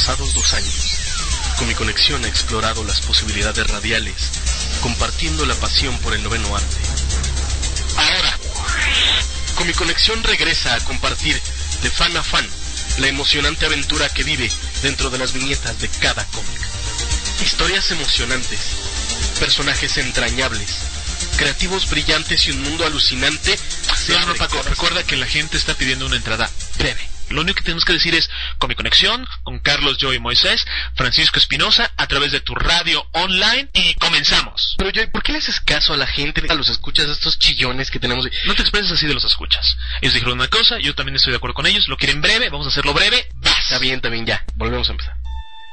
pasados 2 años, Comiconexión ha explorado las posibilidades radiales, compartiendo la pasión por el noveno arte. Ahora, Comiconexión regresa a compartir de fan a fan la emocionante aventura que vive dentro de las viñetas de cada cómic. Historias emocionantes, personajes entrañables, creativos brillantes y un mundo alucinante. No, Paco, recuerda que la gente está pidiendo una entrada breve. Lo único que tenemos que decir es Comiconexión con Carlos, Joey, Moisés, Francisco Espinosa a través de tu radio online y comenzamos. Pero Joey, ¿por qué le haces caso a la gente, a los escuchas, a estos chillones que tenemos? No te expreses así de los escuchas. Ellos dijeron una cosa, yo también estoy de acuerdo con ellos, lo quieren breve, vamos a hacerlo breve. ¡Vas! Está bien, ya, volvemos a empezar.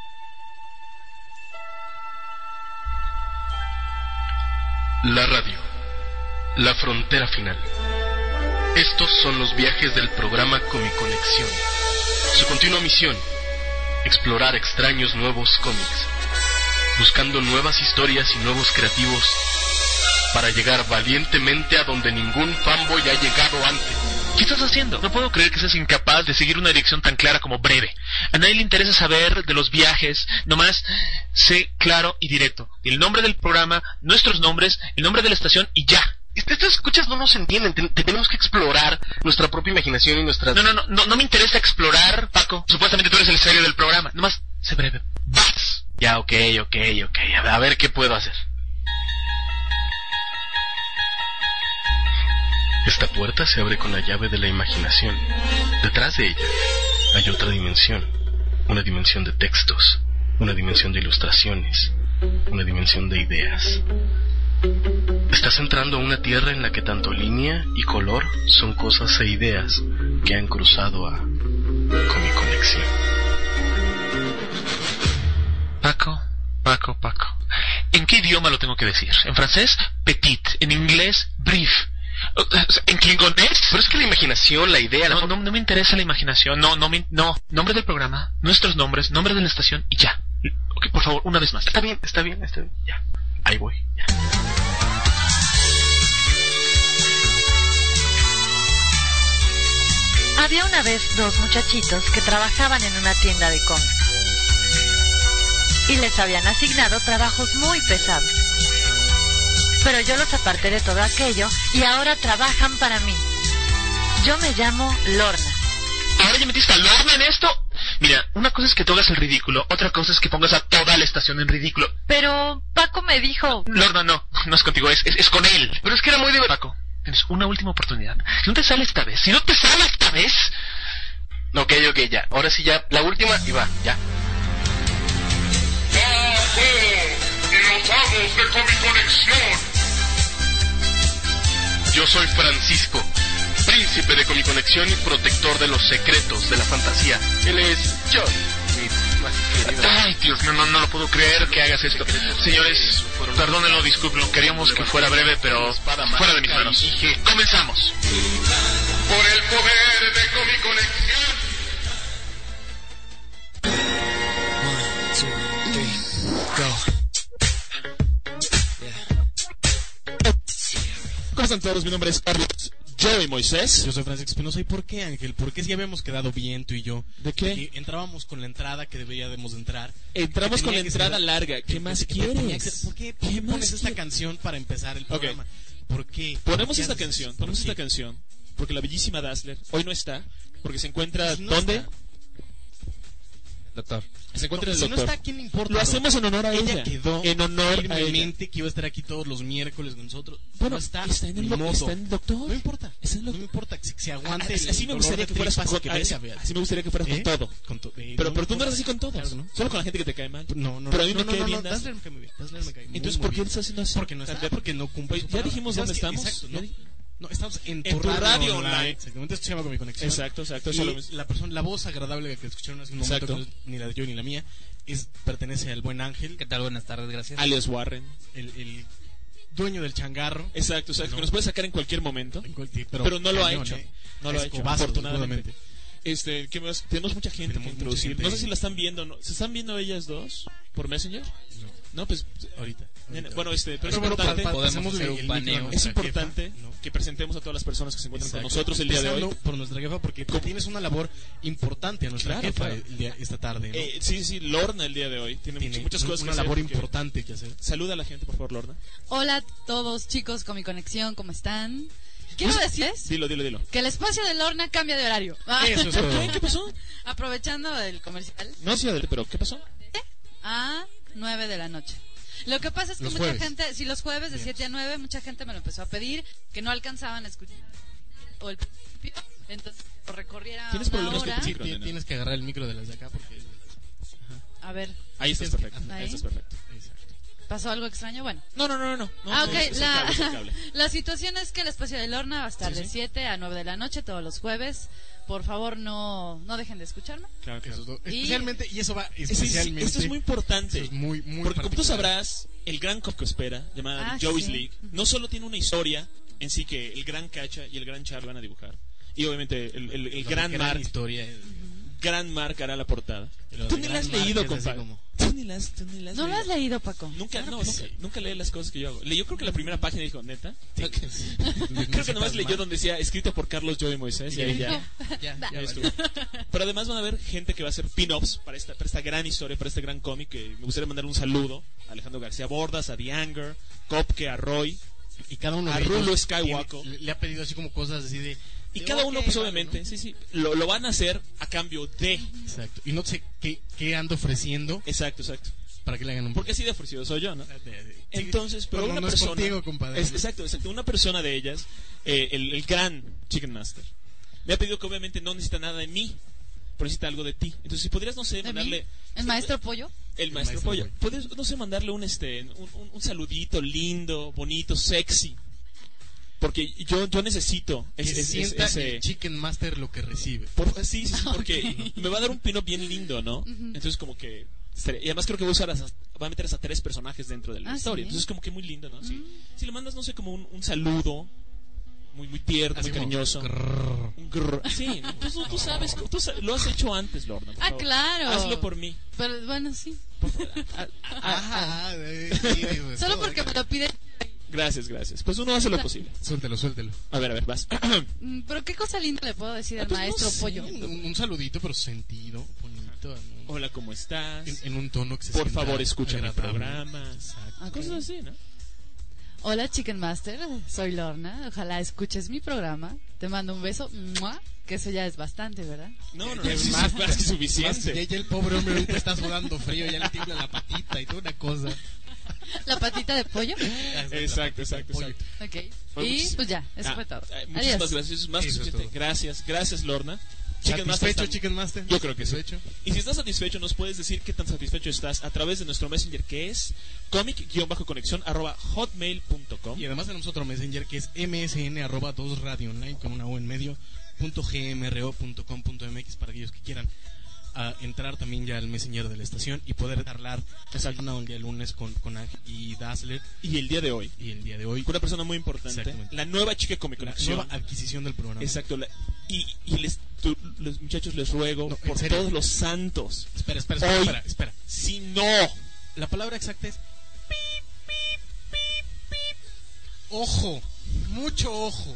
La radio, la frontera final. Estos son los viajes del programa Comiconexión. Su continua misión, explorar extraños nuevos cómics, buscando nuevas historias y nuevos creativos para llegar valientemente a donde ningún fanboy ha llegado antes. ¿Qué estás haciendo? No puedo creer que seas incapaz de seguir una dirección tan clara como breve. A nadie le interesa saber de los viajes, nomás sé claro y directo. El nombre del programa, nuestros nombres, el nombre de la estación y ya. Estos escuchas no nos entienden, tenemos que explorar nuestra propia imaginación y nuestras... No me interesa explorar, Paco. Supuestamente tú eres el serio del programa. Nomás sé breve. ¡Vas! Ya, ok. A ver qué puedo hacer. Esta puerta se abre con la llave de la imaginación. Detrás de ella hay otra dimensión. Una dimensión de textos, una dimensión de ilustraciones, una dimensión de ideas. Estás entrando a una tierra en la que tanto línea y color son cosas e ideas que han cruzado a Comiconexión. Paco. ¿En qué idioma lo tengo que decir? ¿En francés? Petit. ¿En inglés? Brief. ¿En klingonés? Pero es que la imaginación, la idea... No me interesa la imaginación. No. Nombre del programa, nuestros nombres, nombre de la estación y ya. Ok, por favor, una vez más. Está bien. Ya. Ahí voy, ya. Había una vez 2 muchachitos que trabajaban en una tienda de cómics. Y les habían asignado trabajos muy pesados. Pero yo los aparté de todo aquello y ahora trabajan para mí. Yo me llamo Lorna. ¿Ahora ya metiste a Lorna en esto? Mira, una cosa es que tú hagas el ridículo, otra cosa es que pongas a toda la estación en ridículo. Pero Paco me dijo... Lorna, no es contigo, es con él. Pero es que era muy divertido. Paco, tienes una última oportunidad. Si no te sale esta vez, Ok, ya. Ahora sí ya, la última y va, ya. Los amos de Comiconexión. Yo soy Francisco, príncipe de Comiconexión y protector de los secretos de la fantasía. Él es John, mi más querido. Ay, Dios, no lo puedo creer que hagas esto. Señores, perdónenlo, discúlpenlo, queríamos que fuera breve, pero fuera de mis manos. Comenzamos. Por el poder de Comiconexión. 1, 2, 3, go. ¿Cómo están todos? Mi nombre es Carlos, Joey Moisés. Yo soy Francisco Espinosa. ¿Y por qué, Ángel? ¿Por qué si habíamos quedado bien tú y yo? ¿De qué? Porque entrábamos con la entrada que deberíamos de entrar. Entramos con la entrada larga. ¿Qué más quieres? ¿Por qué pones esta canción para empezar el programa? ¿Por qué? Ponemos esta canción porque la bellísima Dazzler hoy no está, porque se encuentra... ¿Dónde? Doctor. Se encuentra Si el no doctor. está, ¿quién le importa? Lo hacemos en honor a ella. Ella quedó en honor a firmemente ella. que iba a estar aquí todos los miércoles con nosotros. Bueno, no está en el doctor. No me importa. No me importa que se aguante. Así me gustaría que fueras con todo. Así me gustaría que fueras con todo. Pero tú no eres así con todos. Claro, ¿no? Solo con la gente que te cae mal. No. Pero a mí me cae bien. Dazzler me cae muy bien. Entonces, ¿por qué estás haciendo así? Porque no está. Porque no cumple. Ya dijimos dónde estamos. Exacto. No, estamos en tu radio online. Exactamente, esto se llama Comiconexión. Exacto. Y la voz agradable que escucharon hace un momento, que no es ni la de yo ni la mía, pertenece al buen Ángel. ¿Qué tal? Buenas tardes, gracias. Alias Warren. El dueño del changarro. Exacto, ¿no? Que nos puede sacar en cualquier momento. Pero no lo ha hecho. No lo ha hecho, afortunadamente. ¿Qué más? Tenemos mucha gente que introducir. No sé si la están viendo. ¿No? ¿Se están viendo ellas dos por Messenger? No. No, pues ahorita. Bueno, pero es importante, pasemos el paneo. Es importante que presentemos a todas las personas que se encuentran con nosotros el día de hoy. Por nuestra jefa, porque tú tienes una labor importante a nuestra jefa esta tarde, ¿no? Sí, Lorna el día de hoy tiene muchas cosas que hacer. Una labor importante que hacer. Saluda a la gente, por favor, Lorna. Hola a todos, chicos, con mi conexión, ¿cómo están? Quiero decirles Dilo. que el espacio de Lorna cambia de horario. Eso es todo. ¿Qué pasó? Aprovechando el comercial. No, sí, pero ¿qué pasó? A 9 de la noche. Lo que pasa es que Los mucha jueves. gente, si los jueves de 7 a 9, mucha gente me lo empezó a pedir, que no alcanzaban a escuchar o el principio, entonces lo recorriera ¿Tienes una problemas con hora. tu micro, nena? Tienes que agarrar el micro de las de acá porque... A ver, Ahí estás perfecto. Ahí. Ahí estás perfecto. ¿pasó algo extraño? Bueno. No. Ok, es el cable. la situación es que el espacio de Lorna va a estar Sí, de sí. 7 a 9 de la noche todos los jueves. Por favor, no dejen de escucharme. Claro. Especialmente, y eso va Sí, especialmente... esto es muy importante. Eso es muy porque como tú particular. sabrás, el gran Copcospera, llamada Joey's sí. League, no solo tiene una historia en sí que el gran Cacha y el gran Char van a dibujar. Y obviamente el gran Mark, historia. gran Mark hará la portada. Lo Tú de ni la gran has Mark leído, es así compadre. como- Tú ni la has ¿No lo has leído, Paco? Nunca lee las cosas que yo hago. Leyó creo que la primera página y dijo, ¿neta? Creo que nomás leyó donde decía, escrito por Carlos Joey Moisés, y ahí ya estuvo. Pero además van a haber gente que va a hacer pin-ups para esta gran historia, para este gran cómic, que me gustaría mandar un saludo a Alejandro García Bordas, a The Anger, Kopke, a Roy, Y cada uno a de ellos Rulo Skywalker. le ha pedido así como cosas así de... Y cada uno, pues obviamente, ¿no? sí, lo van a hacer a cambio de. Exacto. Y no sé qué ando ofreciendo Exacto. para que le hagan un... Porque así de ofrecido soy yo, ¿no? Entonces, pero Bueno, una no es persona. contigo, compadre. Exacto. Una persona de ellas, el gran Chicken Master, me ha pedido que obviamente no necesita nada de mí, pero necesita algo de ti. Entonces, si podrías, no sé, ¿De mandarle. mí? ¿El maestro Pollo? El maestro Pollo. Podrías, no sé, mandarle un saludito lindo, bonito, sexy. Porque yo necesito Que sienta el Chicken Master lo que recibe. Sí, porque me va a dar un pin-up bien lindo, ¿no? Entonces como que... Y además creo que va a meter hasta 3 personajes dentro de la historia. ¿sí? Entonces como que muy lindo, ¿no? Sí. Si le mandas, no sé, como un saludo muy tierno, Así muy como cariñoso. Un grrr. Sí, tú sabes, lo has hecho antes, Lorna. por favor. Claro. Hazlo por mí. Pero bueno, sí. Ajá. Solo porque me lo piden. Gracias. Pues uno hace lo posible. Suéltelo. A ver, vas. Pero qué cosa linda le puedo decir al Pues no maestro sé. Pollo. Un saludito, pero sentido, bonito. ¿no? Hola, ¿cómo estás? En un tono que se Por sienta favor, escucha mi agradable. programa. Exacto. Ok. Cosas así, ¿no? Hola, Chicken Master. Soy Lorna. Ojalá escuches mi programa. Te mando un beso. ¡Mua! Que eso ya es bastante, ¿verdad? No, Es sí, más, es más que suficiente. Ya el pobre hombre ahorita está sudando frío, ya le tiembla la patita y toda una cosa. La patita de pollo. Exacto. Ok. Bueno, Y pues ya, eso fue todo. Muchísimas Adiós. gracias, eso es más que Eso es suficiente. todo. Gracias, Lorna. Chicken Master ¿Satisfecho, está- Chicken Master? Yo creo que sí. ¿Satisfecho? Y si estás satisfecho, nos puedes decir qué tan satisfecho estás a través de nuestro messenger, que es comic-conexión@hotmail.com. Y además tenemos otro messenger que es msn@2radioonline con una O en medio .gmro.com.mx para aquellos que quieran entrar también ya al messenger de la estación y poder hablar el día lunes con Ángel y Dazzler Y el día de hoy, y el día de hoy una persona muy importante, Exactamente. la nueva chica de Comic la Conexión. nueva adquisición del programa. Exacto. Y los muchachos, les ruego No, en por serio. todos los santos. Espera. Hoy, si no, La palabra exacta es ojo, mucho ojo.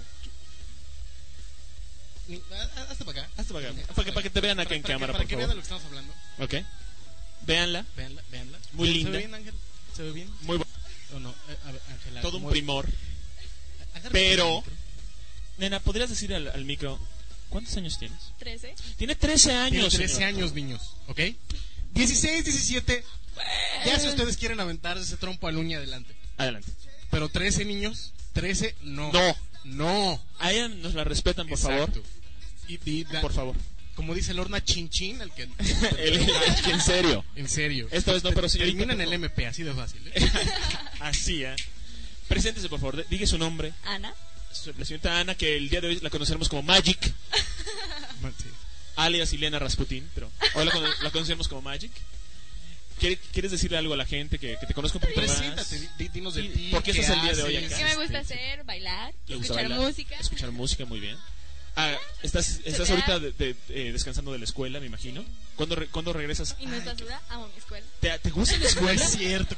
Hasta para acá. para que te vean acá en cámara, para por que favor. vean de lo que estamos hablando. Ok. Véanla. Veanla. Muy ¿Se linda. ve bien, Ángel? ¿Se ve bien? Muy bueno. ¿O no? A ver, Ángela, Todo un ¿cómo es? primor. Agárrate Pero, el micro. nena, ¿podrías decir al micro cuántos años tienes? 13. Tiene 13 Tiene años. 13 señor. años, niños, ¿ok? 16, 17. Ya si ustedes quieren aventar ese trompo al uña, adelante. Adelante. Pero 13 niños, 13 no. No. A ella nos la respetan, por Exacto. favor. Por favor. Como dice Lorna, chinchín, el que... En serio. En serio. Esta vez no, pero señorita, Terminan por el favor. MP, así de fácil. ¿eh? Así, Preséntese, por favor. Diga su nombre. Ana. La señorita Ana, que el día de hoy la conoceremos como Magic, Sí. alias Ileana Rasputin, pero hoy la conoceremos como Magic. ¿Quieres decirle algo a la gente que te conozca un poquito más? Preséntate, dinos de ti. ¿Por qué estás el día de hoy haces? acá? ¿Qué me gusta hacer? Bailar, ¿Le gusta escuchar bailar? música. Escuchar música, muy bien. Estás ahorita descansando de la escuela, me imagino. ¿Cuándo regresas? ¿Y no estás duda? Amo mi escuela. ¿Te gusta la escuela? Es cierto.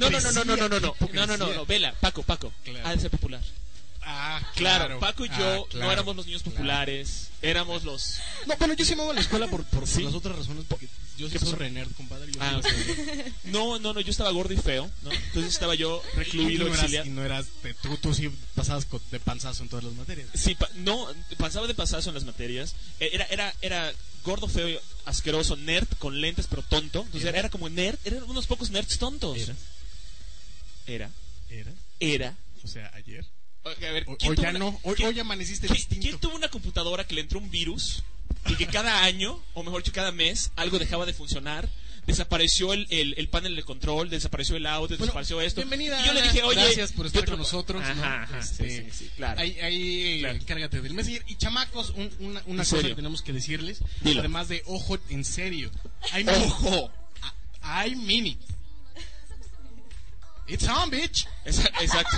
No, Vela, Paco. Claro. Ha de ser popular. Claro. Paco y yo no éramos los niños populares, éramos los... No, bueno, yo sí me amaba la escuela por ¿Sí? las otras razones, porque yo sí soy re nerd, compadre. No, yo estaba gordo y feo, ¿no? Entonces estaba yo recluido, exiliado. Y no eras, tú sí pasabas de panzazo en todas las materias. Sí, pasaba de pasazo en las materias. Era gordo, feo, asqueroso, nerd, con lentes, pero tonto. Entonces era como nerd, eran unos pocos nerds tontos. Era. O sea, ayer. A ver, hoy amaneciste distinto. ¿Quién tuvo una computadora que le entró un virus y que cada año, o mejor dicho, cada mes, algo dejaba de funcionar? Desapareció el panel de control, desapareció el audio, desapareció esto. Bienvenida. Y yo le dije, oye, gracias por estar con nosotros. Sí, claro. Ahí claro. Encárgate del Messenger. Y chamacos, una cosa que tenemos que decirles. Dilo. Además de, ojo, en serio. ¡Ojo! I mean it. It's on, bitch. Exacto.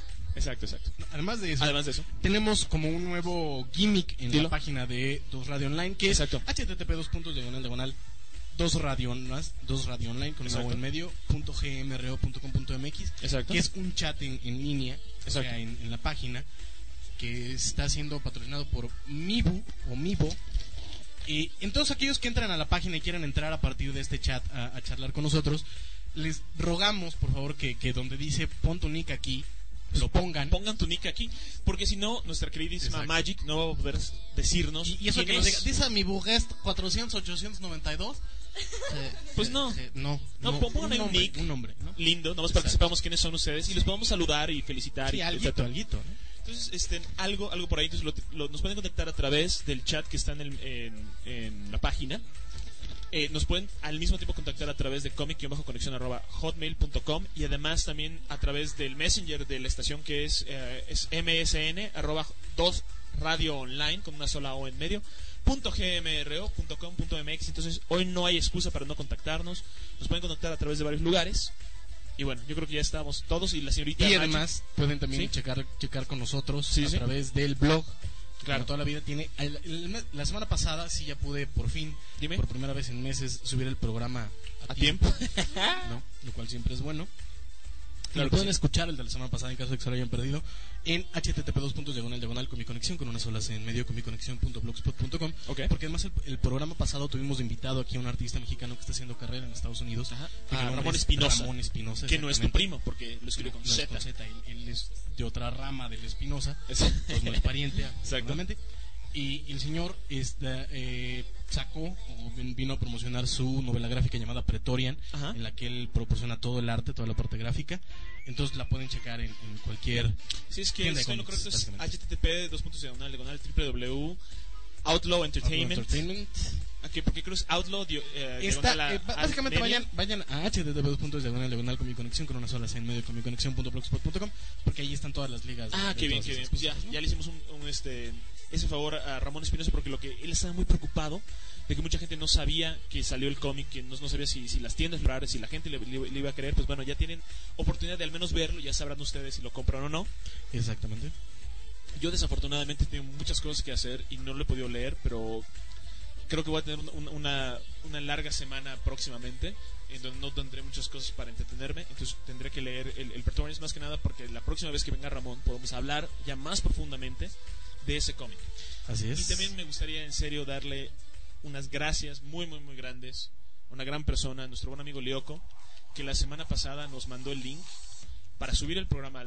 Además de eso, tenemos como un nuevo gimmick en la página de 2 Radio Online, que es http:// 2 Radio Online con una O en medio .gmro.com.mx, que es un chat en línea, o sea, en la página, que está siendo patrocinado por Mibu o Mibo. Y entonces aquellos que entran a la página y quieran entrar a partir de este chat a charlar con nosotros, les rogamos por favor que donde dice pon tu nick aquí, lo pongan tu nick aquí, porque si no, nuestra queridísima Magic no va a poder decirnos. Y eso que nos diga, dice mi Bugest 400-892. Pues no, pongan ahí un nick, un nombre, ¿no? Lindo, nomás para que sepamos quiénes son ustedes y les podamos saludar y felicitar. Sí, alguito, ¿no? Entonces, algo por ahí, entonces nos pueden contactar a través del chat que está en la página. Nos pueden al mismo tiempo contactar a través de comic-conexión@hotmail.com y además también a través del messenger de la estación que es msn @2 radio online con una sola O en medio .gmro.com.mx. Entonces hoy no hay excusa para no contactarnos, nos pueden contactar a través de varios lugares. Y bueno, yo creo que ya estamos todos y la señorita y Magic, además pueden también checar con nosotros a través del blog. Claro, toda la vida tiene. La semana pasada sí ya pude por fin, por primera vez en meses, subir el programa a tiempo. ¿No? Lo cual siempre es bueno. Claro, pueden escuchar el de la semana pasada en caso de que se lo hayan perdido en http:// comiconexión con una sola C en medio, comiconexión.blogspot.com. Porque además el programa pasado tuvimos de invitado aquí a un artista mexicano que está haciendo carrera en Estados Unidos, Ramón Espinosa, que no es tu primo porque lo escribe con Z. Él es de otra rama del Espinosa, pues no es pariente. Exactamente. Y el señor sacó o vino a promocionar su novela gráfica llamada Pretorian, en la que él proporciona todo el arte, toda la parte gráfica. Entonces la pueden checar en cualquier tienda. Sí, es que lo correcto es http:// Outlaw Entertainment. Porque creo que es Outlaw. Básicamente vayan a http:// comiconexión con una sola C en medio, comiconexión.blogspot.com, porque ahí están todas las ligas. Qué bien. Pues ya le hicimos ese favor a Ramón Espinosa, porque él estaba muy preocupado de que mucha gente no sabía que salió el cómic, que no sabía si las tiendas raras, si la gente le iba a creer. Pues bueno, ya tienen oportunidad de al menos verlo, ya sabrán ustedes si lo compran o no. Exactamente. Yo desafortunadamente tengo muchas cosas que hacer y no lo he podido leer, pero creo que voy a tener una larga semana próximamente en donde no tendré muchas cosas para entretenerme. Entonces tendré que leer el Pretorian, más que nada porque la próxima vez que venga Ramón podemos hablar ya más profundamente de ese cómic. Así es. Y también me gustaría en serio darle unas gracias muy grandes a una gran persona, nuestro buen amigo Lyoko, que la semana pasada nos mandó el link para subir el programa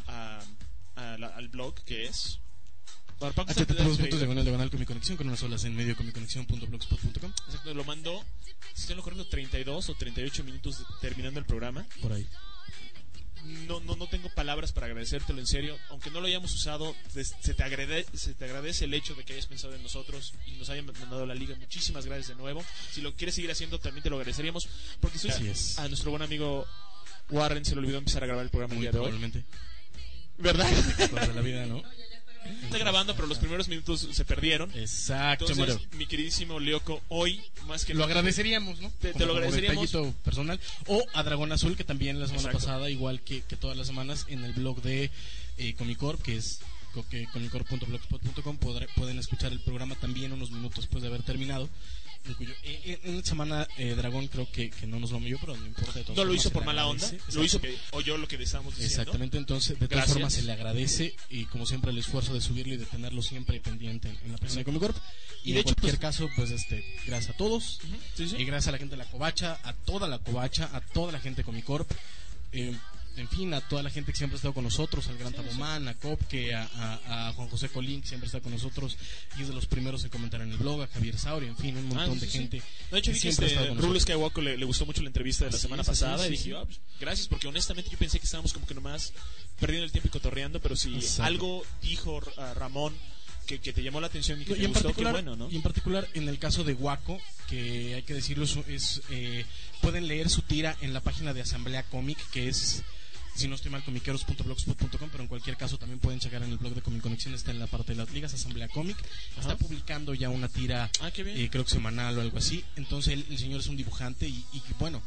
al blog, que es http:// comiconexión con una sola C en medio, comiconexión.blogspot.com. Exacto, lo mandó, si estoy en lo correcto, 32 o 38 minutos terminando el programa. Por ahí. No tengo palabras para agradecértelo, en serio. Aunque no lo hayamos usado, se te agradece el hecho de que hayas pensado en nosotros y nos hayan mandado la liga. Muchísimas gracias de nuevo. Si lo quieres seguir haciendo, también te lo agradeceríamos, porque a nuestro buen amigo Warren se le olvidó empezar a grabar el programa el día de hoy. ¿Verdad? De la vida, ¿no? Está grabando, pero los primeros minutos se perdieron. Exacto. Entonces, mi queridísimo Lyoko, hoy más que lo agradeceríamos, ¿no? Te lo agradeceríamos. Como detallito personal. O a Dragón Azul, que también la semana pasada, igual que todas las semanas, en el blog de Comicorp, que es comicorp.blogspot.com pueden escuchar el programa también unos minutos después de haber terminado. En esta semana Dragón creo que no nos lo envió, pero no importa. No lo hizo por mala onda, lo hizo que oyó lo que le estábamos diciendo. Exactamente, entonces de todas formas se le agradece y como siempre el esfuerzo de subirlo y de tenerlo siempre pendiente en la página de Comicorp. Y de hecho, cualquier caso, pues gracias a todos, y gracias a la gente de la Covacha, a toda la Covacha, a toda la gente de Comicorp, en fin, a toda la gente que siempre ha estado con nosotros, al Gran Tabomán, a Copque, a Juan José Colín, que siempre está con nosotros y es de los primeros en comentar en el blog, a Javier Saurio, en fin, un montón de gente. De hecho, vi que Rulo Skywalker le gustó mucho la entrevista de la semana pasada y dije, pues, gracias, porque honestamente yo pensé que estábamos como que nomás perdiendo el tiempo y cotorreando, pero si algo dijo Ramón que te llamó la atención y que te gustó, qué bueno, ¿no? Y en particular, en el caso de Waco, que hay que decirlo, pueden leer su tira en la página de Asamblea Cómic, que es, si no estoy mal, comiqueros.blogspot.com, pero en cualquier caso también pueden checar en el blog de Comic Conexión, está en la parte de las ligas, Asamblea Cómic. Está publicando ya una tira, creo que semanal o algo así. Entonces el señor es un dibujante y bueno,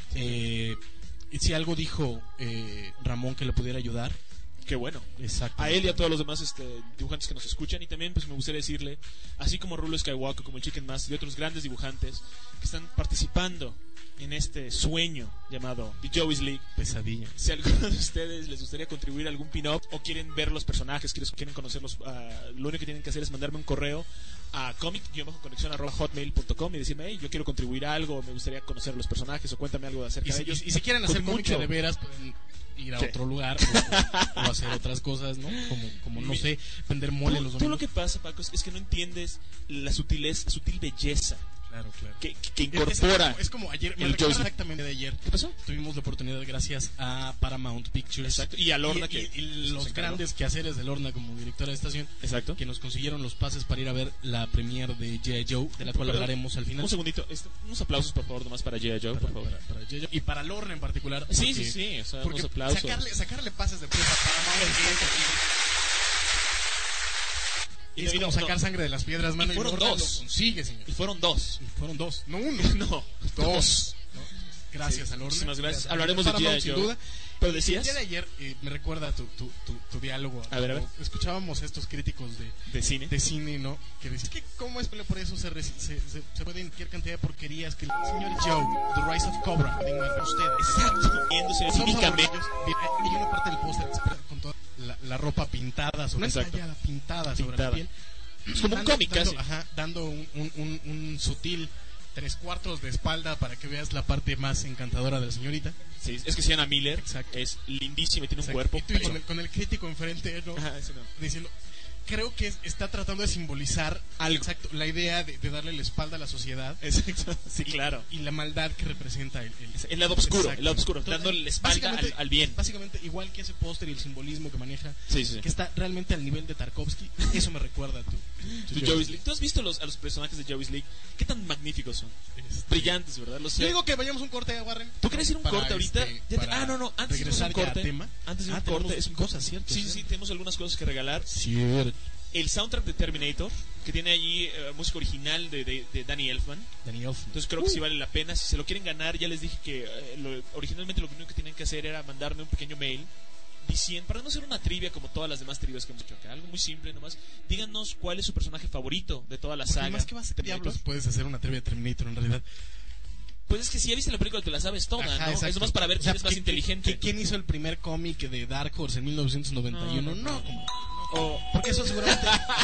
si algo dijo Ramón que le pudiera ayudar, qué bueno. Exacto. A él y a todos los demás dibujantes que nos escuchan. Y también pues me gustaría decirle, así como Rulo Skywalker, como el Chicken Master y otros grandes dibujantes que están participando en este sueño llamado The Joey's League, pesadilla. Si a alguno de ustedes les gustaría contribuir a algún pin-up o quieren ver los personajes, quieren conocerlos, lo único que tienen que hacer es mandarme un correo a comic-conexion@hotmail.com y decirme, hey, yo quiero contribuir a algo, me gustaría conocer los personajes o cuéntame algo acerca de ellos. Y si quieren hacer cómic de veras, pueden ir a otro lugar o hacer otras cosas, ¿no? Como no sé, vender mole los domingos. Tú lo que pasa, Paco, es que no entiendes la sutil belleza. Claro. Que incorpora. Es como ayer, me recuerdo exactamente de ayer. ¿Qué pasó? Tuvimos la oportunidad, gracias a Paramount Pictures. Exacto. Y a Lorna, y los grandes quehaceres de Lorna como directora de estación. Exacto. Que nos consiguieron los pases para ir a ver la premiere de G.I. Joe, de la cual hablaremos al final. Un segundito, unos aplausos por favor, nomás para G.I. Joe, por favor. Para G.I. Joe. Y para Lorna en particular. Sí, o sea, unos aplausos. Sacarle pases de prensa a Paramount. Y es como sacar sangre de las piedras, mano. Y fueron dos. Consigue, señor. Y fueron dos. No uno. No. Dos. Gracias a Lorna. Muchísimas gracias. Hablaremos de G.I. sin Joe. duda. Pero decías. El día de ayer me recuerda tu diálogo. A ver. Escuchábamos estos críticos de cine, ¿no? Que decían que cómo es que por eso se pueden cualquier cantidad de porquerías que el señor Joe, The Rise of Cobra, venga para ustedes. Exacto. Viéndose cínicamente. Hay una parte del póster con toda la ropa pintada sobre la piel. Es como un cómic casi. Dando un sutil 3/4 de espalda para que veas la parte más encantadora de la señorita. Sí, es que Sienna Miller es lindísima y tiene un cuerpo. Y tú con el crítico enfrente, ¿no? Diciendo, creo que está tratando de simbolizar algo. Exacto, la idea de darle la espalda a la sociedad. Exacto, sí, claro. Y la maldad que representa el lado oscuro, dándole la espalda al bien. Básicamente, igual que ese póster y el simbolismo que maneja, sí. Que está realmente al nivel de Tarkovsky, eso me recuerda a tu Joey's League. ¿Tú has visto a los personajes de Joey's League? ¿Qué tan magníficos son? Brillantes, ¿verdad? Yo digo que vayamos un corte, Warren. ¿Tú quieres ir un corte ahorita? No, antes de un corte. Antes de un corte es cosas, ¿cierto? Sí, tenemos algunas cosas que regalar. Cierto. El soundtrack de Terminator, que tiene allí música original de Danny Elfman. Entonces creo que sí vale la pena. Si se lo quieren ganar, ya les dije que originalmente lo único que tenían que hacer era mandarme un pequeño mail diciendo, para no hacer una trivia como todas las demás trivias que hemos hecho acá, algo muy simple nomás, díganos cuál es su personaje favorito de toda la saga. Más que vas a diablos puedes hacer una trivia de Terminator en realidad. Pues es que si ya viste la película te la sabes toda, ¿no? Exacto. Es nomás para ver quién es más inteligente. ¿Quién hizo el primer cómic de Dark Horse en 1991? No. Porque eso seguramente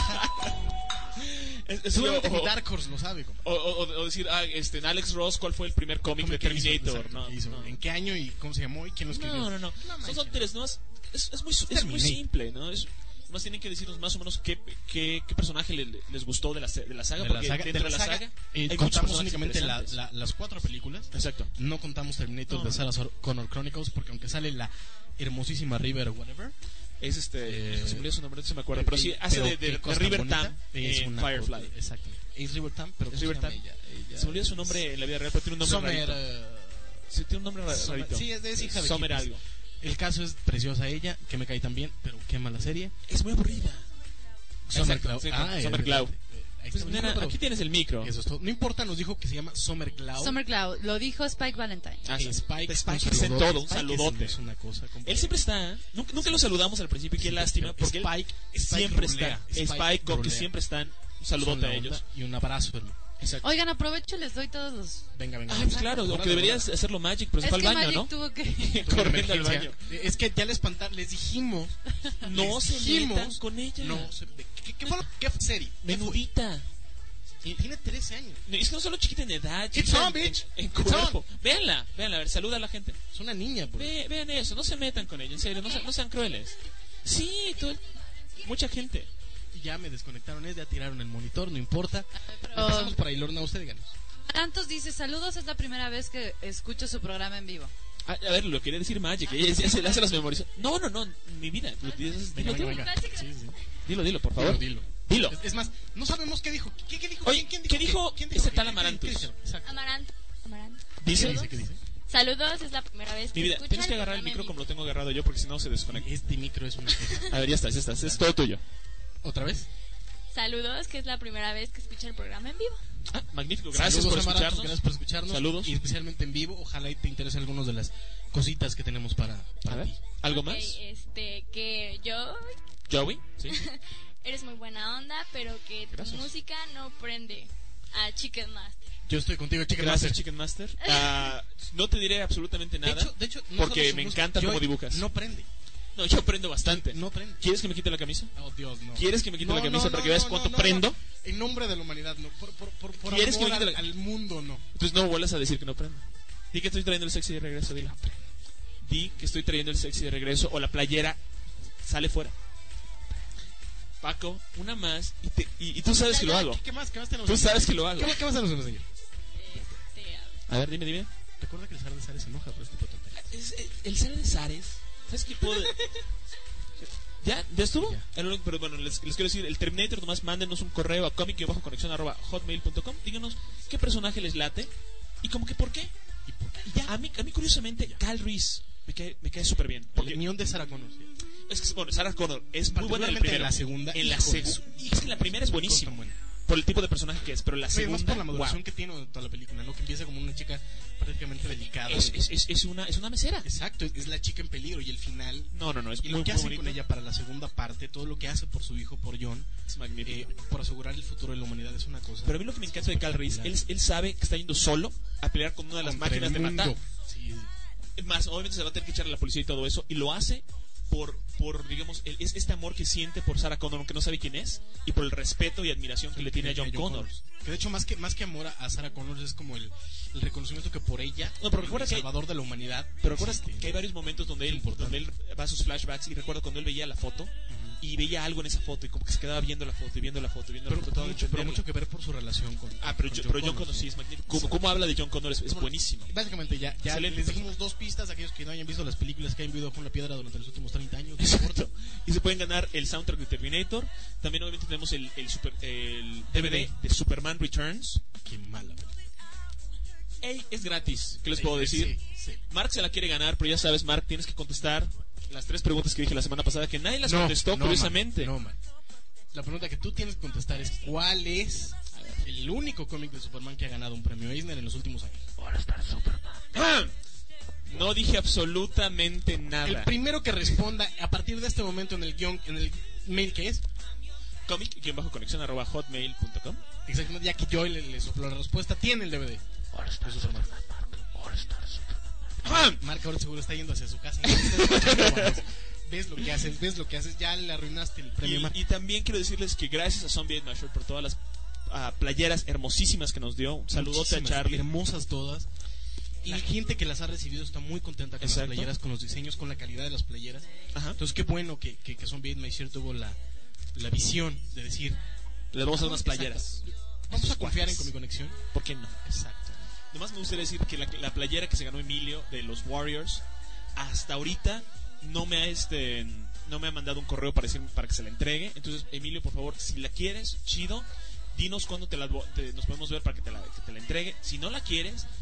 seguramente ni Dark Horse lo sabe, o decir, Alex Ross, ¿cuál fue el primer cómic de Terminator? No. ¿En qué año y cómo se llamó y quién lo escribió? No. Son tres, ¿no? Es muy simple, ¿no? Más tienen que decirnos más o menos qué personaje les gustó de la saga, porque dentro de la saga contamos únicamente las 4 películas. Exacto. No contamos Terminator de Sarah Connor Chronicles, porque aunque sale la hermosísima River whatever, es se me olvidó su nombre, no se me acuerda, pero sí hace de River Tam en Firefly. Exactamente. Es River Tam, pero es River Tam. Se me olvidó su nombre en la vida real, pero tiene un nombre rarito. Sí, tiene un nombre rarito. Sí, es hija de Summer algo. El caso es preciosa ella, que me cae tan bien, pero qué mala serie. Es muy aburrida. Summer Cloud. Summer Cloud. Ahí pues, nena, aquí tienes el micro. Eso es todo. No importa, nos dijo que se llama Summer Cloud. Summer Cloud, lo dijo Spike Valentine. Spike es en todo, un saludote. Es una cosa, él siempre está, nunca lo saludamos al principio y qué lástima, porque Spike siempre rolea, está. Spike, Coque siempre están. Un saludote a ellos. Y un abrazo, hermano. Exacto. Oigan, aprovecho y les doy todos los... Venga. Pues claro, lo que deberías hacerlo Magic, pero se fue al baño, Magic ¿no? Tuvo que... corriendo al baño. Es que ya les dijimos. No se metan con ella. No, ¿qué serie? Menudita. Tiene 13 años. Es que no solo chiquita en edad, It's on, bitch. En cuerpo. Véanla, a ver, saluda a la gente. Es una niña, bro. Vean eso, no se metan con ella, en serio, no sean crueles. Sí, mucha gente. Ya me desconectaron, ya tiraron el monitor, no importa. Empezamos por ahí, Lorna, usted díganos. Santos dice, saludos, es la primera vez que escucho su programa en vivo. A ver, lo quería decir Magic, ella ya se las memorizó. No, mi vida. Dilo, por favor. Dilo. Es más, no sabemos qué dijo. ¿Qué dijo? Oye, ¿Qué dijo ese tal Amarantus? Amaranto. ¿Dice? ¿Qué dice? Saludos, es la primera vez que Mi vida, escuchan tienes que agarrar el micro como lo tengo agarrado yo porque si no se desconecta. Este micro es una cosa. A ver, ya estás, es todo tuyo. ¿Otra vez? Saludos, que es la primera vez que escuchan el programa en vivo. Magnífico, gracias por escucharnos. Gracias por escucharnos. Saludos. Y especialmente en vivo. Ojalá y te interesen algunas de las cositas que tenemos para ti. ¿Algo más? Que Joey, sí. Eres muy buena onda, pero que tu música no prende a Chicken Master. Yo estoy contigo, Chicken Master. Master. Chicken Master. No te diré absolutamente nada. De hecho no porque me encanta cómo dibujas. No prende. No, yo prendo bastante. No prende. ¿Quieres que me quite la camisa? Oh, Dios, no. ¿Quieres que me quite la camisa para que veas cuánto prendo? En nombre de la humanidad, no. Por ¿Quieres amor que me quite al mundo, no. Entonces no vuelvas a decir que no prendo. Di que estoy trayendo el sexy de regreso, dilo. Di que estoy trayendo el sexy de regreso o la playera sale fuera. Paco, una más y tú sabes que lo hago. ¿Qué más tenemos? Tú sabes que lo hago. ¿Qué más tenemos, señor? A ver, dime. Recuerda que el zar de Zares se enoja por este tipo de tonterías. El zar de Zares. ¿Sabes qué puedo? ¿Ya estuvo? Ya. Pero bueno, les quiero decir, el Terminator, nomás mándenos un correo a comic-conexión@hotmail.com. Díganos qué personaje les late y como que por qué. ¿Y por qué? Ya. A mí curiosamente, Cal Reese me cae súper bien. Porque el mión de Sarah Connor. Es que, bueno, Sarah Connor es muy buena en el primero. En la segunda. Y es que la primera es buenísima. Por el tipo de personaje que es, pero la segunda... por la maduración que tiene toda la película, ¿no? Que empieza como una chica prácticamente delicada. Es una mesera. Exacto, es la chica en peligro y el final... No, es y muy, lo que muy hace bonito. con ella para la segunda parte, todo lo que hace por su hijo, por John, es magnífico. por asegurar el futuro de la humanidad es una cosa... Pero a mí lo que me encanta de Cal Reese, él sabe que está yendo solo a pelear con una de las máquinas de matar. Sí. Más, obviamente se va a tener que echar a la policía y todo eso, y lo hace por digamos, es este amor que siente por Sarah Connor, aunque no sabe quién es, y por el respeto y admiración que le tiene a John Connor. Que de hecho, más que amor a Sarah Connor, es como el reconocimiento que por ella, pero recuerda el salvador de la humanidad. Pero recuerda que hay varios momentos donde él va a sus flashbacks, y recuerdo cuando él veía la foto, y veía algo en esa foto, y como que se quedaba viendo la foto, pero mucho que ver por su relación con John Connor sí es magnífico. ¿Cómo habla de John Connor? Es buenísimo. Básicamente ya les dijimos dos pistas a aquellos que no hayan visto las películas que hayan vivido con la piedra durante los últimos 30 años. Exacto. Y se pueden ganar el soundtrack de Terminator. También obviamente tenemos el DVD de Superman Returns. Qué mala película. Es gratis, ¿qué les puedo decir? Sí. Mark se la quiere ganar, pero ya sabes, Mark, tienes que contestar las 3 preguntas que dije la semana pasada, que nadie las contestó, curiosamente. Man. La pregunta que tú tienes que contestar es: ¿cuál es el único cómic de Superman que ha ganado un premio Eisner en los últimos años? All-Star Superman. No dije absolutamente nada. El primero que responda a partir de este momento en el mail que es comic-conexión@hotmail.com. Exactamente, ya que Joy le sopló la respuesta, tiene el DVD. All-Star Superman. Mark ahora seguro está yendo hacia su casa. ¿Ves lo que haces? Ya le arruinaste el premio. Y también quiero decirles que gracias a Zombie Masher por todas las playeras hermosísimas que nos dio. Un saludote a Charlie. Hermosas todas. Y la gente que las ha recibido está muy contenta con las playeras, con los diseños, con la calidad de las playeras. Ajá. Entonces qué bueno que Zombie Masher tuvo la visión de decir: le vamos a dar unas playeras. Vamos a confiar en Comic Conexión. ¿Por qué no? Exacto. Nomás me gustaría decir que la playera que se ganó Emilio de los Warriors, hasta ahorita no me ha mandado un correo para que se la entregue. Entonces, Emilio, por favor, si la quieres, chido, dinos cuándo nos podemos ver para que te la entregue. Si no la quieres,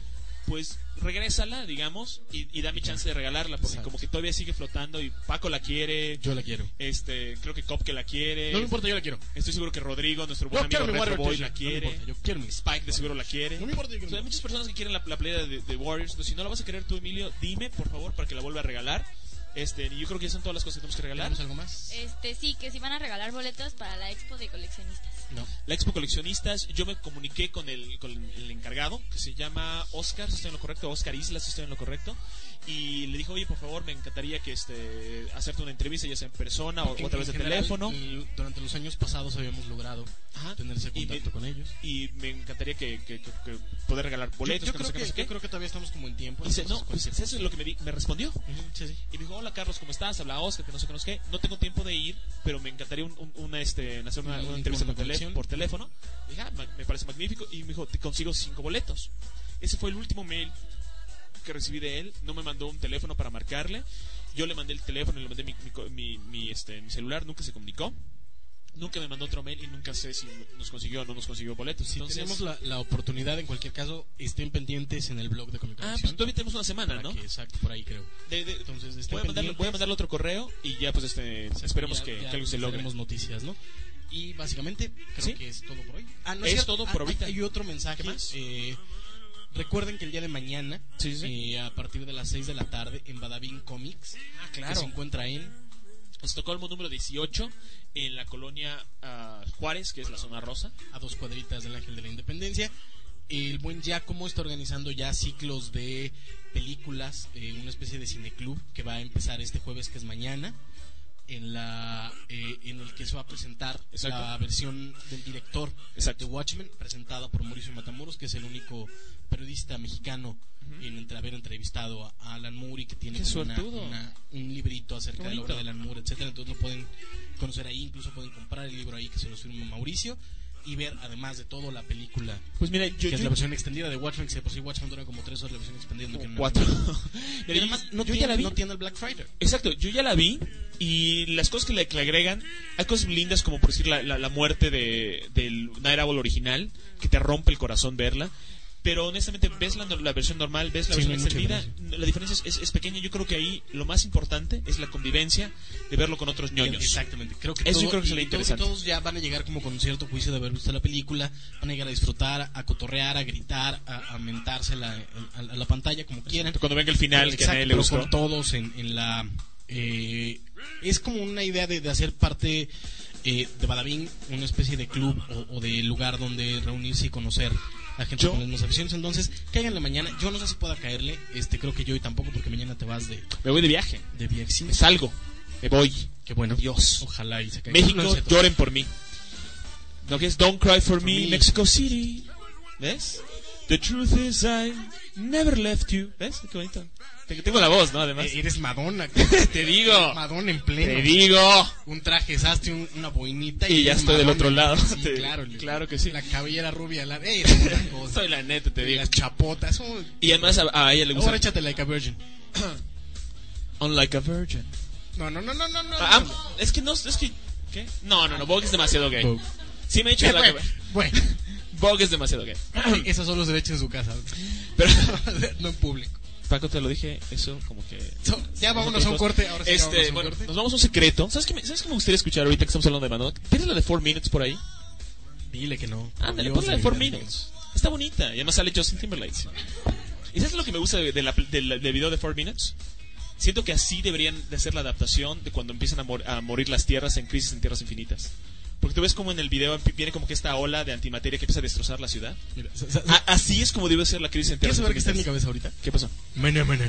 pues regrésala, digamos, y dame chance de regalarla, porque como que todavía sigue flotando y Paco la quiere. Yo la quiero. Creo que Cop que la quiere. No me importa, yo la quiero. Estoy seguro que Rodrigo, nuestro buen amigo Retro Boy, la quiere. No me importa, yo quiero mi Spike de seguro la quiere. No me importa, hay muchas personas que quieren la playera de Warriors. Entonces, si no la vas a querer tú, Emilio, dime, por favor, para que la vuelva a regalar. Y yo creo que ya son todas las cosas que tenemos que regalar. ¿Tenemos algo más? Sí, que si van a regalar boletos para la expo de coleccionistas. No. La expo coleccionistas, yo me comuniqué con el encargado, que se llama Oscar, si estoy en lo correcto, Oscar Islas, si estoy en lo correcto, y le dijo, oye, por favor, me encantaría que hacerte una entrevista, ya sea en persona o a través de teléfono. Durante los años pasados habíamos logrado tener ese contacto con ellos. Y me encantaría que poder regalar boletos. Yo creo que todavía estamos como en tiempo. Dice, no, pues eso es lo que me respondió. Sí. Y me dijo, hola Carlos, ¿cómo estás? Habla Oscar, que no sé qué. No tengo tiempo de ir, pero me encantaría hacer una entrevista por teléfono. Y dije, me parece magnífico. Y me dijo, te consigo 5 boletos. Ese fue el último mail que recibí de él. No me mandó un teléfono para marcarle. Yo le mandé el teléfono y le mandé mi celular. Nunca se comunicó. Nunca me mandó otro mail y nunca sé si nos consiguió o no nos consiguió boletos. Si tenemos la oportunidad, en cualquier caso, estén pendientes en el blog de Comic Conexión. Pues todavía tenemos una semana, ¿no? Exacto, por ahí creo. Entonces, voy a mandarle otro correo y ya pues esperemos que algo se logre. Tenemos noticias, ¿no? Y básicamente creo que es todo por hoy. No es todo por ahorita. Hay otro mensaje más. Recuerden que el día de mañana, a partir de las 6 de la tarde, en Badabing Comics, que se encuentra en Estocolmo número 18, en la colonia Juárez, que es la zona rosa, a 2 cuadritas del Ángel de la Independencia. El buen Giacomo está organizando ya ciclos de películas, una especie de cineclub que va a empezar este jueves, que es mañana, en el que se va a presentar la versión del director de Watchmen, presentada por Mauricio Matamoros, que es el único periodista mexicano en haber entrevistado a Alan Moore, y que tiene un librito acerca de la obra de Alan Moore, etcétera. Entonces lo pueden conocer ahí, incluso pueden comprar el libro ahí, que se los firma Mauricio, y ver, además de todo, la película, pues mira, que es la versión extendida de Watchmen, que por si Watchmen dura como 3 horas, la versión extendida no tiene 4. Y además no tiene el Black Friday. Exacto, yo ya la vi, y las cosas que le agregan, hay cosas lindas, como por decir la muerte del Night Owl original, que te rompe el corazón verla. Pero honestamente, ves la versión normal, ves la versión extendida, la diferencia es pequeña. Yo creo que ahí lo más importante es la convivencia de verlo con otros ñoños. Exactamente, creo que eso yo creo que sería interesante. Todos ya van a llegar como con un cierto juicio de haber visto la película, van a llegar a disfrutar, a cotorrear, a gritar, a mentarse a la pantalla como quieran. Cuando venga el final, que a nadie le gustó. Con todos en la... es como una idea de hacer parte de Badabing, una especie de club o de lugar donde reunirse y conocer a gente con las mismas aficiones. Entonces, cáiganle mañana. Yo no sé si pueda caerle, creo que yo y tampoco, porque mañana te vas me voy de viaje. Sí. Me salgo, me voy. Qué bueno. Dios. Ojalá y se caiga. México, lloren por mí. No, que es Don't Cry for Me, Mexico City. ¿Ves? The truth is I never left you. ¿Ves? Qué bonito. Tengo la voz, ¿no? Además. Eres Madonna. Te digo. Madonna en pleno. Te digo. Un traje sastre, una boinita. Y ya estoy del otro lado. Sí, claro que sí. La cabellera rubia. Soy la neta, te digo. Las chapotas. Y además a ella le gusta. Ahora échate Like a Virgin. Unlike a Virgin. No. Es que ¿qué? No. Vogue es demasiado gay. Vogue. Sí me he dicho Bueno. Vogue es demasiado gay. Esas solo se le echa en su casa. Pero no en público. Paco, te lo dije, eso como que... ya vámonos a un corte, ahora sí corte. Nos vamos a un secreto. ¿Sabes qué me gustaría escuchar ahorita que estamos hablando de Madonna? ¿Tienes la de 4 Minutes por ahí? Dile que no. Ándale, pon la de 4 Minutes. Está bonita, y además sale Justin Timberlake. ¿Y sabes lo que me gusta del video de 4 Minutes? Siento que así deberían de hacer la adaptación de cuando empiezan a morir las tierras en Crisis en Tierras Infinitas. Porque tú ves como en el video viene como que esta ola de antimateria que empieza a destrozar la ciudad. Mira, así es como debe ser la crisis en Tierras Infinitas. ¿Quieres saber qué está en mi cabeza ahorita? ¿Qué pasó? Mene.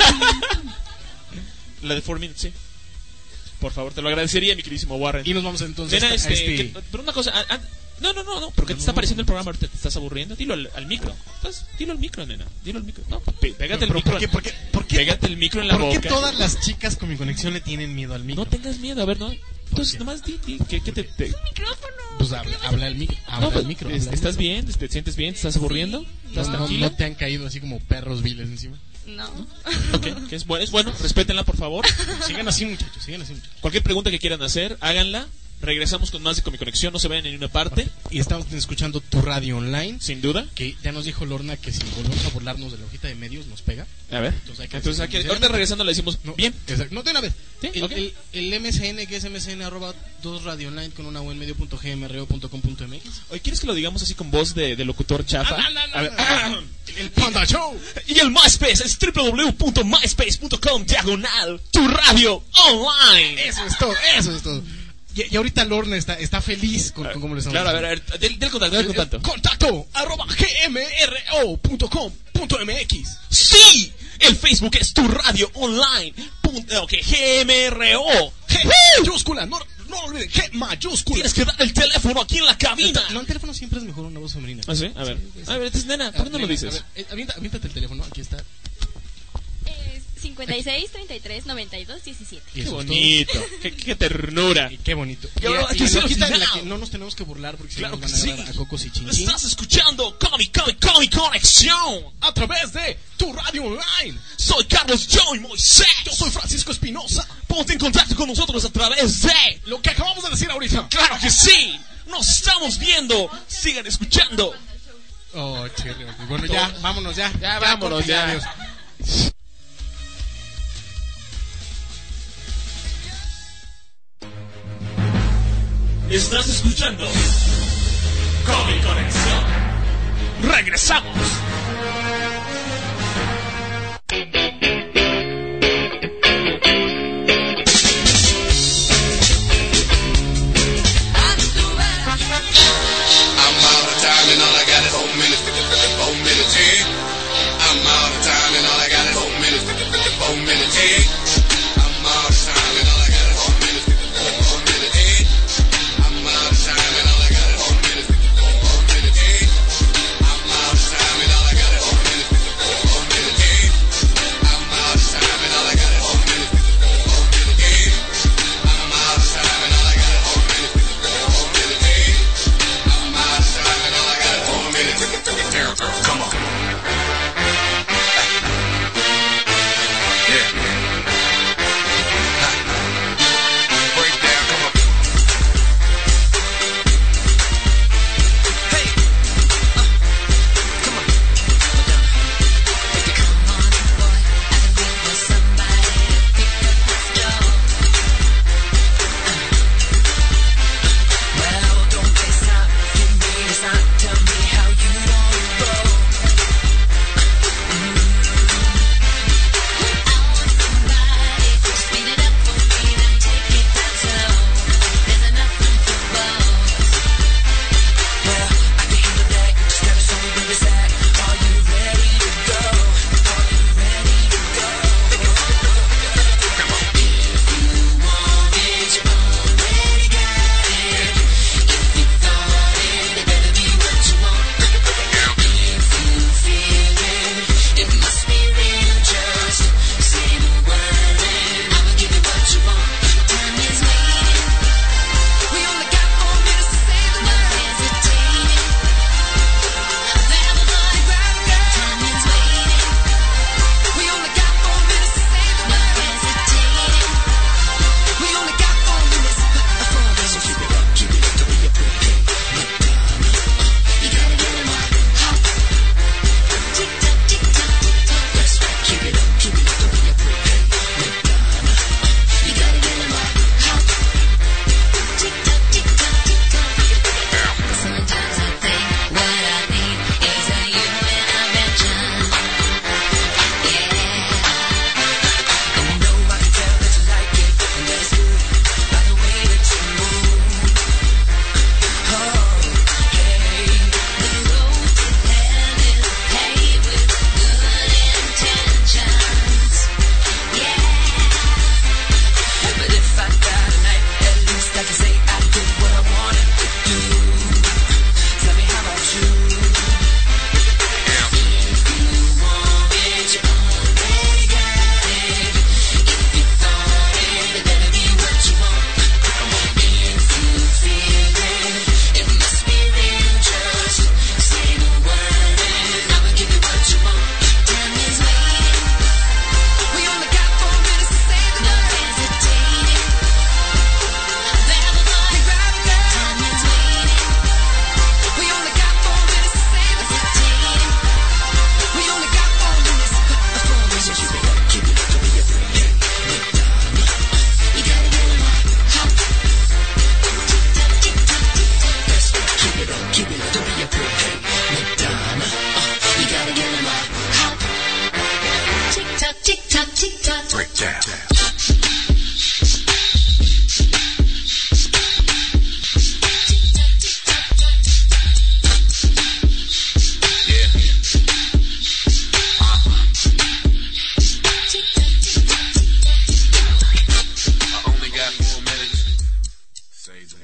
La de 4 Minutes, sí. Por favor, te lo agradecería, mi queridísimo Warren. Y nos vamos entonces pero una cosa... No, ¿por qué te está apareciendo el programa ahorita? ¿Te estás aburriendo? Dilo al micro. Dilo al micro, nena. Dilo al micro. No, pégate el micro. ¿Por qué? Pégate el micro en la boca. ¿Por qué todas las chicas con mi conexión le tienen miedo al micro? No tengas miedo, a ver, no. Entonces, nomás di ¿qué te...? ¡Es un micrófono! Pues habla el micro. El micro. ¿Estás bien? ¿Te sientes bien? ¿Te estás aburriendo? ¿Estás tranquilo? ¿No te han caído así como perros viles encima? No. Ok, que es bueno. Respétenla, por favor. Sigan así, muchachos. Cualquier pregunta que quieran hacer, háganla. Regresamos con más de Comiconexión, no se vayan en ninguna parte. Y estamos escuchando Tu Radio Online. Sin duda. Que ya nos dijo Lorna que si volvemos a burlarnos de la hojita de medios nos pega. A ver. Entonces aquí, ahorita regresando le decimos bien. Exacto. No, de una vez. ¿Sí? El MSN, que es msn@2radioonline con una o en medio.gmro.com.mx. Oye, ¿quieres que lo digamos así con voz de locutor chafa? El Panda Show. Y el MySpace es www.myspace.com/Tu Radio Online. Eso es todo. Y ahorita Lorna está feliz con cómo le estamos Claro, a ver, del contacto. Contacto @gmro.com.mx. ¡Sí! El Facebook es Tu Radio Online. GMRO. G mayúscula, no olviden, G mayúscula. Tienes que dar el teléfono aquí en la cabina. No, el teléfono siempre es mejor una voz femenina. ¿Ah, sí? A ver, entonces, nena, ¿por qué no lo dices? Aviéntate el teléfono, aquí está. 56 33 92 17. Qué bonito, qué ternura. Y qué bonito. Y ahora aquí se en la que no nos tenemos que burlar porque claro si no nos van a agarrar a Cocos y Chinchín. Estás escuchando Comiconexión a través de Tu Radio Online. Soy Carlos Joy Moisés. Yo soy Francisco Espinosa. Ponte en contacto con nosotros a través de lo que acabamos de decir ahorita. ¡Claro que sí! ¡Nos estamos viendo! ¡Sigan escuchando! Oh, chévere. Bueno, ya, vámonos ya. Ya, vámonos ya. Adiós. Estás escuchando Comiconexión. ¡Regresamos! I'm out of time and all I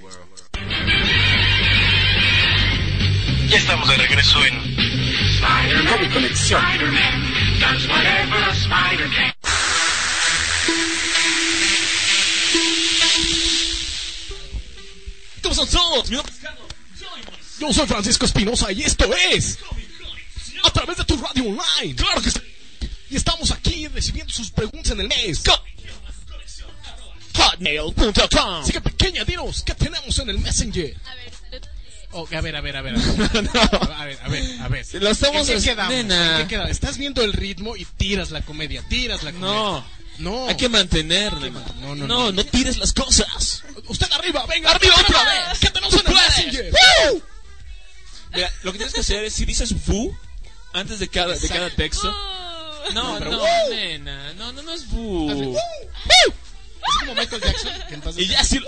Ya estamos de regreso en Comic Conexión. ¿Cómo son todos? Yo soy Francisco Espinosa y esto es a través de tu radio online. ¡Claro que sí! Y estamos aquí recibiendo sus preguntas en el mes. Hotmail.com. Así que pequeña, dinos, ¿qué tenemos en el Messenger? A ver. A ver. No. A ver. Lo estamos ¿En qué quedamos? nena. ¿En qué quedamos? Estás viendo el ritmo y tiras la comedia. No. Hay que mantener, nena. No tires las cosas. Usted arriba, venga. Arriba otra vez. ¿Qué tenemos en el Messenger? Mira, lo que tienes que hacer es, si dices fu antes de cada texto. No, nena. No es fu. Es como Michael Jackson. Y ya sí.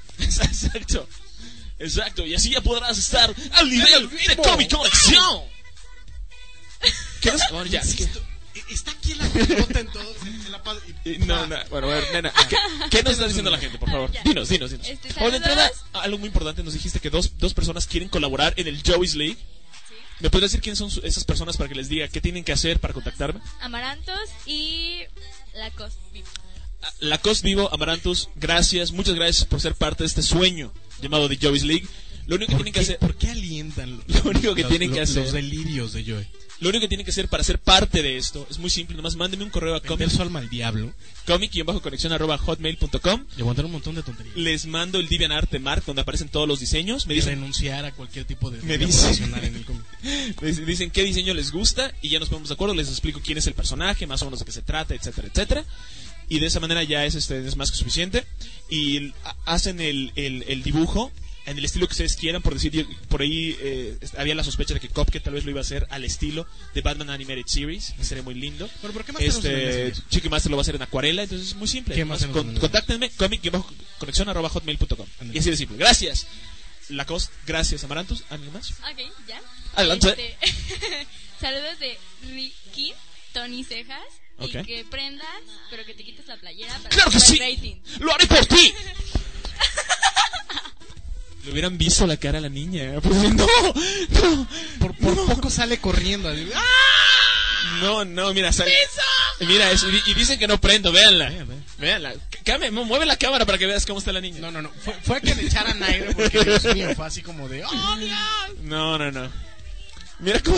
Exacto. Y así ya podrás estar al nivel de Comic Conexión. ¿Qué nos... ya, está aquí la pelota en todo. Bueno, a ver, nena, ¿qué nos está diciendo la gente, por favor? Dinos. De entrada, algo muy importante, nos dijiste que dos personas quieren colaborar en el Joey's League. ¿Sí? ¿Me podrías decir quiénes son esas personas para que les diga qué tienen que hacer para contactarme? Amarantos y Lacoste Vivo. Lacoste Vivo, Amarantos, muchas gracias por ser parte de este sueño llamado The Joey's League. Lo único que tienen que hacer... ¿Por qué alientan lo único que tienen que hacer... los delirios de Joey? Lo único que tienen que hacer para ser parte de esto es muy simple, nomás mándenme un correo a Vender su alma al diablo. comic-conexión@hotmail.com. Y aguantar un montón de tonterías. Les mando el DeviantArt de Mark, donde aparecen todos los diseños. Me dicen renunciar a cualquier tipo de profesional en el cómic. Me dicen qué diseño les gusta y ya nos ponemos de acuerdo. Les explico quién es el personaje, más o menos de qué se trata, etcétera. Y de esa manera ya es más que suficiente. Y hacen el dibujo en el estilo que ustedes quieran. Por decir, por ahí había la sospecha de que Cuphead tal vez lo iba a hacer al estilo de Batman Animated Series, que sería muy lindo. Pero ¿por qué más Chiqui Master lo va a hacer en acuarela, entonces es muy simple. ¿Qué más Contáctenme, comic-conexión@hotmail.com. Y así de simple. Gracias Lacoste, gracias Amarantos. ¿Alguien más? Ok, ya. Adelante. Saludos de Ricky, Tony Cejas. Okay. Y que prendas, pero que te quites la playera para ¡claro que sí! rating. ¡Lo haré por ti! Le hubieran visto la cara a la niña. Pues no. Por poco sale corriendo. No, mira, sale. Mira eso. Y dicen que no prendo, véanla. Mueve la cámara para que veas cómo está la niña. No. Fue a que le echaran aire porque, Dios mío, fue así como de... ¡oh, Dios! No. Mira cómo...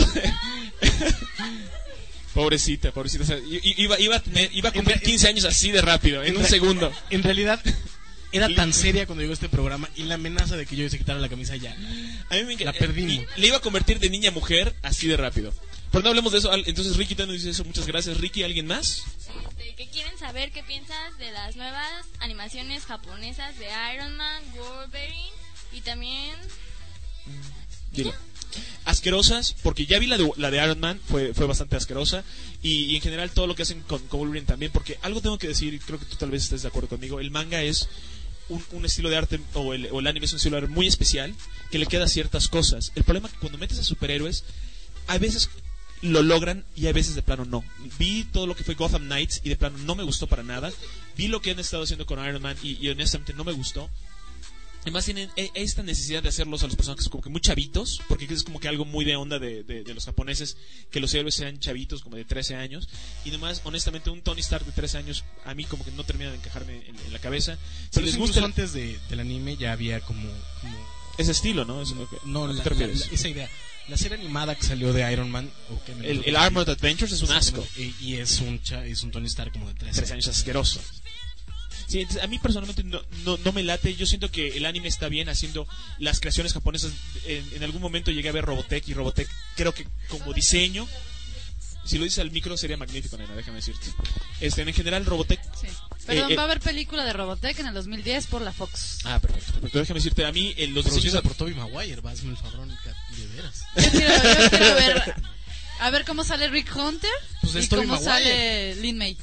Pobrecita. O sea, iba a cumplir 15 años así de rápido, en un segundo. En realidad... Era tan seria cuando llegó este programa y la amenaza de que yo se quitara la camisa ya. A mí la perdimos. Le iba a convertir de niña a mujer así de rápido. Pero no hablemos de eso. Entonces Ricky nos dice eso. Muchas gracias. Ricky, ¿alguien más? Que quieren saber qué piensas de las nuevas animaciones japonesas de Iron Man, Wolverine y también... Dilo. Asquerosas, porque ya vi la de Iron Man, fue bastante asquerosa. Y en general todo lo que hacen con Wolverine también. Porque algo tengo que decir, creo que tú tal vez estés de acuerdo conmigo. El manga es... Un estilo de arte, o el anime es un estilo de arte muy especial, que le queda ciertas cosas. El problema es que cuando metes a superhéroes, a veces lo logran y a veces de plano no. Vi todo lo que fue Gotham Knights y de plano no me gustó para nada. Vi lo que han estado haciendo con Iron Man y honestamente no me gustó. Además tienen esta necesidad de hacerlos a los personajes como que muy chavitos, porque es como que algo muy de onda de los japoneses, que los héroes sean chavitos como de 13 años, y nomás honestamente un Tony Stark de 13 años a mí como que no termina de encajarme en la cabeza. Si les gusta, antes del anime ya había como ese estilo, ¿no? Esa idea. La serie animada que salió de Iron Man, el Armored Adventures es un asco, y es un Tony Stark como de 13 años asqueroso. Sí, entonces, a mí personalmente no me late. Yo siento que el anime está bien haciendo las creaciones japonesas. En algún momento llegué a ver Robotech, y Robotech creo que como diseño, si lo dices al micro sería magnífico, nena, déjame decirte. En general Robotech... Sí. Perdón, va a haber película de Robotech en el 2010 por la Fox. Ah, perfecto. Pero déjame decirte, a mí los producida por Tobey Maguire, hazme el favor, de veras. Yo quiero ver... A ver cómo sale Rick Hunter y cómo sale Lin May.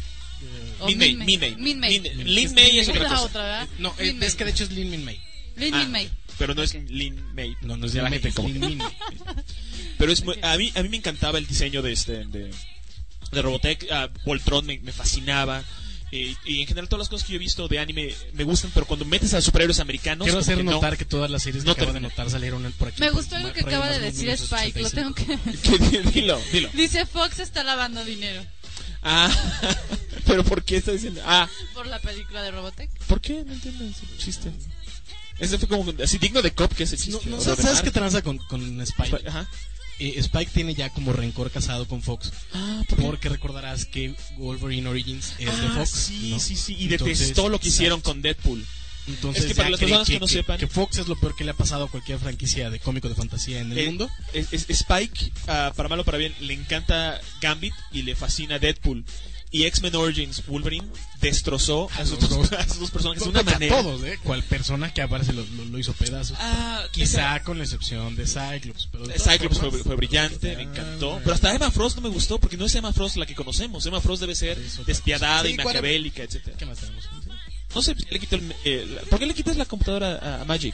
Lin May es otra cosa. No, es que de hecho es Lin May. Lin May. Pero no es Lin May. No es de la gente como. Pero es a mí me encantaba el diseño de Robotech. Voltron me fascinaba. Y en general todas las cosas que yo he visto de anime me gustan, pero cuando metes a superhéroes americanos... Quiero hacer notar que todas las series que acabo de notar salieron por aquí. Me gustó algo que acaba de decir Spike, lo tengo que... Dilo. Dice Fox está lavando dinero. ¿Pero por qué está diciendo? Por la película de Robotech. ¿Por qué? No entiendo ese chiste. Ese fue como así digno de cop que ese chiste. No, ¿sabes qué tranza con Spike? Ajá. Spike tiene ya como rencor casado con Fox. Porque recordarás que Wolverine Origins es de Fox. Sí. Y detestó lo que hicieron con Deadpool. Entonces, es que para las personas que no sepan, que Fox es lo peor que le ha pasado a cualquier franquicia de cómico de fantasía en el mundo. Spike, para mal o para bien, le encanta Gambit y le fascina Deadpool. Y X-Men Origins Wolverine destrozó a sus dos personajes de una manera. A todos, cual persona que aparece lo hizo pedazos. Quizá con la excepción de Cyclops. Pero Cyclops fue brillante, me encantó. Pero hasta Emma Frost no me gustó, porque no es Emma Frost la que conocemos. Emma Frost debe ser despiadada y maquiavélica, etcétera. ¿Qué más tenemos? No sé, ¿por qué le quitas la computadora a Magic?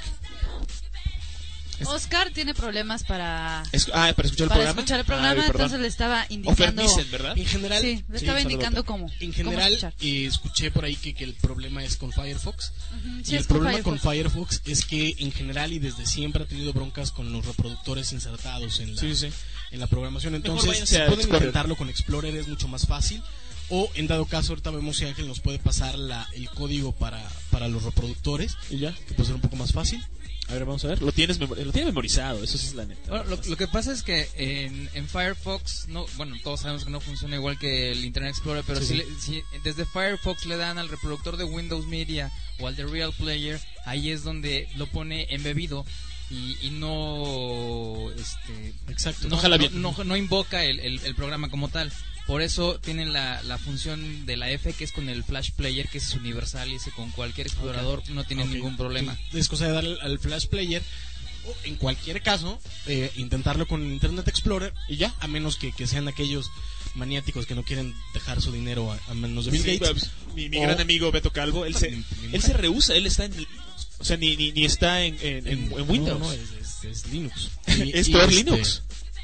Oscar tiene problemas para escuchar el programa. Entonces le estaba indicando. ¿verdad? En general, sí, le estaba indicando cómo. En general, escuché por ahí que el problema es con Firefox. Sí, y el problema con Firefox es que en general y desde siempre ha tenido broncas con los reproductores insertados en la programación. Entonces, si pueden intentarlo con Explorer es mucho más fácil. O en dado caso, ahorita vemos si Ángel nos puede pasar el código para los reproductores. Y ya, que puede ser un poco más fácil. A ver, vamos a ver. Lo tienes memorizado, eso sí es la neta. Bueno, lo que pasa es que en Firefox, todos sabemos que no funciona igual que el Internet Explorer, pero si desde Firefox le dan al reproductor de Windows Media o al de Real Player, ahí es donde lo pone embebido y no... Exacto. No invoca el programa como tal. Por eso tienen la función de la F, que es con el Flash Player, que es universal y ese con cualquier explorador no tiene ningún problema. Es cosa de darle al Flash Player, o en cualquier caso, intentarlo con Internet Explorer y ya, a menos que sean aquellos maniáticos que no quieren dejar su dinero a manos de Bill Gates. Mi gran amigo Beto Calvo, él se rehúsa, él está en... O sea, ni está en Windows. No, es Linux. Es peor Linux.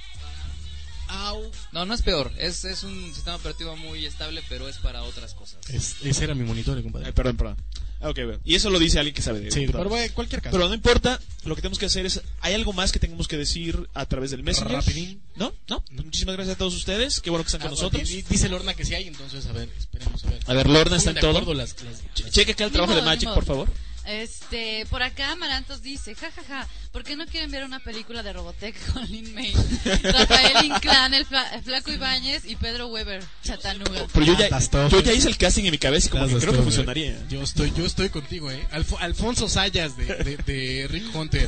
No es peor, es un sistema operativo muy estable, pero es para otras cosas. Ese era mi monitor, compadre. Perdón. Okay, y eso lo dice alguien que sabe de pero cualquier caso. Pero no importa, lo que tenemos que hacer es... ¿Hay algo más que tengamos que decir a través del Messenger? Rapidín. ¿No? Muchísimas gracias a todos ustedes, qué bueno que están con nosotros. Dice Lorna que sí hay, entonces a ver, esperemos a ver. A ver, Lorna está en todo. Cheque acá el trabajo de Magic, por favor. Por acá Marantos dice, jajaja, ¿por qué no quieren ver una película de Robotech con Lin May, Rafael Inclán, el Flaco Ibáñez y Pedro Weber, Chatanuga? Pero yo ya hice el casting en mi cabeza y como que creo que funcionaría. Yo estoy contigo, Alfonso Sayas de Rick Hunter.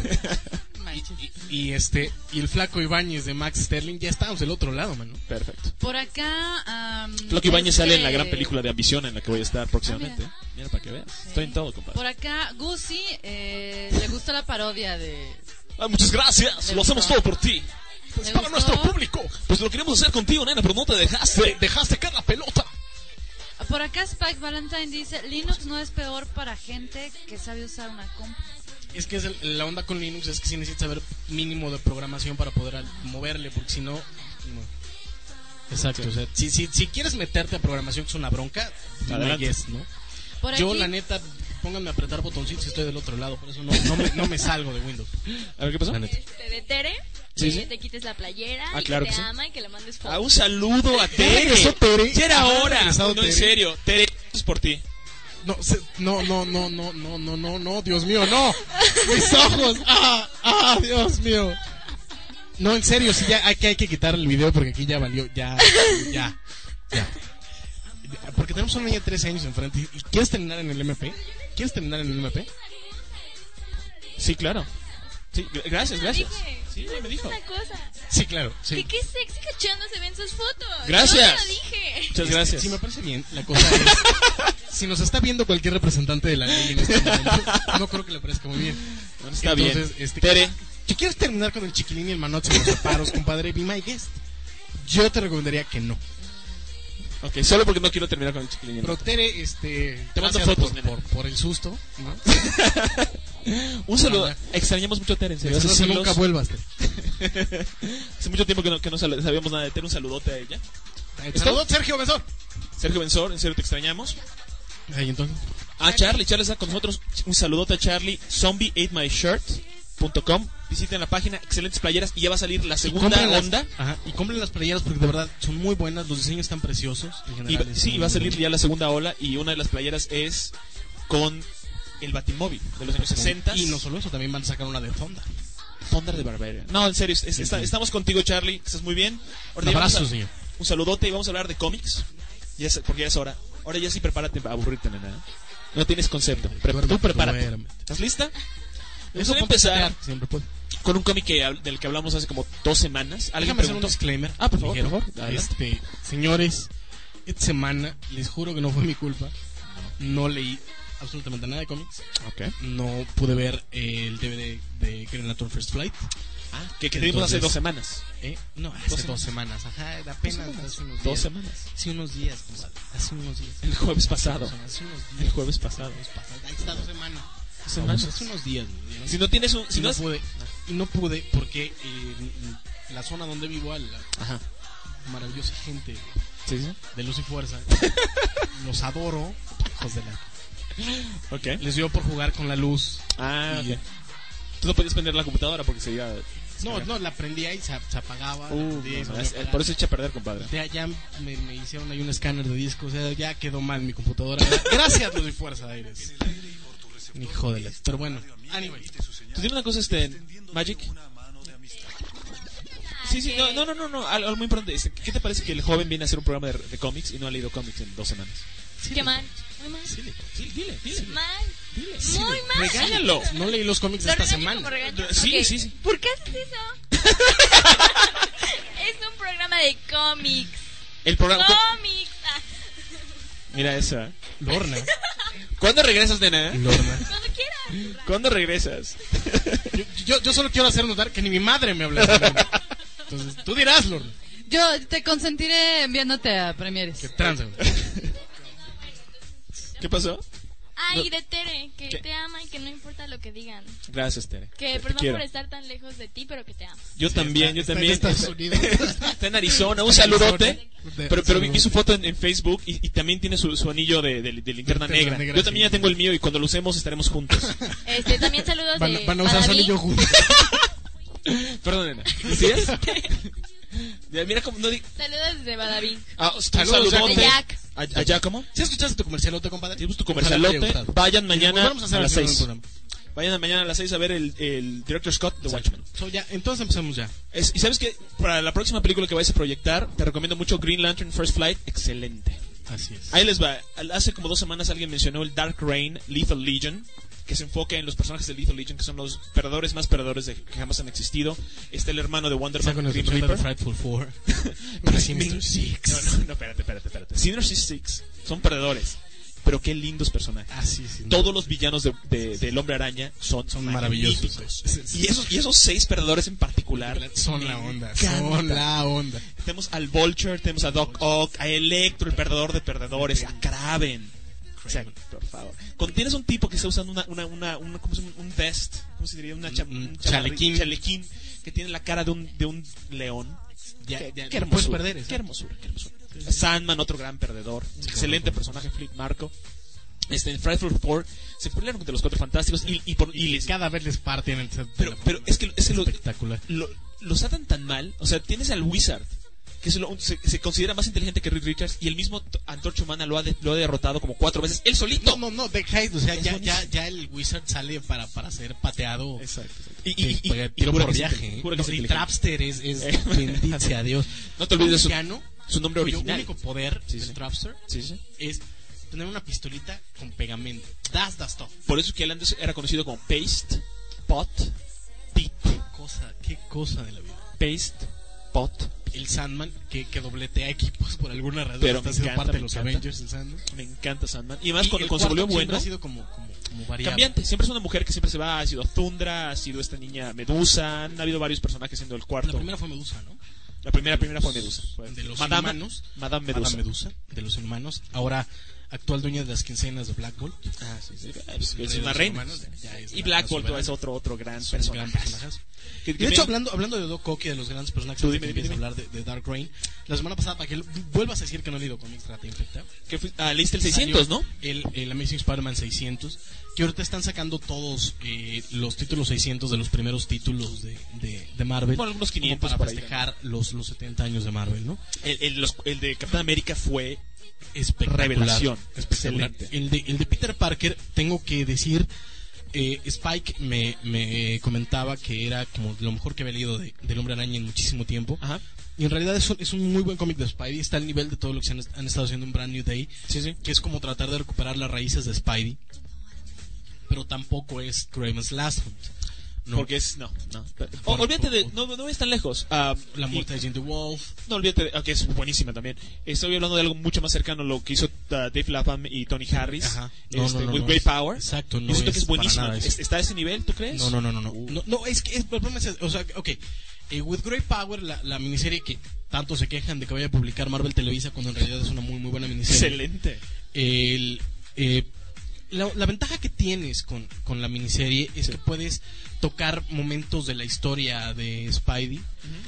Y el Flaco Ibáñez de Max Sterling, ya estamos del otro lado, mano. Perfecto. Por acá Flaco Ibáñez sale en la gran película de Ambición en la que voy a estar próximamente. Mira para que veas. Sí. Estoy en todo, compadre. Por acá Gusi le gusta la parodia de... muchas gracias, lo hacemos todo por ti. Pues para nuestro público. Pues lo queríamos hacer contigo, nena, pero no te dejaste caer la pelota. Por acá Spike Valentine dice, Linux no es peor para gente que sabe usar una compu. Es que la onda con Linux es que sí necesitas saber mínimo de programación para poder moverle, porque si no... Exacto, sí. O sea, si quieres meterte a programación que es una bronca, adelante. ¿no? Yo, la neta, pónganme a apretar botoncitos y estoy del otro lado, por eso no me salgo de Windows. A ver, ¿qué pasó? De Tere, que te quites la playera y claro que te ama y que le mandes fotos. Un saludo a Tere. Ya era hora. No, en serio, Tere, es por ti. No, Dios mío, no. Mis ojos. Dios mío. No, en serio, sí, ya hay que quitar el video porque aquí ya valió, ya. Porque tenemos una niña de 13 años enfrente. ¿Y quieres terminar en el MP? Sí, claro. Sí, gracias. Sí, me dijo. Una cosa. Sí, claro. Sí. Qué sexy cachondo se ven sus fotos. Gracias. Yo no lo dije. Muchas gracias. Sí, me parece bien. La cosa es, si nos está viendo cualquier representante de la ley en este momento, no creo que le parezca muy bien. Está entonces, bien. Tere, si quieres terminar con el chiquilín y el manote y los separos, compadre, be my guest. Yo te recomendaría que no. Ok, solo porque no quiero terminar con el chiquilín. Pero Tere, te mando fotos por el susto, ¿no? Un saludo. Extrañamos mucho a Tere, en serio. Nunca vuelvas, Tere. Hace mucho tiempo que no sabíamos nada de Tere. Un saludote a ella. Saludos, Sergio Benzor. Sergio Benzor, en serio te extrañamos. Ahí entonces. Charlie está con nosotros. Un saludote a Charlie. zombie8myshirt.com. Visiten la página, excelentes playeras. Y ya va a salir la segunda onda. Y compren las playeras porque de verdad son muy buenas. Los diseños están preciosos. En general, va a salir ya la segunda ola. Y una de las playeras es con el Batimóvil de los años 60. Y no solo eso, también van a sacar una de Thunder de Barbarian. No, en serio, estamos contigo, Charlie. Estás muy bien. Un abrazo, señor. Un saludote y vamos a hablar de cómics. Porque ya es hora. Ahora ya sí prepárate para aburrirte, nena. No tienes concepto. Tú prepárate. ¿Estás lista? Vamos a empezar con un cómic del que hablamos hace como 2 semanas. Déjame hacer un disclaimer. Por favor. Señores, esta semana, les juro que no fue mi culpa. No leí absolutamente nada de cómics. No pude ver el DVD de Green Lantern First Flight. Que dimos hace 2 semanas. No, hace 2 semanas. Ajá, apenas hace unos días. 2 semanas. Hace unos días, compadre. Hace unos días. El jueves pasado. Hace unos días. El jueves pasado. Ahí está 2 semanas. Hace unos días. Si no tienes un... no pude porque la zona donde vivo, la maravillosa gente de Luz y Fuerza, los adoro, hijos de la... Les dio por jugar con la luz. Tú no podías prender la computadora porque se iba... No, la prendía y se apagaba. Por eso eché a perder, compadre. Ya me hicieron ahí un escáner de discos. O sea, ya quedó mal mi computadora. Gracias, Luz y Fuerza, Aires. Hijo de la... Pero bueno, anyway. ¿Tú tienes una cosa, Magic? Sí, no, algo muy importante. ¿Qué te parece que el joven viene a hacer un programa de cómics y no ha leído cómics en 2 semanas? Qué mal. Muy mal. Dile. Mal. Muy mal. Regáñalo. No leí los cómics de esta semana. Sí. ¿Por qué haces eso? Es un programa de cómics. El programa... ¡Cómics! Mira esa. Lorna. ¿Cuándo regresas, nena? Lorna. Cuando quieras. ¿Cuándo regresas? Yo solo quiero hacer notar que ni mi madre me habla. Entonces, tú dirás, Lorna. Yo te consentiré enviándote a premieres. Qué tranza. ¿Qué pasó? Ay, de Tere, que te ama y que no importa lo que digan. Gracias, Tere. Que perdón por estar tan lejos de ti, pero que te amo. Yo también. Está en Estados Unidos. Está en Arizona. Un saludote. Pero vi su foto en Facebook y también tiene su anillo de linterna negra. Yo también ya tengo el mío y cuando lo usemos estaremos juntos. También saludos de Van a usar su anillo juntos. Perdón, nena. ¿Decías? Mira cómo no saludos desde Badaví. Saludos a Jack. ¿A Jack cómo? ¿Sí escuchaste tu comercialote, compadre? Sí, tu comercialote. Vayan mañana a las 6. Vayan mañana a las 6 a ver el Director Scott de Watchmen. Entonces empezamos ya. Y sabes que para la próxima película que vayas a proyectar, te recomiendo mucho Green Lantern First Flight. Excelente. Así es. Ahí les va. Hace como 2 semanas alguien mencionó el Dark Reign Lethal Legion, que se enfoca en los personajes de Lethal Legion, que son los perdedores más perdedores que jamás han existido. Está el hermano de Wonder Man, Grim Reaper. Frightful Four. Sinister Six. No, espérate. Sinister Six son perdedores. Pero qué lindos personajes. Sí. Todos los villanos del Hombre Araña son maravillosos. Y esos 6 perdedores en particular son la onda. Tenemos al Vulture, tenemos a Doc Ock, a Electro, el perdedor de perdedores, a Kraven. O sea, por favor. Cuando tienes un tipo que está usando un vest, ¿cómo se diría? Un chalequín que tiene la cara de un león. Qué hermosura. Qué hermosura. Sandman, otro gran perdedor. Excelente personaje, Flip Marco. En Frightful Four se pelearon contra los 4 Fantásticos y cada vez les parten. Pero es que espectacular. Los atan tan mal. O sea, tienes al Wizard, que se considera más inteligente que Reed Richards, y el mismo Antorcha Humana lo ha derrotado como 4 veces él solito. No, deja eso. O sea, ya el Wizard sale para ser pateado. Exacto. Y tiro por viaje. Y Trapster es bendice a Dios. No te olvides su nombre original. El único poder del Trapster es tener una pistolita con pegamento. That's the stuff. Por eso que él antes era conocido como Paste, Pot, Pit. Qué cosa de la vida. Paste, Pot. El Sandman que dobletea equipos por alguna razón. Pero está siendo parte de los Avengers, el Sandman. Me encanta Sandman. Y además cuando se volvió bueno, siempre ha sido como variable. Cambiante. Siempre es una mujer que siempre se va. Ha sido Thundra, ha sido esta niña Medusa. Han habido varios personajes siendo el cuarto. La primera fue Medusa, ¿no? La primera fue Medusa. De los Madame humanos. Madame Medusa. De los humanos. Ahora actual dueña de las quincenas de Black Bolt. Ah, sí. Es una reina. Y Black Bolt es otro gran personaje. De hecho, hablando de Doc Ock y de los grandes personajes, dime. Hablar de Dark Reign. La semana pasada, para que vuelvas a decir que no he leído cómics, trata de infectar. Leíste el 600, ¿no? El Amazing Spider-Man 600. Que ahorita están sacando todos los títulos 600 de los primeros títulos de Marvel. Bueno, algunos 500 para festejar los 70 años de Marvel, ¿no? El de Capitán América fue espectacular. Revelación. Excelente. El de Peter Parker, tengo que decir, Spike me comentaba que era como lo mejor que había leído del Hombre Araña en muchísimo tiempo. Ajá. Y en realidad es un muy buen cómic de Spidey. Está al nivel de todo lo que han estado haciendo en Brand New Day. Sí. Que es como tratar de recuperar las raíces de Spidey. Pero tampoco es Kraven's Last Hunt. No. Porque es... No. Olvídate de... No es tan lejos. La muerte de Jim the Wolf. No, olvídate de... que es buenísima también. Estoy hablando de algo mucho más cercano a lo que hizo Dave Lapham y Tony Harris. Ajá. With Great Power. Exacto. No siento que es buenísimo. ¿Está a ese nivel, tú crees? No. No, es que... El problema es... O sea, ok. With Great Power, la miniserie que tanto se quejan de que vaya a publicar Marvel Televisa, cuando en realidad es una muy, muy buena miniserie. Excelente. La ventaja que tienes con la miniserie es que puedes tocar momentos de la historia de Spidey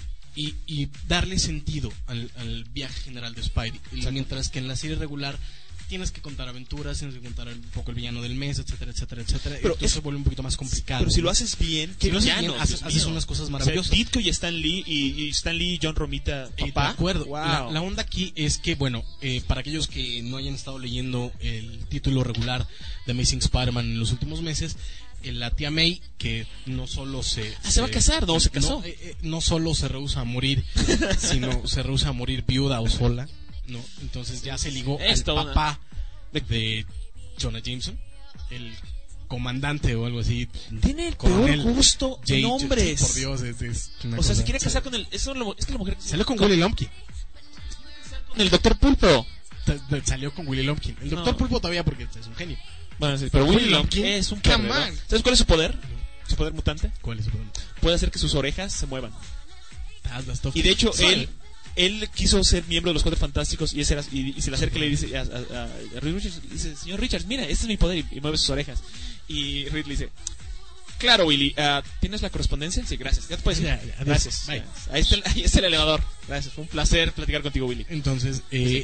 y darle sentido al viaje general de Spidey. Mientras que en la serie regular tienes que contar aventuras, tienes que contar un poco el villano del mes, etcétera. Pero eso se vuelve un poquito más complicado. Pero si lo haces bien, si lo haces bien, haces unas cosas maravillosas. O sea, Ditko y Stan Lee y John Romita, papá. De acuerdo. Wow. La onda aquí es que, bueno, para aquellos que no hayan estado leyendo el título regular de Amazing Spider-Man en los últimos meses, la tía May, que no solo se va a casar, ¿no? Se casó. No solo se rehúsa a morir, sino se rehúsa a morir viuda o sola. No, entonces ya se ligó al papá de Jonah Jameson, el comandante o algo así. Tiene el peor gusto en hombres. Por Dios, es una cosa. Se quiere casar con el... es que la mujer... Salió con Willy Lumpkin. Con el Dr. Pulpo. Salió con Willy Lumpkin. El Dr. Pulpo todavía porque es un genio. Bueno, sí, pero Willy Lumpkin es un poder, ¿no? ¿Sabes cuál es su poder? ¿Su poder mutante? ¿Cuál es su poder? Puede hacer que sus orejas se muevan. Y de hecho, él quiso ser miembro de los Cuatro Fantásticos y se le acerca y le dice a Reed Richards, dice, señor Richards, mira, este es mi poder, y mueve sus orejas. Y Reed le dice, claro, Willy, ¿tienes la correspondencia? Sí, gracias. Ya te puedes ir. Gracias. Ahí está el elevador. Gracias, fue un placer platicar contigo, Willy. Entonces,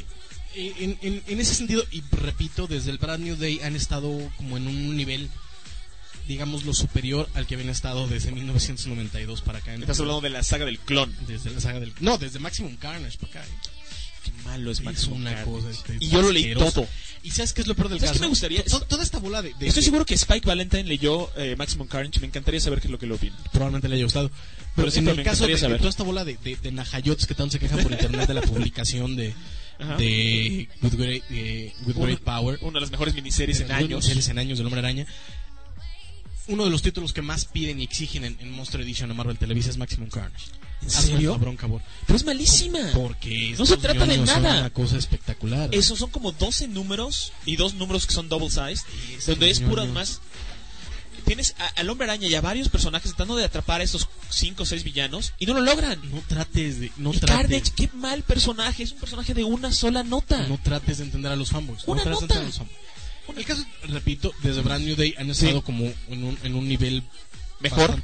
en ese sentido, y repito, desde el Brand New Day han estado como en un nivel, digamos, lo superior al que habían estado desde 1992 para acá. Estás hablando de la saga del clon. Desde Maximum Carnage para acá. Qué malo es Maximum Carnage. Cosa, y yo lo leí todo. ¿Y sabes qué es lo peor del caso? ¿Qué me gustaría? Toda esta bola de estoy seguro que Spike Valentine leyó Maximum Carnage. Me encantaría saber qué es lo que le opina. Probablemente le haya gustado. Pero en el caso de toda esta bola de najayots que tanto se quejan por internet de la publicación de With Great Power, una de las mejores miniseries en años del Hombre Araña. Uno de los títulos que más piden y exigen en Monster Edition a Marvel Televisa es Maximum Carnage. ¿En serio? Pero es malísima. Porque no se trata de nada. Es una cosa espectacular. Esos son como 12 números y 2 números que son double sized, donde es pura más. Tienes al Hombre Araña y a varios personajes tratando de atrapar a estos 5 o 6 villanos y no lo logran. No trates. Carnage, qué mal personaje. Es un personaje de una sola nota. No trates de entender a los fanboys. Una nota. El caso, repito, desde Brand New Day han estado como en un nivel mejor.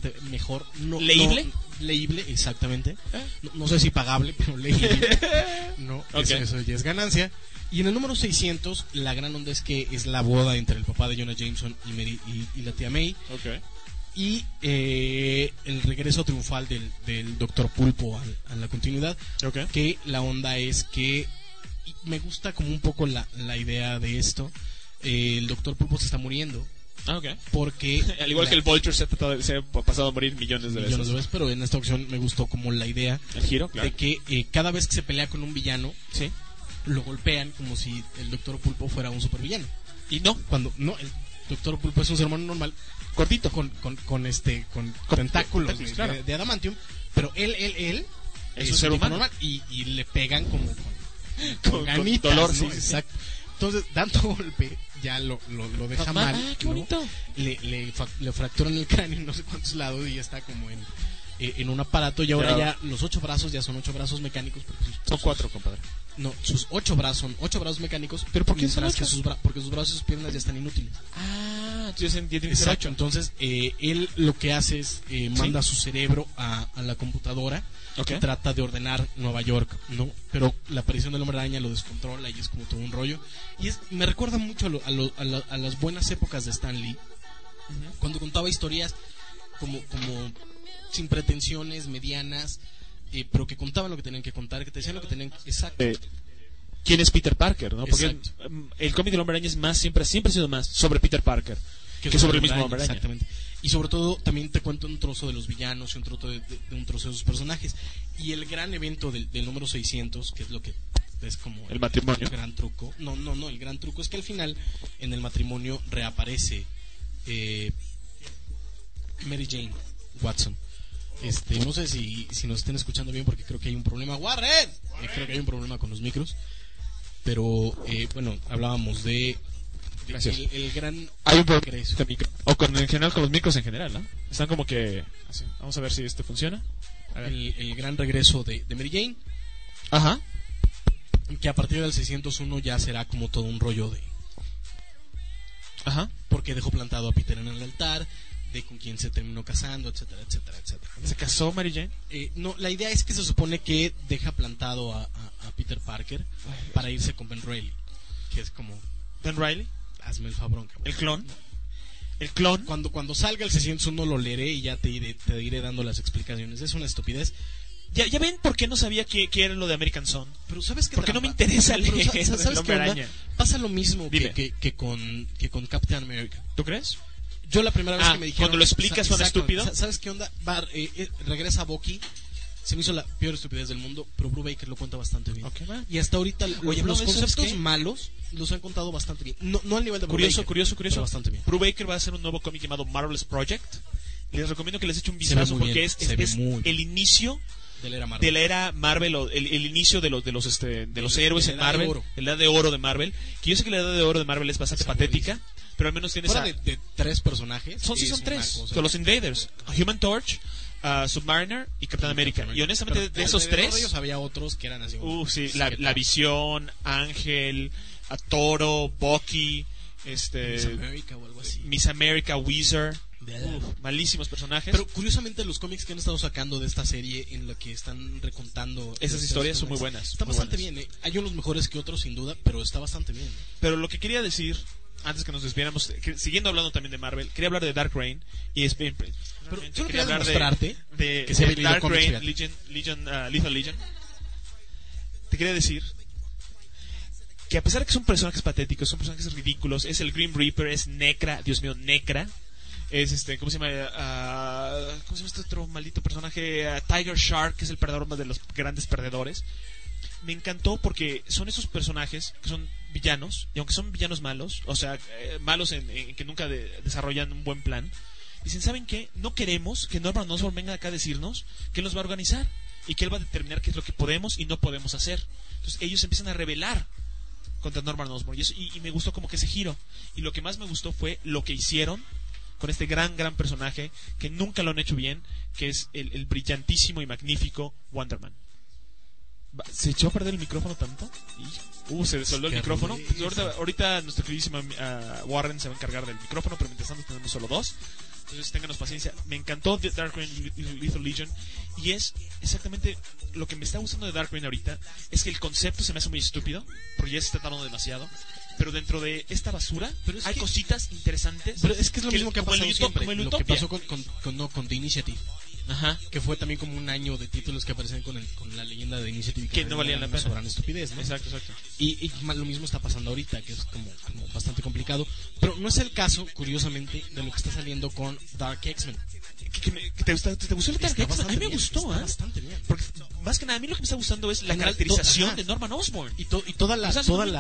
Leíble, exactamente. No sé si pagable, pero leíble. No, eso ya es ganancia. Y en el número 600, la gran onda es que es la boda entre el papá de Jonah Jameson y la tía May. Y el regreso triunfal del Dr. Pulpo a la continuidad. Que la onda es que me gusta como un poco la idea de esto. El Dr. Pulpo se está muriendo. Porque al igual que el Vulture se ha pasado a morir millones de veces. Pero en esta ocasión me gustó como la idea el giro, claro, de que cada vez que se pelea con un villano, lo golpean como si el Dr. Pulpo fuera un supervillano. Y no, cuando no, el Dr. Pulpo es un ser humano normal, cortito, con tentáculos de adamantium, pero él es un ser humano normal y le pegan como con ganitas, dolor, ¿no? Exacto. Entonces, tanto golpe ya lo deja mal. Qué bonito. Le fracturan el cráneo en no sé cuántos lados y ya está como en un aparato y ahora ya los 8 brazos ya son 8 brazos mecánicos. Son 4, compadre. No, sus 8 brazos son 8 brazos mecánicos. ¿Pero por qué son 8? Porque sus brazos y sus piernas ya están inútiles. Entonces tiene que ser 8. Entonces él lo que hace es manda su cerebro a la computadora que trata de ordenar Nueva York, ¿no? Pero la aparición del Hombre Araña lo descontrola y es como todo un rollo. Y me recuerda mucho a las buenas épocas de Stan Lee, cuando contaba historias como sin pretensiones, medianas, pero que contaban lo que tenían que contar, que te decían lo que tenían. Exacto. ¿Quién es Peter Parker, no? Porque el cómic del Hombre Araña es siempre ha sido más sobre Peter Parker que sobre el mismo Hombre Araña. Exactamente. Y sobre todo también te cuento un trozo de los villanos y un trozo de un trozo de sus personajes. Y el gran evento del número 600, que es lo que es como el matrimonio. El gran truco. No, el gran truco es que al final en el matrimonio reaparece Mary Jane Watson. No sé si nos estén escuchando bien porque creo que hay un problema. ¡Warren! Creo que hay un problema con los micros. Pero bueno, hablábamos de el gran hay un problema este micro. O en general con los micros en general, ¿no? Están como que así. Vamos a ver si esto funciona. El gran regreso de Mary Jane. Ajá. Que a partir del 601 ya será como todo un rollo de... Ajá. Porque dejó plantado a Peter en el altar, de con quien se terminó casando, etcétera, etcétera, etcétera. ¿Se casó Mary Jane? No, la idea es que se supone que deja plantado a Peter Parker para irse con Ben Reilly, que es como... ¿Ben Reilly? Hazme el fabrón. ¿El clon? ¿El clon? Cuando salga el 601 lo leeré y ya te iré dando las explicaciones. Es una estupidez. Ya ven por qué no sabía qué era lo de American Son. Pero ¿sabes qué? Porque no me interesa leer ¿sabes Hombre Araña. Pasa lo mismo que con Captain America. ¿Tú crees? Yo la primera vez que me dijeron... Cuando lo explicas suena estúpido. ¿Sabes qué onda? Regresa Bucky. Se me hizo la peor estupidez del mundo, pero Brubaker lo cuenta bastante bien. Y hasta ahorita los conceptos malos los han contado bastante bien. No al nivel de Brubaker. Curioso. Bastante bien. Brubaker va a hacer un nuevo cómic llamado Marvelous Project. Les recomiendo que les echen un vistazo porque es el inicio de la era Marvel, el inicio de los héroes en Marvel, la edad de oro de Marvel. Que yo sé que la edad de oro de Marvel es bastante patética, pero al menos tienes de 3 personajes. Son 3. Son los Invaders, Human Torch, Submariner y Capitán América. Y honestamente de esos 3 de ellos había otros que eran así. Sí, la Visión, Ángel, Toro, Bucky, Miss America, Weezer. Malísimos personajes. Pero curiosamente los cómics que han estado sacando de esta serie en la que están recontando esas historias son muy buenas. Está bastante bien. Hay unos mejores que otros sin duda, pero está bastante bien. Pero lo que quería decir antes que nos despiéramos, siguiendo hablando también de Marvel, quería hablar de Dark Reign y pero yo quería hablar de Dark Reign, Lethal Legion. Te quería decir que a pesar de que son personajes patéticos, son personajes ridículos, es el Grim Reaper, es Necra, Dios mío, Necra. Es ¿cómo se llama este otro maldito personaje? Tiger Shark, que es el perdedor más de los grandes perdedores. Me encantó porque son esos personajes que son villanos, y aunque son villanos malos, o sea, malos en que nunca desarrollan un buen plan, dicen, ¿saben qué? No queremos que Norman Osborn venga acá a decirnos que él nos va a organizar y que él va a determinar qué es lo que podemos y no podemos hacer. Entonces ellos empiezan a rebelar contra Norman Osborn y me gustó como que ese giro. Y lo que más me gustó fue lo que hicieron con este gran personaje que nunca lo han hecho bien, que es el brillantísimo y magnífico Wonder Man. ¿Se echó a perder el micrófono tanto? Se desoldó el micrófono. Ahorita nuestra queridísima Warren se va a encargar del micrófono, pero mientras tanto tenemos solo 2. Entonces ténganos paciencia. Me encantó The Dark Reign Lethal Legion y es exactamente lo que me está gustando de Dark Reign ahorita. Es que el concepto se me hace muy estúpido porque ya se está tardando demasiado. Pero dentro de esta basura hay cositas interesantes. Pero es que es lo mismo que ha pasado siempre. Lo que pasó con The Initiative. Ajá. Que fue también como un año de títulos que aparecen con la leyenda de Initiative que no valían la pena. Sobran estupidez, ¿no? Exacto. Y lo mismo está pasando ahorita, que es como bastante complicado. Pero no es el caso, curiosamente, de lo que está saliendo con Dark X-Men. ¿Te gustó el Dark X-Men? A mí me gustó, bastante bien. Porque más que nada, a mí lo que me está gustando es la caracterización de Norman Osborn. Y toda la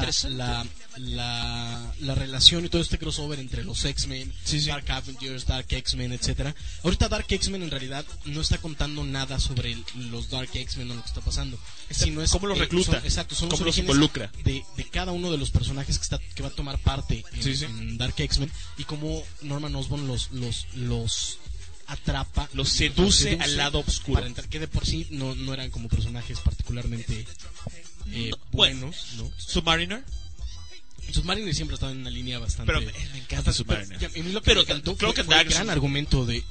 relación y todo este crossover entre los X-Men, Dark Avengers, Dark X-Men, etcétera. Ahorita Dark X-Men en realidad no está contando nada sobre los Dark X-Men o lo que está pasando, sino es cómo los recluta, son cómo los involucra de cada uno de los personajes que va a tomar parte en Dark X-Men y cómo Norman Osborn los atrapa, los seduce al lado oscuro. Para entrar, que de por sí no eran como personajes particularmente buenos, ¿no? Submariner siempre ha estado en una línea bastante... Pero me encanta Submariner. Pero Cloak and Dagger, gran argumento de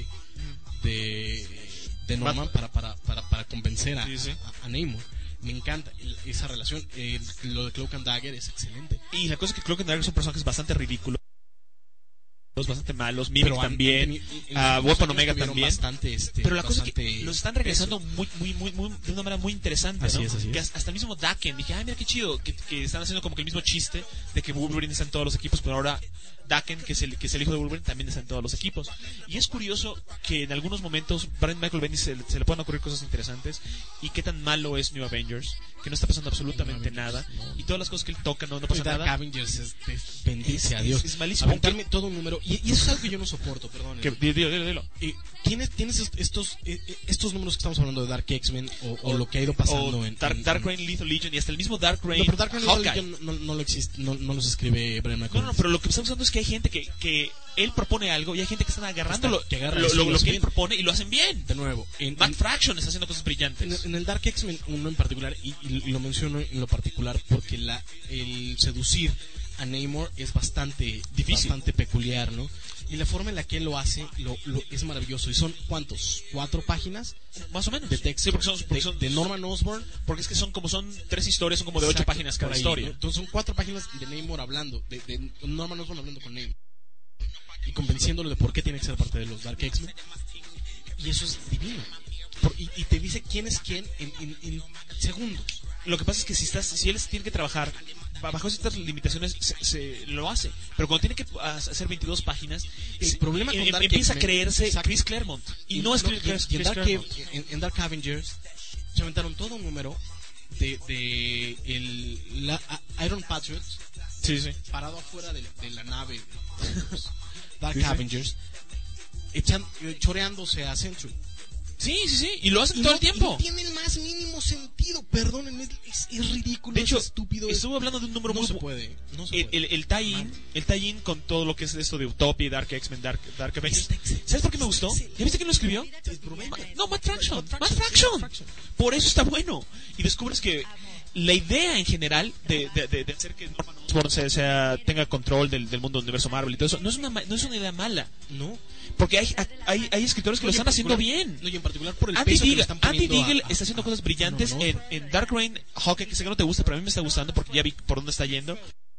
Norman para convencer a Namor. Me encanta esa relación. Lo de Cloak and Dagger es excelente. Y la cosa es que Cloak and Dagger son personajes bastante ridículos, bastante malos. Mimic también, Weapon Omega también. Pero la cosa es que los están regresando muy, de una manera muy interesante, así ¿no? Es. Que hasta el mismo Daken, dije, mira qué chido, que están haciendo como que el mismo chiste de que Wolverine está en todos los equipos, pero ahora Daken, que es el hijo de Wolverine, también está en todos los equipos. Y es curioso que en algunos momentos Brian Michael Bendis se le pueden ocurrir cosas interesantes. Y qué tan malo es New Avengers, que no está pasando absolutamente nada. Y todas las cosas que él toca no pasa nada. Avengers bendice a Dios. Es malísimo. Aventarme todo un número. Y eso es algo que yo no soporto, perdón. Dilo. ¿Tienes estos números que estamos hablando de Dark X-Men o lo que ha ido pasando en Dark Reign, Lethal Legion y hasta el mismo Dark Reign? No, pero Dark Reign Hawkeye no los escribe Brian Michael. No, pero lo que está usando es que hay gente que él propone algo y hay gente que están agarrando lo que él propone y lo hacen bien. De nuevo, Matt Fraction está haciendo cosas brillantes. En el Dark X-Men, uno en particular, y lo menciono en lo particular porque el seducir a Namor es bastante difícil, bastante peculiar, ¿no? Y la forma en la que él lo hace es maravilloso. Y son, ¿cuántos? 4 páginas más o menos de texto, sí, porque son de Norman Osborn, porque es que son 3 historias, son como de 8 páginas cada historia, ¿no? Entonces son 4 páginas de Namor hablando, de Norman Osborn hablando con Namor y convenciéndolo de por qué tiene que ser parte de los Dark X-Men. Y eso es divino. Y te dice quién es quién en segundos. Lo que pasa es que si él tiene que trabajar bajo ciertas limitaciones, se lo hace. Pero cuando tiene que hacer 22 páginas, el problema con Dark empieza X-Men, a creerse exacto. Chris Claremont. Y no es Chris Claremont. En Dark Avengers se aventaron todo un número de Iron Patriot parado afuera de la nave de Dark Avengers, choreándose a Sentry. Sí, y lo hacen todo el tiempo. No tiene el más mínimo sentido, perdónenme, es ridículo, de hecho, es estúpido. Estuve hablando de un número no se puede. El tie-in con todo lo que es esto de Utopia, Dark X-Men, Dark Avengers. ¿Sabes por qué me gustó? ¿Ya viste quién lo escribió? Matt Fraction. Por eso está bueno. Y descubres que la idea en general de hacer que Norman Osborn tenga control del mundo del universo Marvel y todo eso no es una idea mala, ¿no? Porque hay escritores que lo están haciendo bien. No, y en particular por el peso que le están poniendo. Andy Deagle está haciendo cosas brillantes en Dark Reign Hawkeye, que sé que no te gusta, pero a mí me está gustando porque ya vi por dónde está yendo.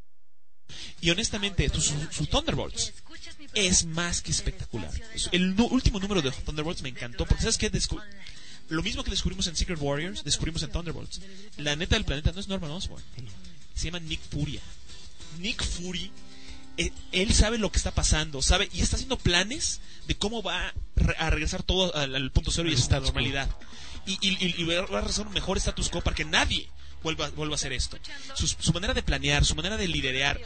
Y honestamente, su Thunderbolts es más que espectacular. El último número de Thunderbolts me encantó porque ¿sabes qué? Lo mismo que descubrimos en Secret Warriors, descubrimos en Thunderbolts. La neta del planeta no es Norman Osborn, se llama Nick Fury. Nick Fury, él sabe lo que está pasando, sabe, y está haciendo planes de cómo va a regresar todo al punto cero y a esta normalidad. Y va a regresar un mejor status quo para que nadie vuelva a hacer esto. Su manera de planear, su manera de liderar,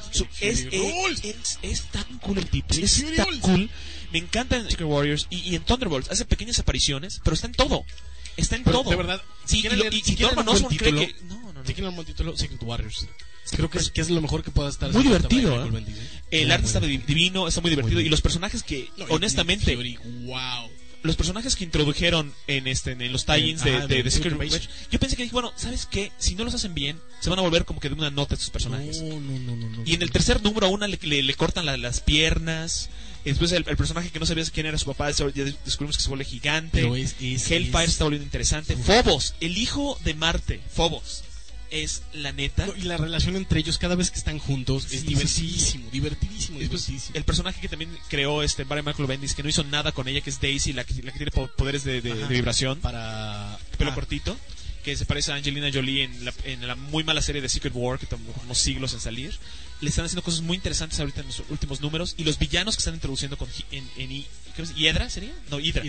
es tan cool el tipo, es tan cool. Me encanta en Secret Warriors y en Thunderbolts hace pequeñas apariciones, pero está en todo. Todo. De verdad, sí, y Norman Osborn cree que si quieren un buen título, Secret Warriors. Creo que es lo mejor que pueda estar. Muy divertido, el arte está divino, está muy divertido. Y los personajes que, honestamente, los personajes que introdujeron en los tie-ins de Secret Warriors, yo pensé que dije, bueno, ¿sabes qué? Si no los hacen bien, se van a volver como que de una nota estos personajes. No. Y en el tercer número a una le cortan las piernas. Después el personaje que no sabías quién era su papá, ya descubrimos que se vuelve gigante. Hellfire está volviendo interesante. Phobos, el hijo de Marte, Phobos, es la neta. Y la relación entre ellos cada vez que están juntos es divertidísimo. El personaje que también creó Brian Michael Bendis, que no hizo nada con ella, que es Daisy, la que tiene poderes de vibración, para pelo cortito, que se parece a Angelina Jolie en la muy mala serie de Secret War, que tomó como siglos en salir. Le están haciendo cosas muy interesantes ahorita en los últimos números. Y los villanos que están introduciendo con ¿Hiedra sería? No, Hydra.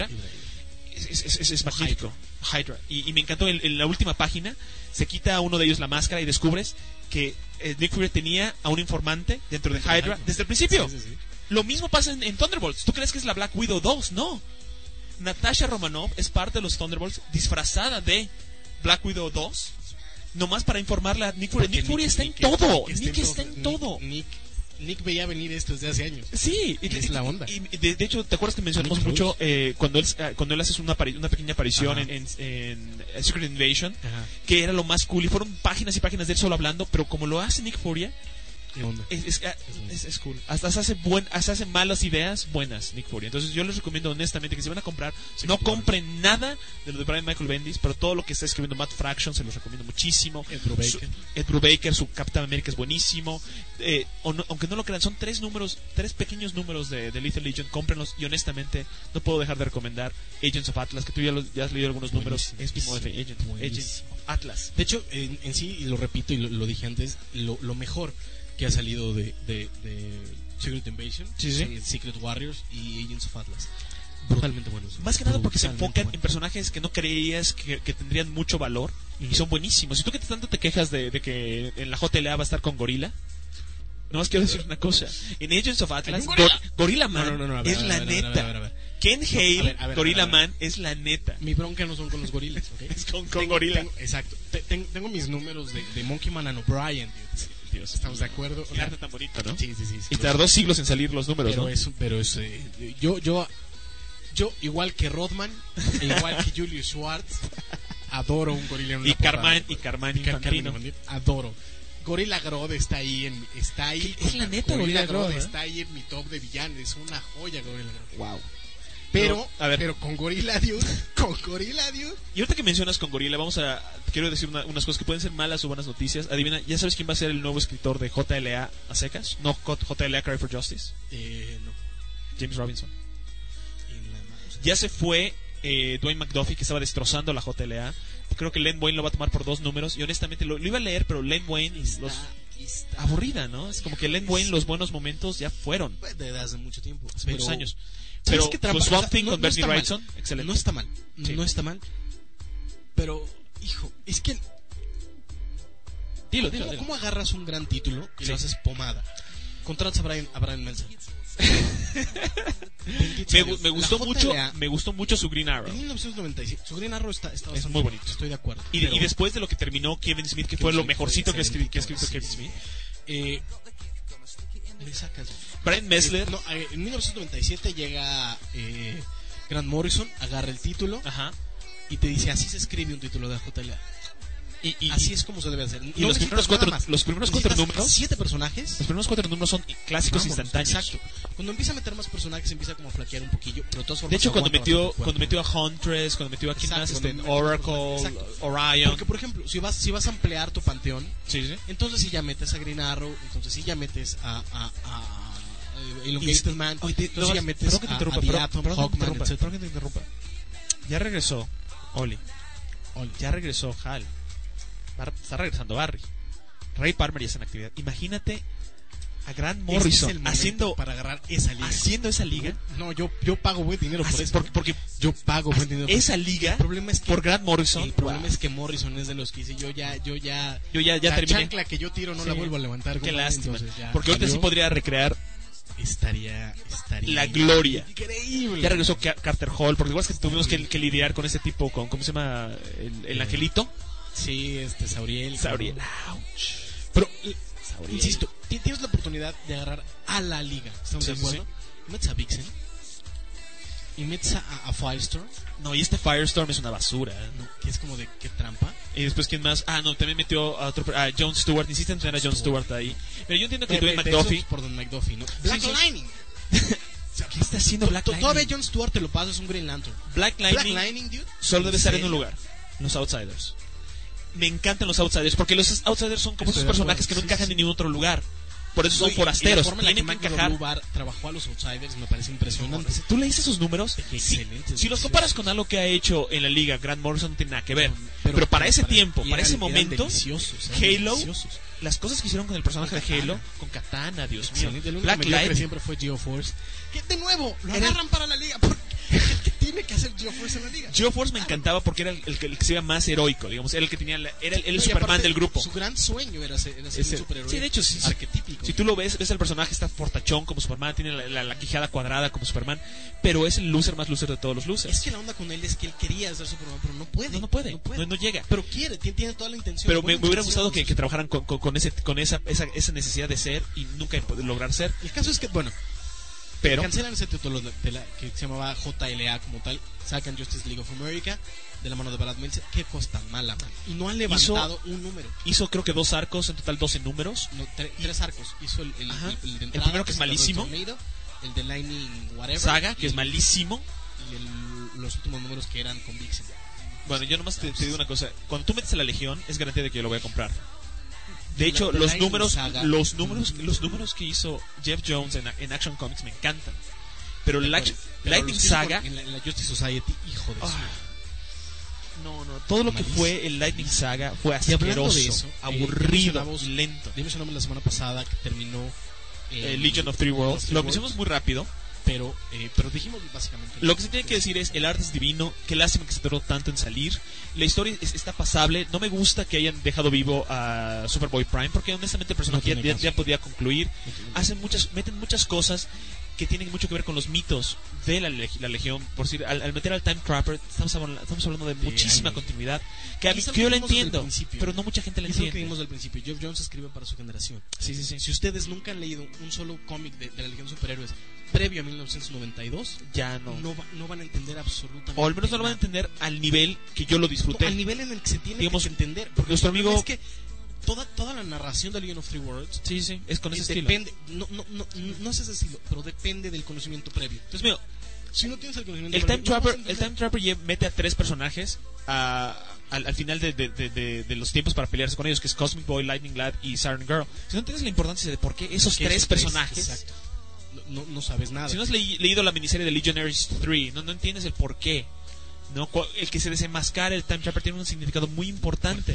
Es magnífico. Hydra. Y me encantó en la última página. Se quita a uno de ellos la máscara y descubres que Nick Fury tenía a un informante dentro de Hydra desde el principio. Sí. Lo mismo pasa en Thunderbolts. ¿Tú crees que es la Black Widow 2? No. Natasha Romanoff es parte de los Thunderbolts disfrazada de Black Widow 2, nomás para informarle a Nick Fury. Nick Fury está en todo. Nick está en todo. Nick veía venir esto desde hace años. Sí, es la onda. Y de hecho, ¿te acuerdas que mencionamos mucho cuando él hace una pequeña aparición en Secret Invasion? Ajá. Que era lo más cool, y fueron páginas y páginas de él solo hablando, pero como lo hace Nick Furia, es cool. Hasta hace malas ideas buenas, Nick Fury. Entonces yo les recomiendo honestamente que si van a comprar, no compren nada de lo de Brian Michael Bendis, pero todo lo que está escribiendo Matt Fraction se los recomiendo muchísimo. Ed Brubaker, su Captain America es buenísimo. Aunque no lo crean, son 3 pequeños números de Lethal Legion, cómprenlos. Y honestamente no puedo dejar de recomendar Agents of Atlas, que tú ya has leído algunos números. Es mismo de Agents of Atlas. De hecho, en sí, y lo repito y lo dije antes, lo mejor que ha salido de Secret Invasion, Secret Warriors y Agents of Atlas, brutalmente buenos. Más que nada porque se enfocan en personajes que no creías que tendrían mucho valor, y son buenísimos. Y tú que tanto te quejas de que en la JLA va a estar con Gorilla, no más quiero decir una cosa: en Agents of Atlas, Gorilla Man es la neta. Ken Hale, Gorilla Man es la neta. Mi bronca no son con los gorilas, ¿okay? Es con Gorilla. Exacto. Tengo mis números de Monkey Man and O'Brien, Dios, estamos de acuerdo. El arte tan bonito, ¿no? Sí. Y tardó siglos en salir los números, pero yo igual que Rodman, igual que Julius Schwartz, adoro un gorila en una portada. Y Carmine Infantino. Adoro. Gorilla Grodd está ahí. Es la neta, Gorilla Grodd. Está ahí en mi top de villanos. Es una joya, Gorilla Grodd. Wow. Pero con Gorilla Dude, Y ahorita que mencionas con Gorilla, quiero decir unas cosas que pueden ser malas o buenas noticias. Adivina, ¿ya sabes quién va a ser el nuevo escritor de JLA a secas? No, JLA Cry for Justice. No. James Robinson. Ya se fue Dwayne McDuffie, que estaba destrozando la JLA. Creo que Len Wayne lo va a tomar por 2 números. Y honestamente lo iba a leer, pero Len Wayne aburrida, ¿no? Es como que Len Wayne, los buenos momentos ya fueron. Desde hace mucho tiempo. Hace muchos años. Pero Swamp Thing con Bernie Wrightson, excelente. No está mal. Sí. No está mal. Pero, hijo, es que... Dilo. ¿Cómo agarras un gran título y lo haces pomada? Contratas a Brian Meltzer. me gustó mucho su Green Arrow. En 1997 su Green Arrow está bastante, es muy bonito. Estoy de acuerdo. Y después de lo que terminó Kevin Smith, que fue lo mejorcito que ha escrito Kevin Smith, me sacas. Brian Messler. En 1997 llega Grant Morrison, agarra el título, y te dice: así se escribe un título de JLA. Y así es como se debe hacer. Y los primeros 4 números, 7 personajes. Los primeros 4 números son clásicos instantáneos. Exacto. Cuando empieza a meter más personajes empieza como a flaquear un poquillo, pero de todas formas. De hecho, cuando metió a Huntress, cuando metió a ¿quién más? Oracle, Orion. Porque por ejemplo, si vas a ampliar tu panteón, entonces si ya metes a Green Arrow, entonces si ya metes a Elongated Man, entonces ya metes a Atom, Hawkman, etc. Perdón que te interrumpa. Ya regresó Oli. Ya regresó Hal. Está regresando Barry. Ray Palmer ya está en actividad. Imagínate a Grant Morrison haciendo para agarrar esa liga. Haciendo esa liga. No, yo pago buen dinero por eso. Porque yo pago buen dinero por esa liga. El problema es que por Grant Morrison. El problema es que Morrison es de los que dice yo ya la terminé. Chancla que yo tiro no la vuelvo a levantar. Qué lástima. Porque ahorita sí podría recrear. Estaría la gloria. Increíble. Ya regresó Carter Hall, porque igual es que tuvimos que lidiar con este tipo, con ¿cómo se llama? El angelito. Sí, Sauriel. Ouch. Pero insisto, tienes la oportunidad de agarrar a la liga. ¿Estamos de acuerdo? Y metes a Vixen. Y metes a Firestorm. No, y este Firestorm es una basura. No, que es como de qué trampa. Y después, ¿quién más? También metió a Jon Stewart. Insiste en tener a Jon Stewart ahí. Pero yo entiendo que Dwayne McDuffie. Por Don McDuffie, ¿no? Black Lightning. ¿Qué está haciendo Black Lightning? Todavía Jon Stewart te lo pasa, es un Green Lantern. Black Lightning dude, solo debe estar en un lugar. Los Outsiders. Me encantan los Outsiders, porque los Outsiders son como esos personajes que no encajan en ningún otro lugar. Por eso son forasteros. Tienen que encajar. Trabajó a los Outsiders, me parece impresionante. ¿Tú leíste esos números? Excelente. Si los comparas con algo que ha hecho en la liga, Grant Morrison no tiene nada que ver. Pero para ese tiempo, para ese momento, Halo, las cosas que hicieron con el personaje de Halo, con Katana, Dios mío. Black Light siempre fue GeoForce. Que de nuevo, lo agarran para la liga. tiene que hacer Geo-Force en la liga? Geo-Force me encantaba porque era el que se veía más heroico, digamos, era el que tenía era el Superman del grupo. Su gran sueño era ser un superhéroe. Sí, de hecho, arquetípico. Si tú lo ves el personaje está fortachón como Superman, tiene la quijada cuadrada como Superman, pero es el loser más loser de todos los losers. Es que la onda con él es que él quería ser Superman, pero no puede. No llega. Pero quiere, tiene toda la intención. Pero me hubiera gustado que trabajaran con esa necesidad de ser y nunca lograr ser. El caso es que, bueno, pero cancelan ese título que se llamaba JLA como tal, sacan Justice League of America de la mano de Brad Meltzer. Qué cosa tan mala, man. Y no han levantado un número. Hizo creo que 2 arcos, en total 12 números. No, 3 arcos. Hizo el de entrada, el primero que es malísimo. El de Lightning Whatever. Saga, que es malísimo. Y los últimos números que eran con Vixen. Bueno, yo nomás te digo una cosa. Cuando tú metes a la Legión, es garantía de que yo lo voy a comprar. De hecho, los números que hizo Jeff Jones en Action Comics me encantan. Pero Lightning Saga en la Justice Society, hijo de eso. No, todo lo que fue el Lightning Saga fue asqueroso, de eso, aburrido, lento. Dimos el nombre la semana pasada que terminó Legion of Three Worlds. Lo mencionamos muy rápido. Pero dijimos básicamente lo que se tiene que decir es el arte es divino, qué lástima que se tardó tanto en salir, la historia está pasable, no me gusta que hayan dejado vivo a Superboy Prime porque honestamente el personaje ya podía concluir, meten muchas cosas que tienen mucho que ver con los mitos de la Legión. Por decir, al meter al Time Trapper estamos hablando de muchísima continuidad que yo la entiendo, pero no mucha gente la entiende. Es lo que vimos al principio. Jeff Jones escribe para su generación. Sí. Si ustedes nunca han leído un solo cómic de la Legión de Superhéroes previo a 1992, ya no van a entender absolutamente o al menos no lo van a entender al nivel que yo lo disfruté, al nivel en el que se tiene que entender, porque nuestro amigo es que toda la narración de Legion of Three Worlds es con ese estilo. Depende, no es ese estilo, pero depende del conocimiento previo. Entonces, mío, si no tienes el conocimiento el Time Trapper mete a 3 personajes al final de los tiempos para pelearse con ellos, que es Cosmic Boy, Lightning Lad y Siren Girl. Si no entiendes la importancia de por qué esos 3 personajes, exacto, no sabes nada. Si no has leído la miniserie de Legionaries 3, no entiendes el por qué. No, el que se desenmascara el Time Trapper tiene un significado muy importante.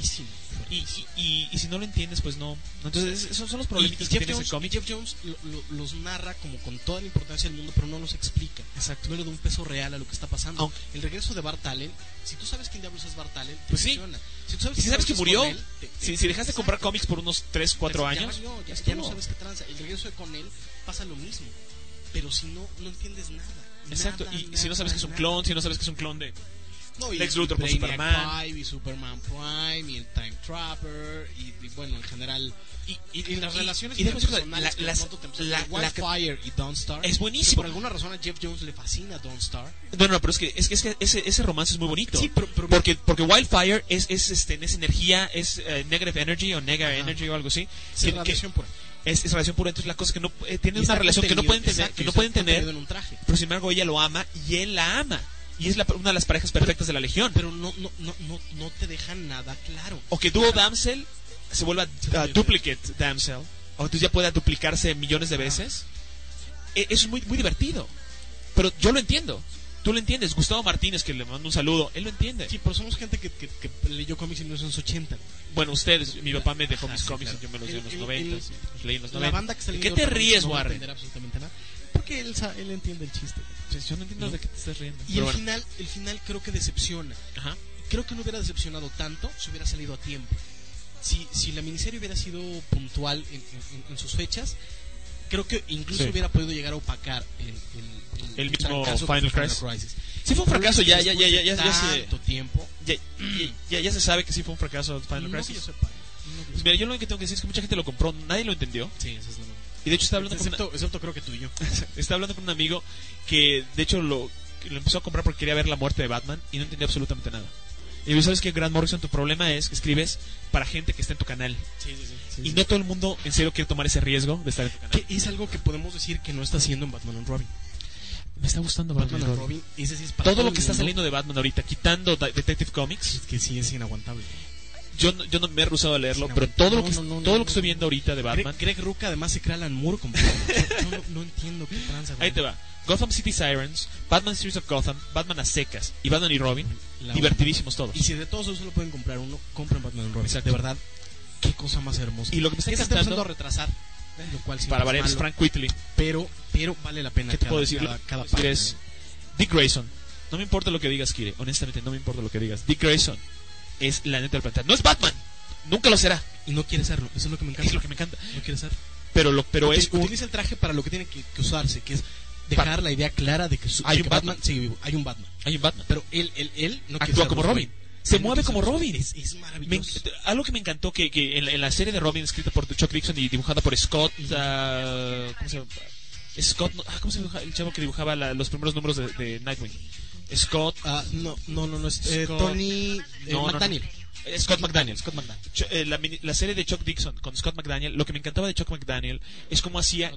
Y si no lo entiendes, pues no. Entonces, esos son los problemitas que tiene ese cómic. Jeff Jones los narra como con toda la importancia del mundo, pero no los explica. Exacto. No le da un peso real a lo que está pasando. El regreso de Bart Allen, si tú sabes quién diablos es Bart Allen, pues sí. Si sabes que murió, si dejaste de comprar cómics por unos 3-4 años, ya no sabes qué tranza. El regreso de Connell pasa lo mismo. Pero si no entiendes nada. Exacto, si no sabes que es un clon, si no sabes que es un clon de Lex Luthor con Superman. Y Superman Prime, y el Time Trapper, y bueno, en general. Y las relaciones personales Wildfire y Dawnstar es buenísimo. Por alguna razón a Jeff Jones le fascina Dawnstar. No, pero es que ese romance es muy bonito. Sí, porque Wildfire es energía, es negative energy o energy o algo así. Es relación pura. Es relación pura, entonces la cosa es que no tienen una relación que no pueden tener, en un traje. pero sin embargo ella lo ama y él la ama. Y es una de las parejas perfectas de la Legión. Pero no te dejan nada claro. O que Duo Damsel se vuelva Duplicate Damsel, o entonces ya pueda duplicarse millones de veces. Eso es muy, muy divertido. Pero yo lo entiendo. Tú lo entiendes. Gustavo Martínez, que le mando un saludo, él lo entiende. Sí, pero somos gente que leyó cómics en los 80. Bueno, ustedes, mi papá me dejó mis cómics, claro. Yo me los dio en los 90, los leí en los 90. La banda que está ¿De qué te ríes, Warren? No entender absolutamente nada. Porque él entiende el chiste. Yo no entiendo de qué te estás riendo. Y el final creo que decepciona. Ajá. Creo que no hubiera decepcionado tanto si hubiera salido a tiempo. Si la miniserie hubiera sido puntual en sus fechas, creo que incluso hubiera podido llegar a opacar el mismo Final Crisis. Sí fue un fracaso, ya se sabe que sí fue un fracaso Final Crisis. Que yo sepa. Pues mira, yo lo único que tengo que decir es que mucha gente lo compró, nadie lo entendió. Sí, eso es lo mismo. Y de hecho estaba hablando excepto creo que tú y yo. Estaba hablando con un amigo que de hecho lo empezó a comprar porque quería ver la muerte de Batman y no entendía absolutamente nada. Y yo, ¿sabes qué, Grant Morrison? Tu problema es que escribes para gente que está en tu canal. Sí, no todo el mundo en serio quiere tomar ese riesgo de estar en tu canal. Que es algo que podemos decir que no está haciendo en Batman and Robin. Me está gustando Batman and Robin. Ese sí es para todo lo que está saliendo de Batman ahorita, quitando Detective Comics. Es que sí es inaguantable. Yo no me he rehusado a leerlo, pero todo lo que estoy viendo ahorita de Batman. Greg Rucka además se crea Alan Moore como no entiendo qué tranza. Ahí te va. Gotham City Sirens, Batman Streets of Gotham, Batman a secas y Batman y Robin, divertidísimos todos. Y si de todos esos solo pueden comprar uno, compren Batman y Robin. Exacto. De verdad, qué cosa más hermosa. Y lo que me está encantando a retrasar, lo cual para variar es Frank Whiteley. Pero vale la pena. ¿Qué te puedo decir? Cada página. Es Dick Grayson, No me importa lo que digas, Kire. Honestamente, no me importa lo que digas. Dick Grayson es la neta del planeta. No es Batman. Nunca lo será. Y no quiere serlo. Eso es lo que me encanta. Es lo que me encanta. No quiere ser. Pero es utiliza el traje para lo que tiene que usarse, que es dejar la idea clara de que hay un Batman. Sí, hay un Batman. Hay un Batman. Pero él no quiere actúa como Robin. Se mueve como Robin. Es maravilloso. Algo que me encantó que en la serie de Robin escrita por Chuck Dixon y dibujada por Scott, ¿cómo se llama? Scott, ¿cómo se llama el chavo que dibujaba los primeros números de Nightwing? Scott. No, Tony McDaniel. Scott McDaniel. La serie de Chuck Dixon con Scott McDaniel, lo que me encantaba de Chuck McDaniel es cómo hacía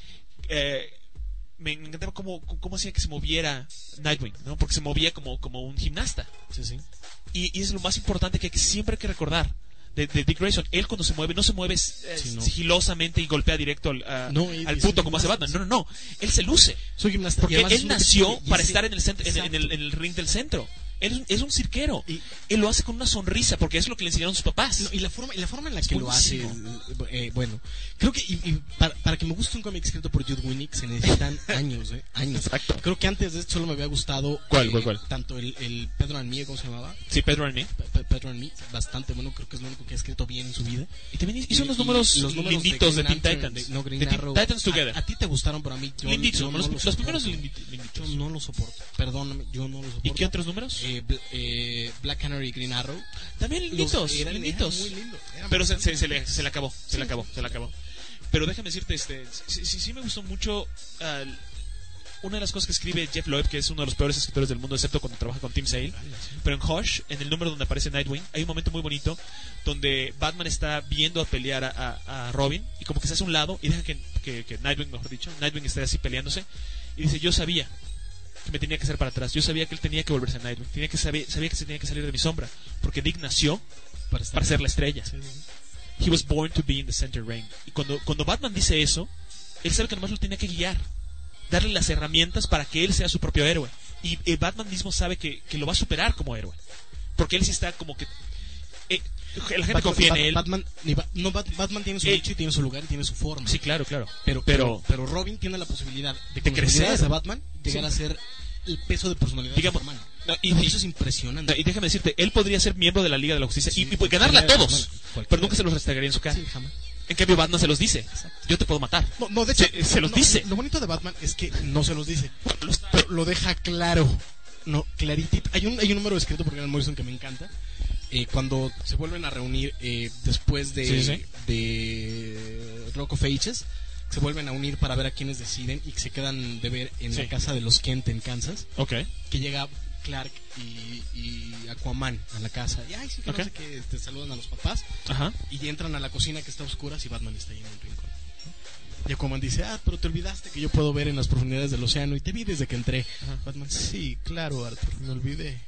me encantaba cómo hacía que se moviera Nightwing, ¿no? Porque se movía como un gimnasta. Sí. Y es lo más importante que siempre hay que recordar de Dick Grayson. Él cuando se mueve, no se mueve sigilosamente y golpea directo al punto como hace Batman. No. Él se luce. Soy gimnasta. Porque él nació para estar en el centro, en el ring del centro. Él es un cirquero. Él lo hace con una sonrisa porque es lo que le enseñaron sus papás. Y la forma en la que lo hace, bueno, creo que para que me guste un cómic escrito por Judd Winnick se necesitan años. Exacto. Creo que antes de esto solo me había gustado ¿Cuál? Tanto el Pedro and Me, ¿cómo se llamaba? Sí, Pedro and Me. Pedro and Me, bastante bueno, creo que es lo único que ha escrito bien en su vida. Y también hizo los números linditos de Teen Titans. Green Arrow. Titans Together. A ti te gustaron, pero a mí linditos, los primeros linditos. Yo no lo soporto. Perdóname, yo no lo soporto. ¿Y qué otros números? Black Canary y Green Arrow. También linditos. Eran muy lindos. Pero se le acabó. Pero déjame decirte, sí me gustó mucho. Una de las cosas que escribe Jeff Loeb, que es uno de los peores escritores del mundo, excepto cuando trabaja con Tim Sale. Pero en Hush, en el número donde aparece Nightwing, hay un momento muy bonito donde Batman está viendo a pelear a Robin y como que se hace a un lado y deja que Nightwing, mejor dicho, Nightwing esté así peleándose y dice: yo sabía que me tenía que hacer para atrás, yo sabía que él tenía que volverse a Nightwing, sabía que se tenía que salir de mi sombra, porque Dick nació para ser la estrella. He was born to be in the center ring. Y cuando Batman dice eso, él sabe que nomás lo tenía que guiar, darle las herramientas para que él sea su propio héroe. Y Batman mismo sabe que lo va a superar como héroe, porque él sí está como que la gente confía en él. Batman tiene su nicho y tiene su lugar y tiene su forma. Sí, claro. Pero Robin tiene la posibilidad de crecer a Batman, llegar a ser el peso de personalidad de Superman. Y eso es impresionante. Y déjame decirte, él podría ser miembro de la Liga de la Justicia y ganarle a todos, pero nunca se los restregaría en su cara. Sí, jamás. En cambio Batman se los dice: yo te puedo matar. No, de hecho, se los dice. Lo bonito de Batman es que no se los dice, pero lo deja claro, claritito. Hay un número escrito por Grant Morrison que me encanta. Cuando se vuelven a reunir después de Rock of Ages, se vuelven a unir para ver a quienes deciden y que se quedan de ver en la casa de los Kent en Kansas. Que llega Clark y Aquaman a la casa y no sé qué, te saludan a los papás. Y entran a la cocina que está a oscuras y Batman está ahí en un rincón. Y Aquaman dice: pero te olvidaste que yo puedo ver en las profundidades del océano y te vi desde que entré. Batman: sí, claro, Arthur, me olvidé.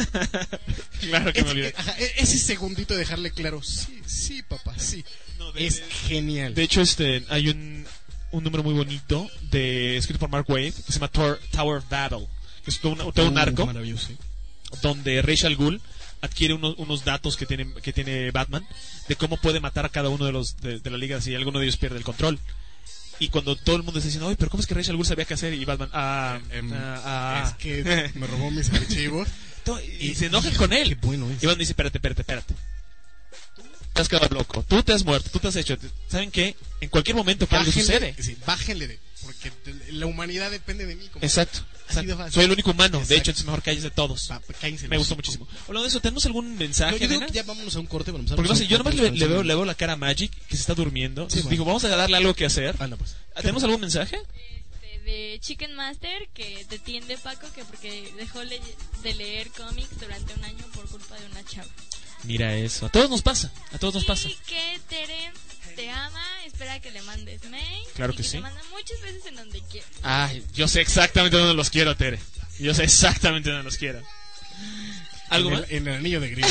Claro que me olvidé. Ese segundito de dejarle claro: sí, papá, sí. Es genial. De hecho, hay un número muy bonito escrito por Mark Waid que se llama Tower of Babel, que es todo un arco donde Ra's al Ghul adquiere unos datos que tiene Batman de cómo puede matar a cada uno de los de la liga si alguno de ellos pierde el control. Y cuando todo el mundo está diciendo: pero ¿cómo es que Ra's al Ghul sabía qué hacer? Y Batman: es que me robó mis archivos. Y se enojan con él. Qué bueno es. Y Batman dice: espérate. Te has quedado loco, tú te has muerto, tú te has hecho. ¿Saben qué? En cualquier momento que algo sucede, bájenle porque la humanidad depende de mí. Exacto. Soy el único humano. Exacto. De hecho, entonces mejor calles de todos. Me gustó muchísimo. Hablando de eso, ¿tenemos algún mensaje? Yo digo que ya vámonos a un corte. Porque no sé, yo nomás le veo la cara a Magic que se está durmiendo. Digo, vamos a darle algo que hacer. Pues. ¿Tenemos algún mensaje? De Chicken Master, que te tiende Paco, que porque dejó de leer cómics durante un año por culpa de una chava. Mira eso, a todos nos pasa. Y que Tere te ama, espera que le mandes mail. Claro que sí. Te manda muchas veces en donde quiera. Yo sé exactamente dónde los quiero, Tere. Yo sé exactamente dónde los quiero. ¿Algo más? En el anillo de gris.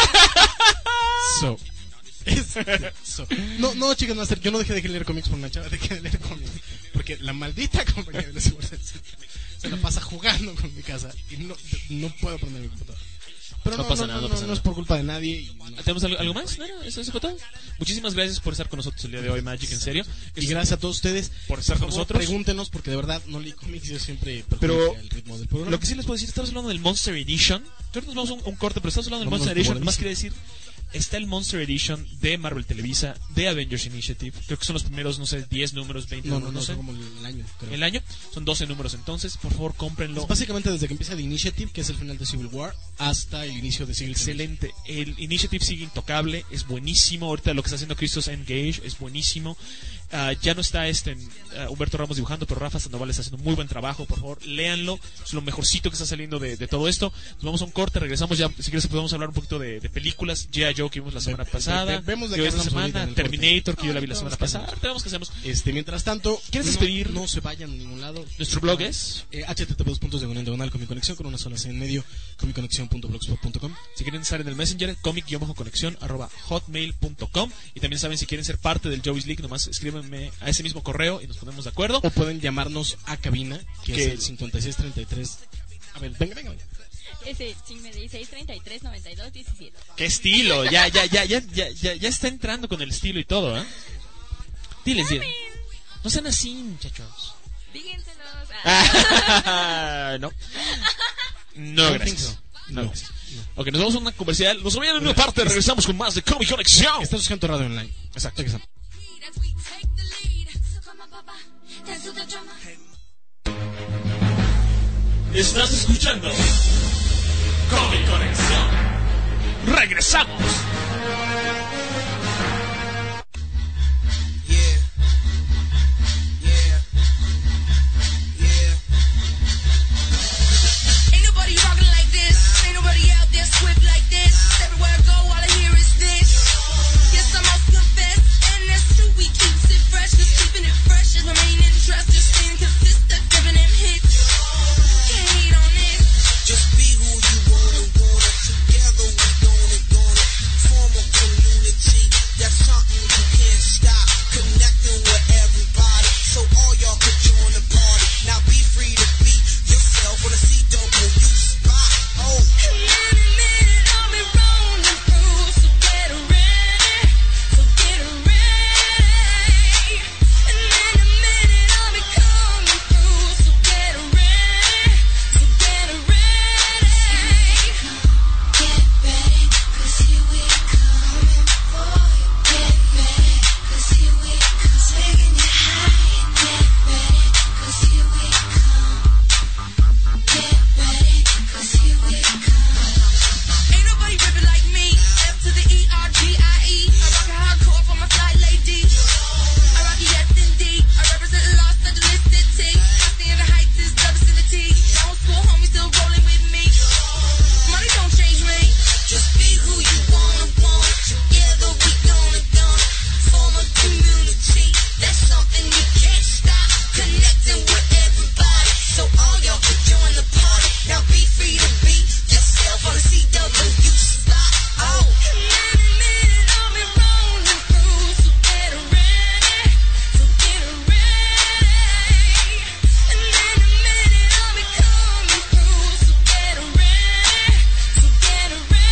No, chicos, Master, yo no dejé de leer cómics por una chava, dejé de leer cómics porque la maldita compañía de los se la pasa jugando con mi casa y no puedo prender mi computadora. Pero no pasa nada. No es por culpa de nadie. ¿Tenemos algo más? ¿No? ¿Eso fue todo? Muchísimas gracias por estar con nosotros el día de hoy, Magic, en serio. Y gracias a todos ustedes por estar con nosotros. Pregúntenos, porque de verdad no leí cómics, yo siempre pero el ritmo del programa. Lo que sí les puedo decir, estamos hablando del Monster Edition. Ahorita nos vamos a un corte, pero estamos hablando del Monster Edition. Más quiere decir, está el Monster Edition de Marvel Televisa, de Avengers Initiative. Creo que son los primeros, no sé, 10 números, 20 números, no sé. Como el año, creo. El año, son 12 números entonces, por favor cómprenlo. Es básicamente desde que empieza The Initiative, que es el final de Civil War, hasta el inicio de Civil War. Excelente, el Initiative sigue intocable, es buenísimo. Ahorita lo que está haciendo Christos Engage es buenísimo. Ya no está Humberto Ramos dibujando, pero Rafa Sandoval está haciendo muy buen trabajo. Por favor, léanlo, es lo mejorcito que está saliendo de todo esto. Nos vamos a un corte, regresamos ya. Si quieres podemos hablar un poquito de películas. G.I. Joe que vimos la semana pasada, vemos de esta semana, Terminator que yo la vi la semana pasada. Vemos qué hacemos. Mientras tanto, ¿quieres despedir? No se vayan a ningún lado. Nuestro blog es http://diagonal Comiconexión con una sola C en medio, comiconexión.blogspot.com. Si quieren estar en el Messenger, comic-conexión@hotmail.com. Y también saben, si quieren ser parte del Joey's League, nomás escríbanme a ese mismo correo y nos ponemos de acuerdo. O pueden llamarnos a cabina, que es el 5633. A ver, venga. Es el 5633-9217. ¡Qué estilo! Ya está entrando con el estilo y todo, ¿eh? Diles. No sean así, muchachos. Díganselos. No, gracias. No. Ok, nos vamos a una comercial. Nos vemos en una parte. Regresamos con más de Comic Conexión. Estás escuchando Radio Online. Exacto. Estás escuchando Comic Conexión. Regresamos. Ain't nobody rocking like this. Ain't nobody out there swift like this. Everywhere I go, all I hear is this. Yes, I must confess, and that's true. We keeps it fresh, 'cause keeping it fresh is my main interest. Just staying consistent, giving them hits. Can't hate on this. Just be who you wanna. Together we gonna form a community. That's something you can't stop. Connecting with everybody, so all y'all could join the party. Now be free to be yourself on a CW spot. Oh. In a minute, I'll be rolling through, so get ready. And in a minute, I'll be coming through, so get ready. Get ready, 'cause here we coming for you. Get ready, 'cause here we come. Taking you high. Get ready, 'cause here we come. Get ready, 'cause here we come. Ain't nobody ripping like me. F to the ERGIE. I rock a hardcore for my fly lady. I rock the S&D. I represent Los Angeles City. I stay in the heights, it's the vicinity. Now old school homies still rolling with me. Money don't change me. Just be who you wanna. Together we gonna form a community. That's something you can't stop. Connecting with everybody, so all y'all can join the party. Now be free to be yourself on the CW spot. Oh, in a minute I'll be rolling through, so get ready. And in a minute I'll be coming through, so get ready. Get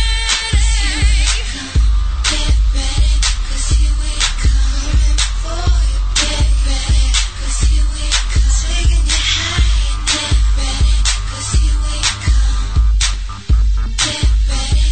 ready, 'cause here we coming for you. Get ready, 'cause here we come. Taking you high. Get ready, 'cause here we come. Get ready,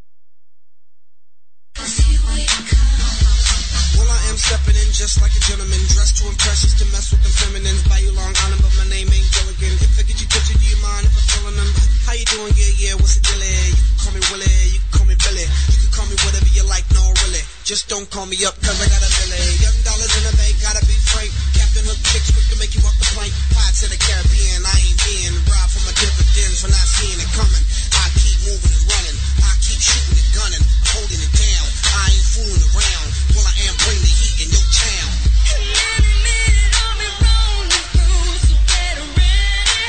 'cause here we come. Well, I am stepping in just like a gentleman, dressed to impress, just to mess with the feminines. Buy you Long Island, but my name ain't Gilligan. If I get you tipsy, do you mind if I'm feeling them? How you doing? Yeah, what's the deal? You can call me Willie, you can call me Billy, you can call me whatever you like, no really. Just don't call me up, 'cause I got a million. Young dollars in the bank, gotta be frank. Captain Hook kicks quick to make you off the plank. Pirates of the Caribbean, I ain't being robbed for my dividends for not seeing it coming. I keep moving and running, I keep shooting and gunning, holding it down. I ain't fooling around. Well, I am bringing the heat in your town. In a minute I'll be rolling through, so get ready.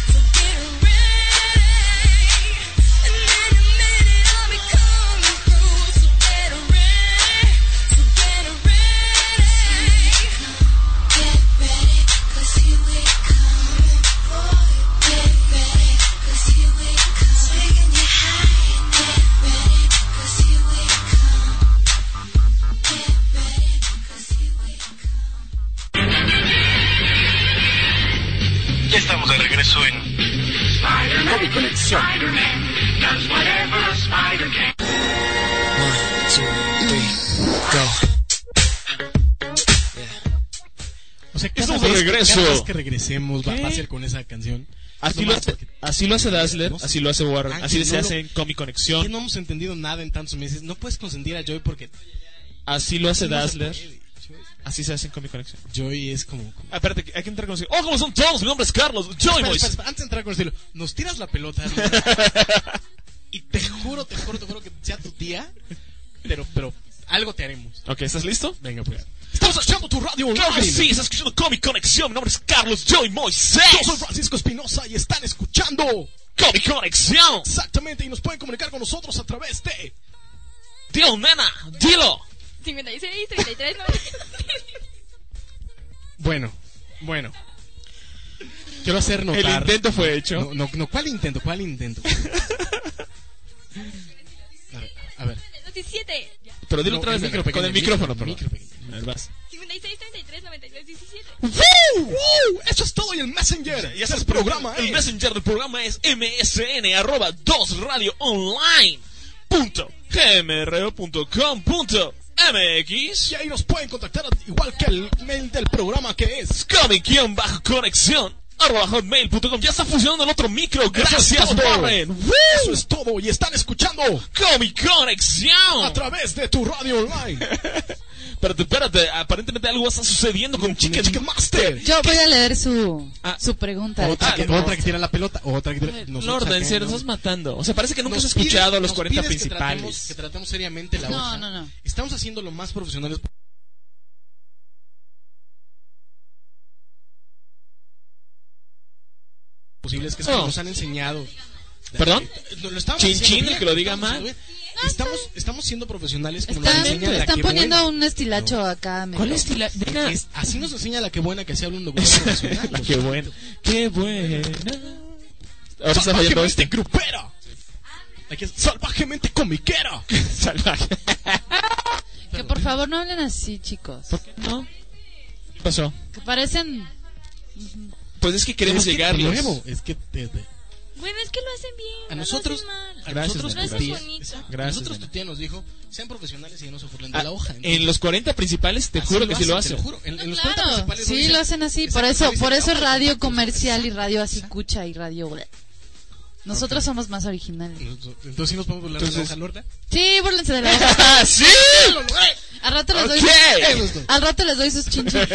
And in a minute I'll be coming through, so get ready. Get ready, 'cause here we coming for you. Get ready, 'cause here we come. 'cause whatever a spider can. 1, 2, 3, go. O sea, Estamos de regreso. Cada vez que regresemos va a ser con esa canción. Así lo hace Dazzler, así lo hace Warren, así se hace en Comic Conexión. Que no hemos entendido nada en tantos meses. No puedes consentir a Joy porque... Así lo hace así no Dazzler. se puede. Así se hace en Comic Conexión. Joy es como... Espérate, hay que entrar con... ¡Oh, cómo son todos! Mi nombre es Carlos. Joy Boys. Espera, antes de entrar con el estilo, nos tiras la pelota y te juro que sea tu tía, pero algo te haremos. Ok, ¿estás listo? Venga, pues. Estamos escuchando tu radio online. Claro que sí, estás escuchando Comic Conexión. Mi nombre es Carlos Joy Moisés. Yo soy Francisco Espinosa y están escuchando Comic Conexión. Exactamente, y nos pueden comunicar con nosotros a través de... Dilo, nena, dilo. 56, 33, 90. Bueno. Quiero hacer notar... El intento fue hecho. No, ¿cuál intento? A ver. 17. Pero dilo otra vez con el micrófono, perdón. A ver, vas. 56, 33, 93, 17. Eso es todo y el Messenger. Y ese es el programa. El Messenger del programa es msn@2radioonline.gmro.com.mx. Y ahí nos pueden contactar igual que el mail del programa que es comic-conexión@hotmail.com. Ya está funcionando el otro micro. Gracias, Warren. Eso es todo. Y están escuchando Comic Conexión a través de tu radio online. Espérate, aparentemente algo está sucediendo con Chicken Master. Yo voy a leer su pregunta. Otra que tira la pelota, otra que tira... Lord, en serio, nos estás matando. O sea, parece que nunca has escuchado a los 40 principales. Que tratemos seriamente la hoja. No. Estamos haciendo lo más profesionales posibles que nos han enseñado. ¿Perdón? Chin, el que lo diga mal. Estamos siendo profesionales como nos enseña la Están que poniendo buena. un estilacho acá. ¿Cuál estilacho? Así nos enseña la que buena que se habla un locutor profesional. Qué buena. Qué buena. Ahora está fallando este. Grupera. Aquí es salvajemente comiquera. Salvaje. Que por favor no hablen así, chicos. ¿Por qué no? ¿Qué pasó? Que parecen... Pues es que queremos llegar nuevo. Es que Bueno, es que lo hacen bien. A nosotros, gracias, nosotros tu tía nos dijo, sean profesionales y no se burlen de la hoja. Entonces, en los 40 principales te juro que sí lo hacen. Te lo juro. En los 40 principales sí lo hacen así. Por eso es radio comercial y radio así cucha y radio... Nosotros somos más originales. Entonces sí nos podemos burlar de la hoja Lorda. Sí, búrlense de la hoja. ¡Sí! Al rato les doy sus chinchas.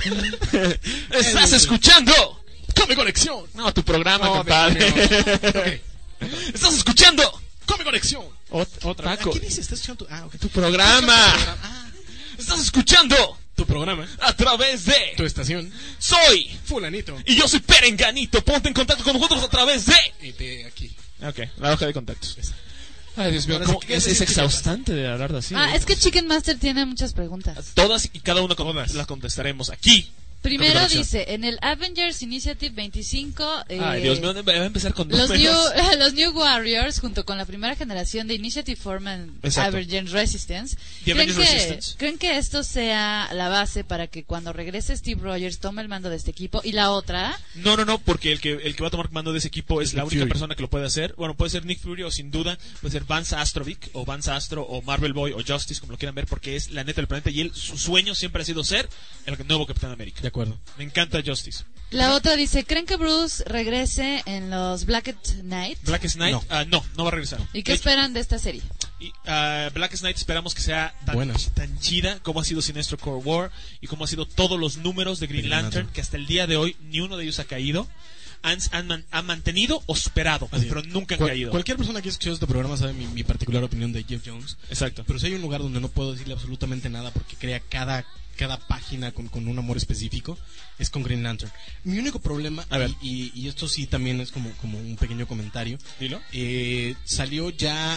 ¿Estás escuchando? Comic Conexión. No, tu programa, compadre. Okay. ¿Estás escuchando? Comic Conexión. Otra cosa. ¿Qué dices? ¿Estás escuchando? Tu programa. ¿Estás escuchando? Tu programa. A través de tu estación. Soy Fulanito. Y yo soy Perenganito. Ponte en contacto con nosotros a través de... Y de aquí. Ok, la hoja de contactos. Ay, Dios mío, es exhaustante de hablar de así. Es que Chicken Master tiene muchas preguntas. Todas y cada una las contestaremos aquí. Primero dice, en el Avengers Initiative 25... Ay, Dios mío, va a empezar con los New Warriors, junto con la primera generación de Initiative forman Avengers Resistance. ¿Creen que esto sea la base para que cuando regrese Steve Rogers tome el mando de este equipo? Y la otra... No, porque el que va a tomar mando de ese equipo es la única persona que lo puede hacer. Bueno, puede ser Nick Fury o sin duda puede ser Vance Astrovic o Vance Astro o Marvel Boy o Justice, como lo quieran ver, porque es la neta del planeta y su sueño siempre ha sido ser el nuevo Capitán América. De acuerdo. Me encanta Justice. La otra dice, ¿creen que Bruce regrese en los Blackest Night? Blackest Night, no va a regresar. ¿Y qué esperan de esta serie? Blackest Night esperamos que sea tan chida como ha sido Sinestro Core War y como ha sido todos los números de Green Lantern, que hasta el día de hoy ni uno de ellos ha caído. Han mantenido o superado, pero nunca han caído. Cualquier persona que ha escuchado este programa sabe mi particular opinión de Jeff Jones. Exacto. Pero si hay un lugar donde no puedo decirle absolutamente nada porque crea cada página con un amor específico, es con Green Lantern. Mi único problema, y esto sí también es como un pequeño comentario. Dilo. Salió ya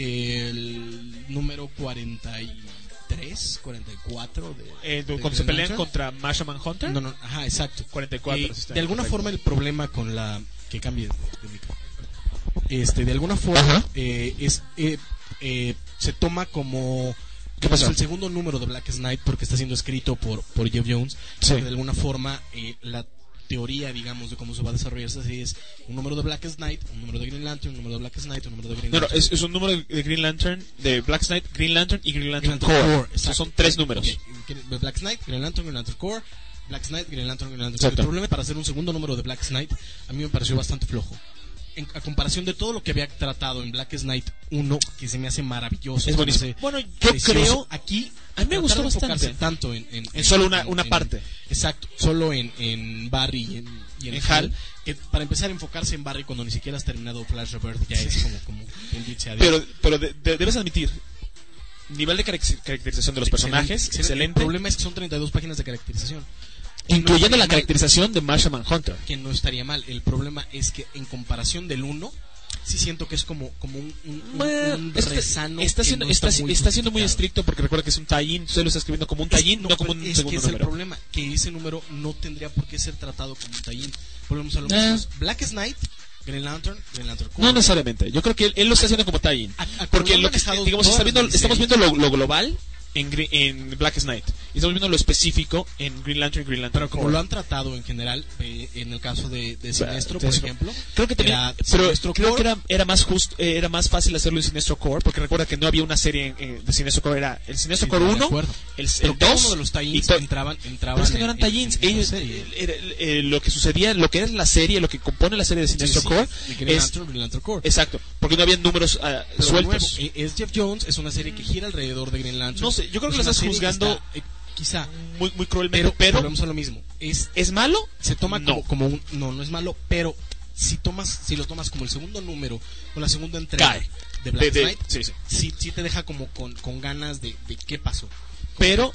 el número 43, 44 cuando se pelean contra Martian Manhunter. No, ajá, exacto. 44. De alguna forma el problema con la que cambie de micro. De alguna forma se toma como es el segundo número de Blackest Night porque está siendo escrito por Jeff Jones. Sí. De alguna forma teoría, digamos, de cómo se va a desarrollar esta serie es un número de Blackest Night, un número de Green Lantern, un número de Blackest Night, un número de Green Lantern. No, es un número de Green Lantern, de Blackest Night, Green Lantern y Green Lantern Corps. Esos son 3 números. Okay. Blackest Night, Green Lantern, Green Lantern Corps, Blackest Night, Green Lantern, Green Lantern. El problema para hacer un segundo número de Blackest Night a mí me pareció bastante flojo. A comparación de todo lo que había tratado en Blackest Night 1, que se me hace maravilloso. Es buenísimo. Bueno, yo creo... Aquí, a mí me gustó bastante. Tanto en solo una parte. Exacto, solo en Barry y en Hal. Que para empezar a enfocarse en Barry cuando ni siquiera has terminado Flash Rebirth, ya es como dice adiós. Pero debes admitir, nivel de caracterización de los personajes, excelente. El problema es que son 32 páginas de caracterización. Incluyendo la caracterización de Martian Manhunter. Que no estaría mal. El problema es que en comparación del 1, sí siento que es como un rezano. Está siendo muy estricto porque recuerda que es un tie-in. Usted lo está escribiendo como un tie-in, no como un segundo número. Es que es el problema, que ese número no tendría por qué ser tratado como un tie-in. Volvemos a lo mismo. Blackest Night, Green Lantern Corps. No necesariamente. Yo creo que él lo está haciendo como tie-in. Porque lo que digamos, estamos viendo lo global en Blackest Night y estamos viendo lo específico en Green Lantern y Green Lantern. Pero como lo han tratado en general, en el caso de Sinestro, por ejemplo, creo que tenía, pero creo que era más justo, era más fácil hacerlo en Sinestro Corps, porque recuerda que no había una serie de Sinestro Corps, era el Sinestro Corps 1, el 2, uno de los tie-ins entraban pero es que no eran tie-ins, ellos lo que sucedía, lo que era la serie, lo que compone la serie de Sinestro Corps es Green Lantern Corps. Exacto, porque no había números sueltos. Es Jeff Jones, es una serie que gira alrededor de Green Lantern. No sé, yo creo que lo estás juzgando quizá muy cruelmente, pero volvemos a lo mismo. ¿Es malo? Se toma como un no es malo, pero si lo tomas como el segundo número o la segunda entrega de Black Knight, sí te deja como con ganas de qué pasó. Pero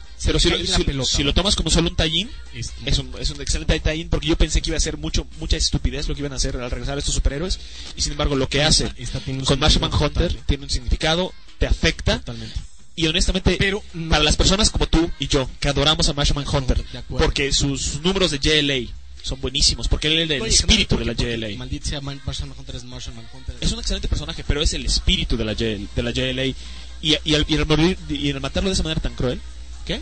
si lo tomas como solo un tie-in, es un excelente tie-in, porque yo pensé que iba a ser mucha estupidez lo que iban a hacer al regresar a estos superhéroes, y sin embargo lo que hace con Martian Manhunter tiene un significado, te afecta. Totalmente. Y honestamente, para las personas como tú y yo, que adoramos a Martian Manhunter, porque sus números de JLA son buenísimos, porque él es el espíritu de la JLA. Maldita sea, Martian Manhunter es Martian Manhunter. Es un excelente personaje, pero es el espíritu de la JLA. Y al matarlo de esa manera tan cruel, ¿qué?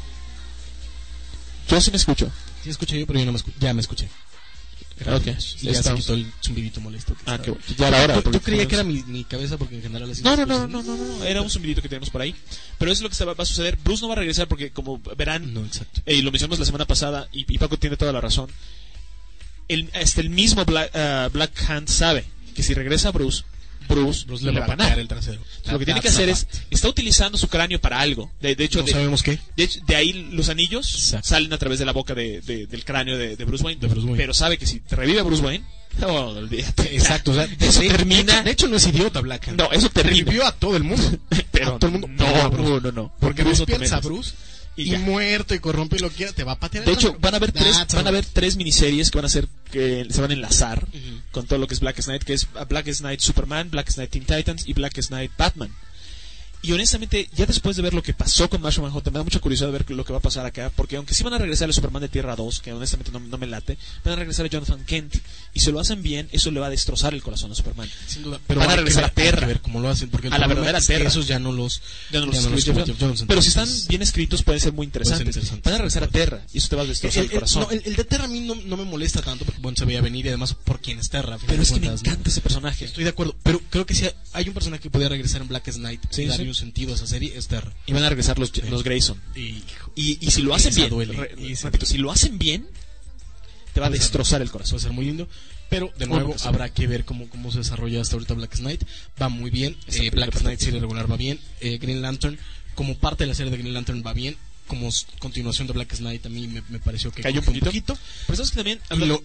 Yo sí me escucho. Sí escuché yo, pero yo no me escuché. Ya me escuché. Okay. Ya se quitó el zumbidito molesto. Qué bueno. Ya era hora. Yo creía que era mi cabeza, porque en general así. No. Era un zumbidito que tenemos por ahí. Pero eso es lo que va a suceder. Bruce no va a regresar porque, como verán, y lo mencionamos la semana pasada, y Paco tiene toda la razón. Hasta el mismo Black Hand sabe que si regresa Bruce le va a ganar el trasero. Lo que tiene que hacer está utilizando su cráneo para algo. De hecho, sabemos qué. De ahí los anillos salen a través de la boca del cráneo de Bruce Wayne. Pero sabe que si revive a Bruce Wayne, olvídate. Exacto. O sea, eso termina. De hecho, no es idiota Black Hand. No, eso termina. Revivió a todo el mundo. Pero a todo el mundo. No. Porque despierta a Bruce. Y muerto y corrompe lo que quiera, te va a patear. De hecho, van a haber tres miniseries que van a ser, que se van a enlazar con todo lo que es Blackest Night, que es Blackest Night Superman, Blackest Night Teen Titans y Blackest Night Batman. Y honestamente, ya después de ver lo que pasó con Martian Manhunter, me da mucha curiosidad de ver lo que va a pasar acá, porque aunque sí van a regresar a Superman de Tierra 2, que honestamente no me late, van a regresar a Jonathan Kent, y si lo hacen bien, eso le va a destrozar el corazón a Superman. Sin duda, pero van a regresar a Terra, a ver cómo lo hacen, porque a la verdadera Terra. Esos ya no los Johnson. Pero si están bien escritos, pueden ser muy interesantes. Van a regresar a Terra, y eso te va a destrozar el corazón. El de Terra a mí no me molesta tanto, porque bueno, se veía venir, y además por quién es Terra. Pero es que me encanta ese personaje. Estoy de acuerdo, pero creo que si hay un personaje que podría regresar en Blackest Night y darle un sentido a esa serie, es Terra. Y van a regresar los Grayson. Y si lo hacen bien, si lo hacen bien, te va a destrozar el corazón. Va a ser muy lindo. Pero de nuevo habrá que ver cómo se desarrolla hasta ahorita Blackest Night. Va muy bien. Blackest Night serie regular va bien. Green Lantern, como parte de la serie de Green Lantern, va bien. Como continuación de Blackest Night, a mí me pareció que cayó un poquito. Pero sabes que también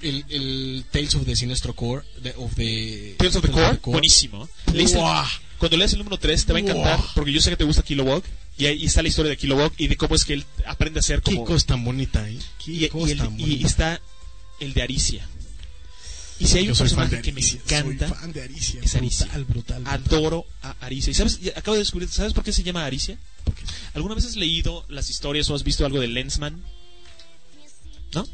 el Tales of the Sinestro Core, Tales of the Core, buenísimo. Cuando leas el número 3 te va a encantar, porque yo sé que te gusta Kilowog, y ahí está la historia de Kilowog y de cómo es que él aprende a ser como... Qué cosa tan bonita, y está el de Aricia. Y si hay un personaje que me encanta, es Aricia. Brutal. Adoro a Aricia. Y acabo de descubrir, ¿sabes por qué se llama Aricia? ¿Alguna vez has leído las historias o has visto algo de Lensman? ¿No?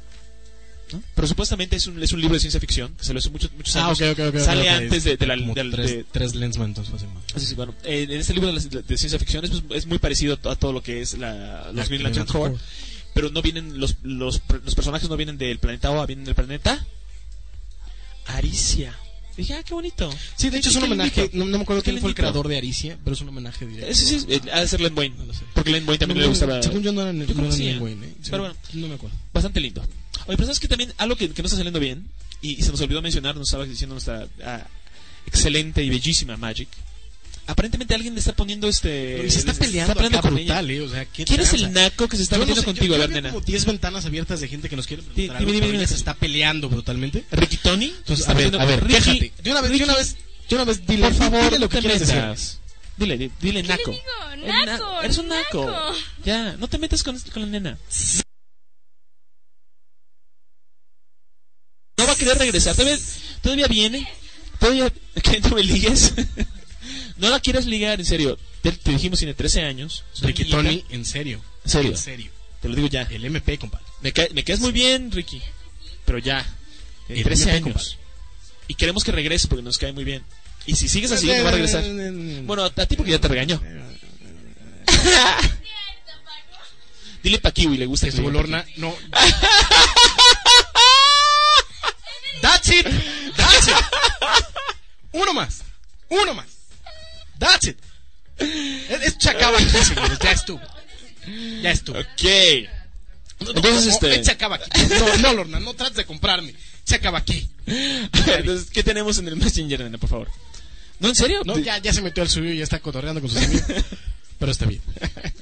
Pero supuestamente es un libro de ciencia ficción que salió hace muchos años. Sale antes de tres Lensman, entonces fue así. Sí, bueno, en este libro de ciencia ficción es muy parecido a todo lo que es los Green Lantern Corps. pero no vienen los personajes no vienen del planeta Oa, vienen del planeta Aricia. Dije, qué bonito. Sí, de hecho es un homenaje. No me acuerdo quién fue el creador de Aricia, pero es un homenaje directo. Sí, ha de ser Len Wayne. No lo sé. Porque Len Wayne también le gustaba. Según yo no era Len Wayne. Pero bueno, no me acuerdo. Bastante lindo. Oye, pero sabes que también algo que no está saliendo bien, y se nos olvidó mencionar, nos estaba diciendo nuestra excelente y bellísima Magic. Aparentemente alguien le está poniendo se está peleando con brutal, ella. O sea, ¿Quién es el naco que se está metiendo contigo? A ver, nena. Como 10 ventanas abiertas de gente que nos quiere preguntar. Dime. Se está peleando brutalmente. ¿Ricky Tony? Entonces, a ver, quéjate. De una vez, dile, por favor, dile lo que quieres decir. Dile naco. ¿Qué le digo? Naco. Eres un naco. Ya, no te metas con la nena. No va a querer regresar. Todavía viene. ¿Que no me ligues? No la quieres ligar, en serio. Te dijimos, tiene 13 años. Ricky Tony, en serio. En serio. Te lo digo ya. El MP, compadre. Me caes muy bien, Ricky. Pero ya. Tiene 13 años. Compadre. Y queremos que regrese porque nos cae muy bien. Y si sigues así, no va a regresar. Bueno, a ti porque ya te regañó. Dile pa' Kiwi, le gusta que estuvo Lorna. No. That's it. Uno más. That's it. Es chacaba aquí, señores. Ya estuvo. Ok. Entonces, se acaba aquí. No, Lorna, no trates de comprarme. Se acaba aquí. Entonces, ¿qué tenemos en el Messenger, nena, por favor? ¿No, en serio? No, ya se metió al suyo y ya está cotorreando con sus amigos. Pero está bien.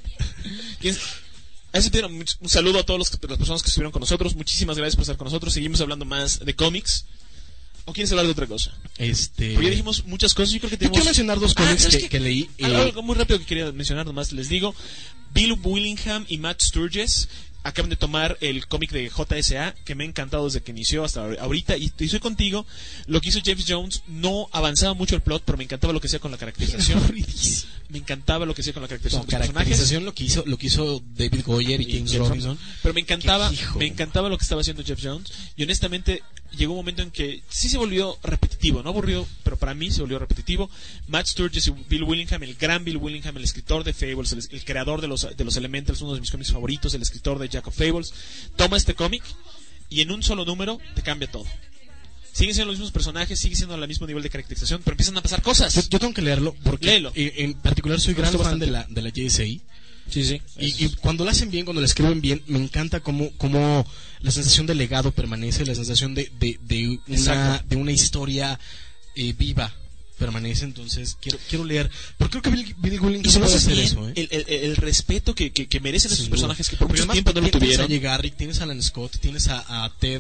Un saludo a todas las personas que estuvieron con nosotros. Muchísimas gracias por estar con nosotros. Seguimos hablando más de cómics. ¿O quieres hablar de otra cosa? Porque ya dijimos muchas cosas. Yo quiero mencionar dos cómics que leí. Algo muy rápido que quería mencionar, nomás les digo. Bill Willingham y Matt Sturges acaban de tomar el cómic de JSA, que me ha encantado desde que inició hasta ahorita, y estoy contigo. Lo que hizo James Jones no avanzaba mucho el plot, pero me encantaba lo que hacía con la caracterización. Me encantaba lo que hacía con la caracterización de los personajes. Lo que hizo David Goyer y James Robinson. Pero me encantaba lo que estaba haciendo Jeff Jones, y honestamente llegó un momento en que sí se volvió repetitivo, no aburrido, pero para mí se volvió repetitivo. Matt Sturges y Bill Willingham, el gran Bill Willingham, el escritor de Fables, el creador de los Elementals, uno de mis cómics favoritos, el escritor de Jack of Fables, toma este cómic y en un solo número te cambia todo. Siguen siendo los mismos personajes, sigue siendo al mismo nivel de caracterización, pero empiezan a pasar cosas. Yo tengo que leerlo porque léelo. En particular soy gran fan de la JSA. Sí. Y cuando lo hacen bien, cuando lo escriben bien, me encanta cómo la sensación de legado permanece, la sensación de una historia viva permanece. Entonces quiero leer, porque creo que Bill Willingham puede hacer eso, el respeto que merecen esos personajes que por mucho tiempo no lo tuvieron. Tienes a Garrick, tienes a Alan Scott, tienes a Ted.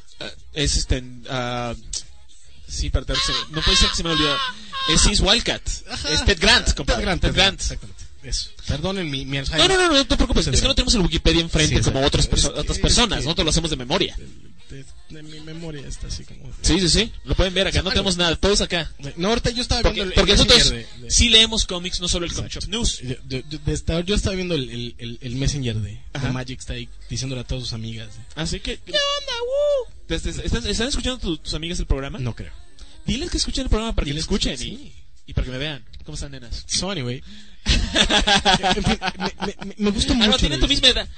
Sí, no puede ser que se me olvide. Es Wildcat. Es Ted Grant, compadre. Ted Grant. Exactamente. Eso. Perdonen mi Alzheimer. No te preocupes. Es que no tenemos el Wikipedia enfrente como otras personas. Nosotros lo hacemos de memoria. Mi memoria está así como. Sí. Lo pueden ver acá. No tenemos nada. Todos acá. No, ahorita yo estaba viendo. Porque nosotros sí leemos cómics, no solo el Comic Shop News. Yo estaba viendo el Messenger de Magic, está ahí diciéndole a todas sus amigas. Así que. ¿Qué onda? ¿Están escuchando tus amigas el programa? No creo. Diles que escuchen el programa para que lo escuchen y para que me vean. ¿Cómo están, nenas? So, anyway. En fin, me gusta mucho. Tienen tu misma edad.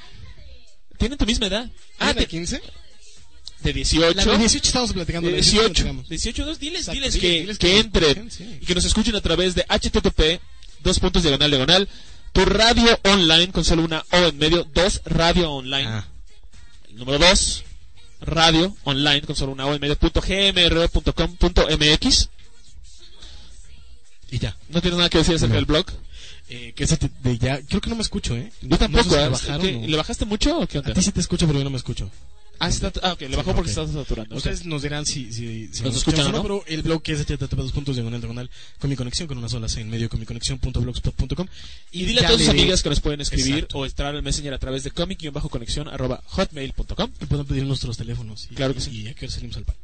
¿De 15? De 18. De 18 estamos platicando. De 18. Diles que entren y que nos escuchen a través de http://, tu radio online con solo una O en medio, 2 radio online. El número 2 radio online con solo una O en medio, .gmro.com.mx. Y ya. ¿No tienes nada que decir acerca del blog? Creo que no me escucho, Yo tampoco. No sé si ¿Le bajaste mucho o qué onda? A ti sí te escucho, pero yo no me escucho. Ok, le bajó porque estás saturando. Ustedes nos dirán si nos escuchan o no, pero el blog que es http:// con mi conexión con una sola C en medio, con mi conexión.blogspot.com. Y dile a todas tus amigas que nos pueden escribir o entrar al Messenger a través de comic-conexión@hotmail.com. Y pueden pedir nuestros teléfonos. Claro que sí. Y a qué hora salimos al pan.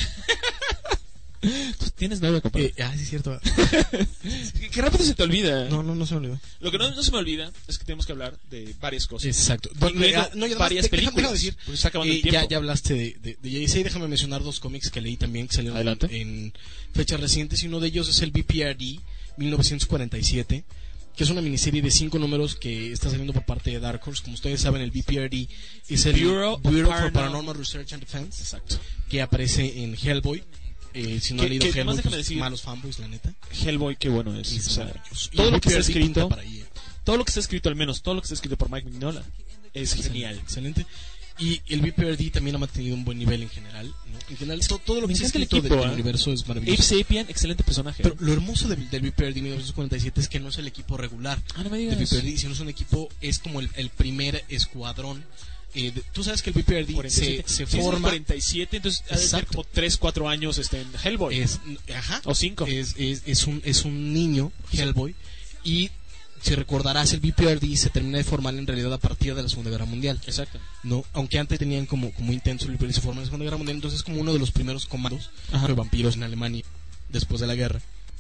Tú tienes novia, compadre. Sí, es cierto. Qué rápido se te olvida. No se me olvidó. Lo que no se me olvida es que tenemos que hablar de varias cosas. Exacto. Varias películas. Déjame decir, pues está acabando el tiempo. Ya hablaste de JSA. Déjame mencionar dos cómics que leí también, que salieron en fechas recientes. Y uno de ellos es el BPRD 1947, que es una miniserie de 5 números que está saliendo por parte de Dark Horse. Como ustedes saben, el BPRD es el Bureau for Paranormal Research and Defense. Exacto. Que aparece en Hellboy. Si no han leído Hellboy, pues, malos fanboys, la neta. Hellboy, qué bueno es. O sea, todo lo que está escrito, todo lo que está escrito, al menos todo lo que está escrito por Mike Mignola, es genial. Excelente. Y el BPRD también ha mantenido un buen nivel en general, ¿no? En general, todo lo que está escrito del universo es maravilloso. Abe Sapien, excelente personaje. Pero lo hermoso del BPRD 1947 es que no es el equipo regular no me digas. del BPRD, sino es un equipo, es como el primer escuadrón. Tú sabes que el BPRD se forma 47, entonces ha de ser como 3-4 años en Hellboy, o 5. Es un niño Hellboy, y si recordarás, el BPRD se termina de formar en realidad a partir de la Segunda Guerra Mundial. Exacto. No, aunque antes tenían como intenso, el BPRD se forma en la Segunda Guerra Mundial, entonces es como uno de los primeros comandos de vampiros en Alemania después de la guerra.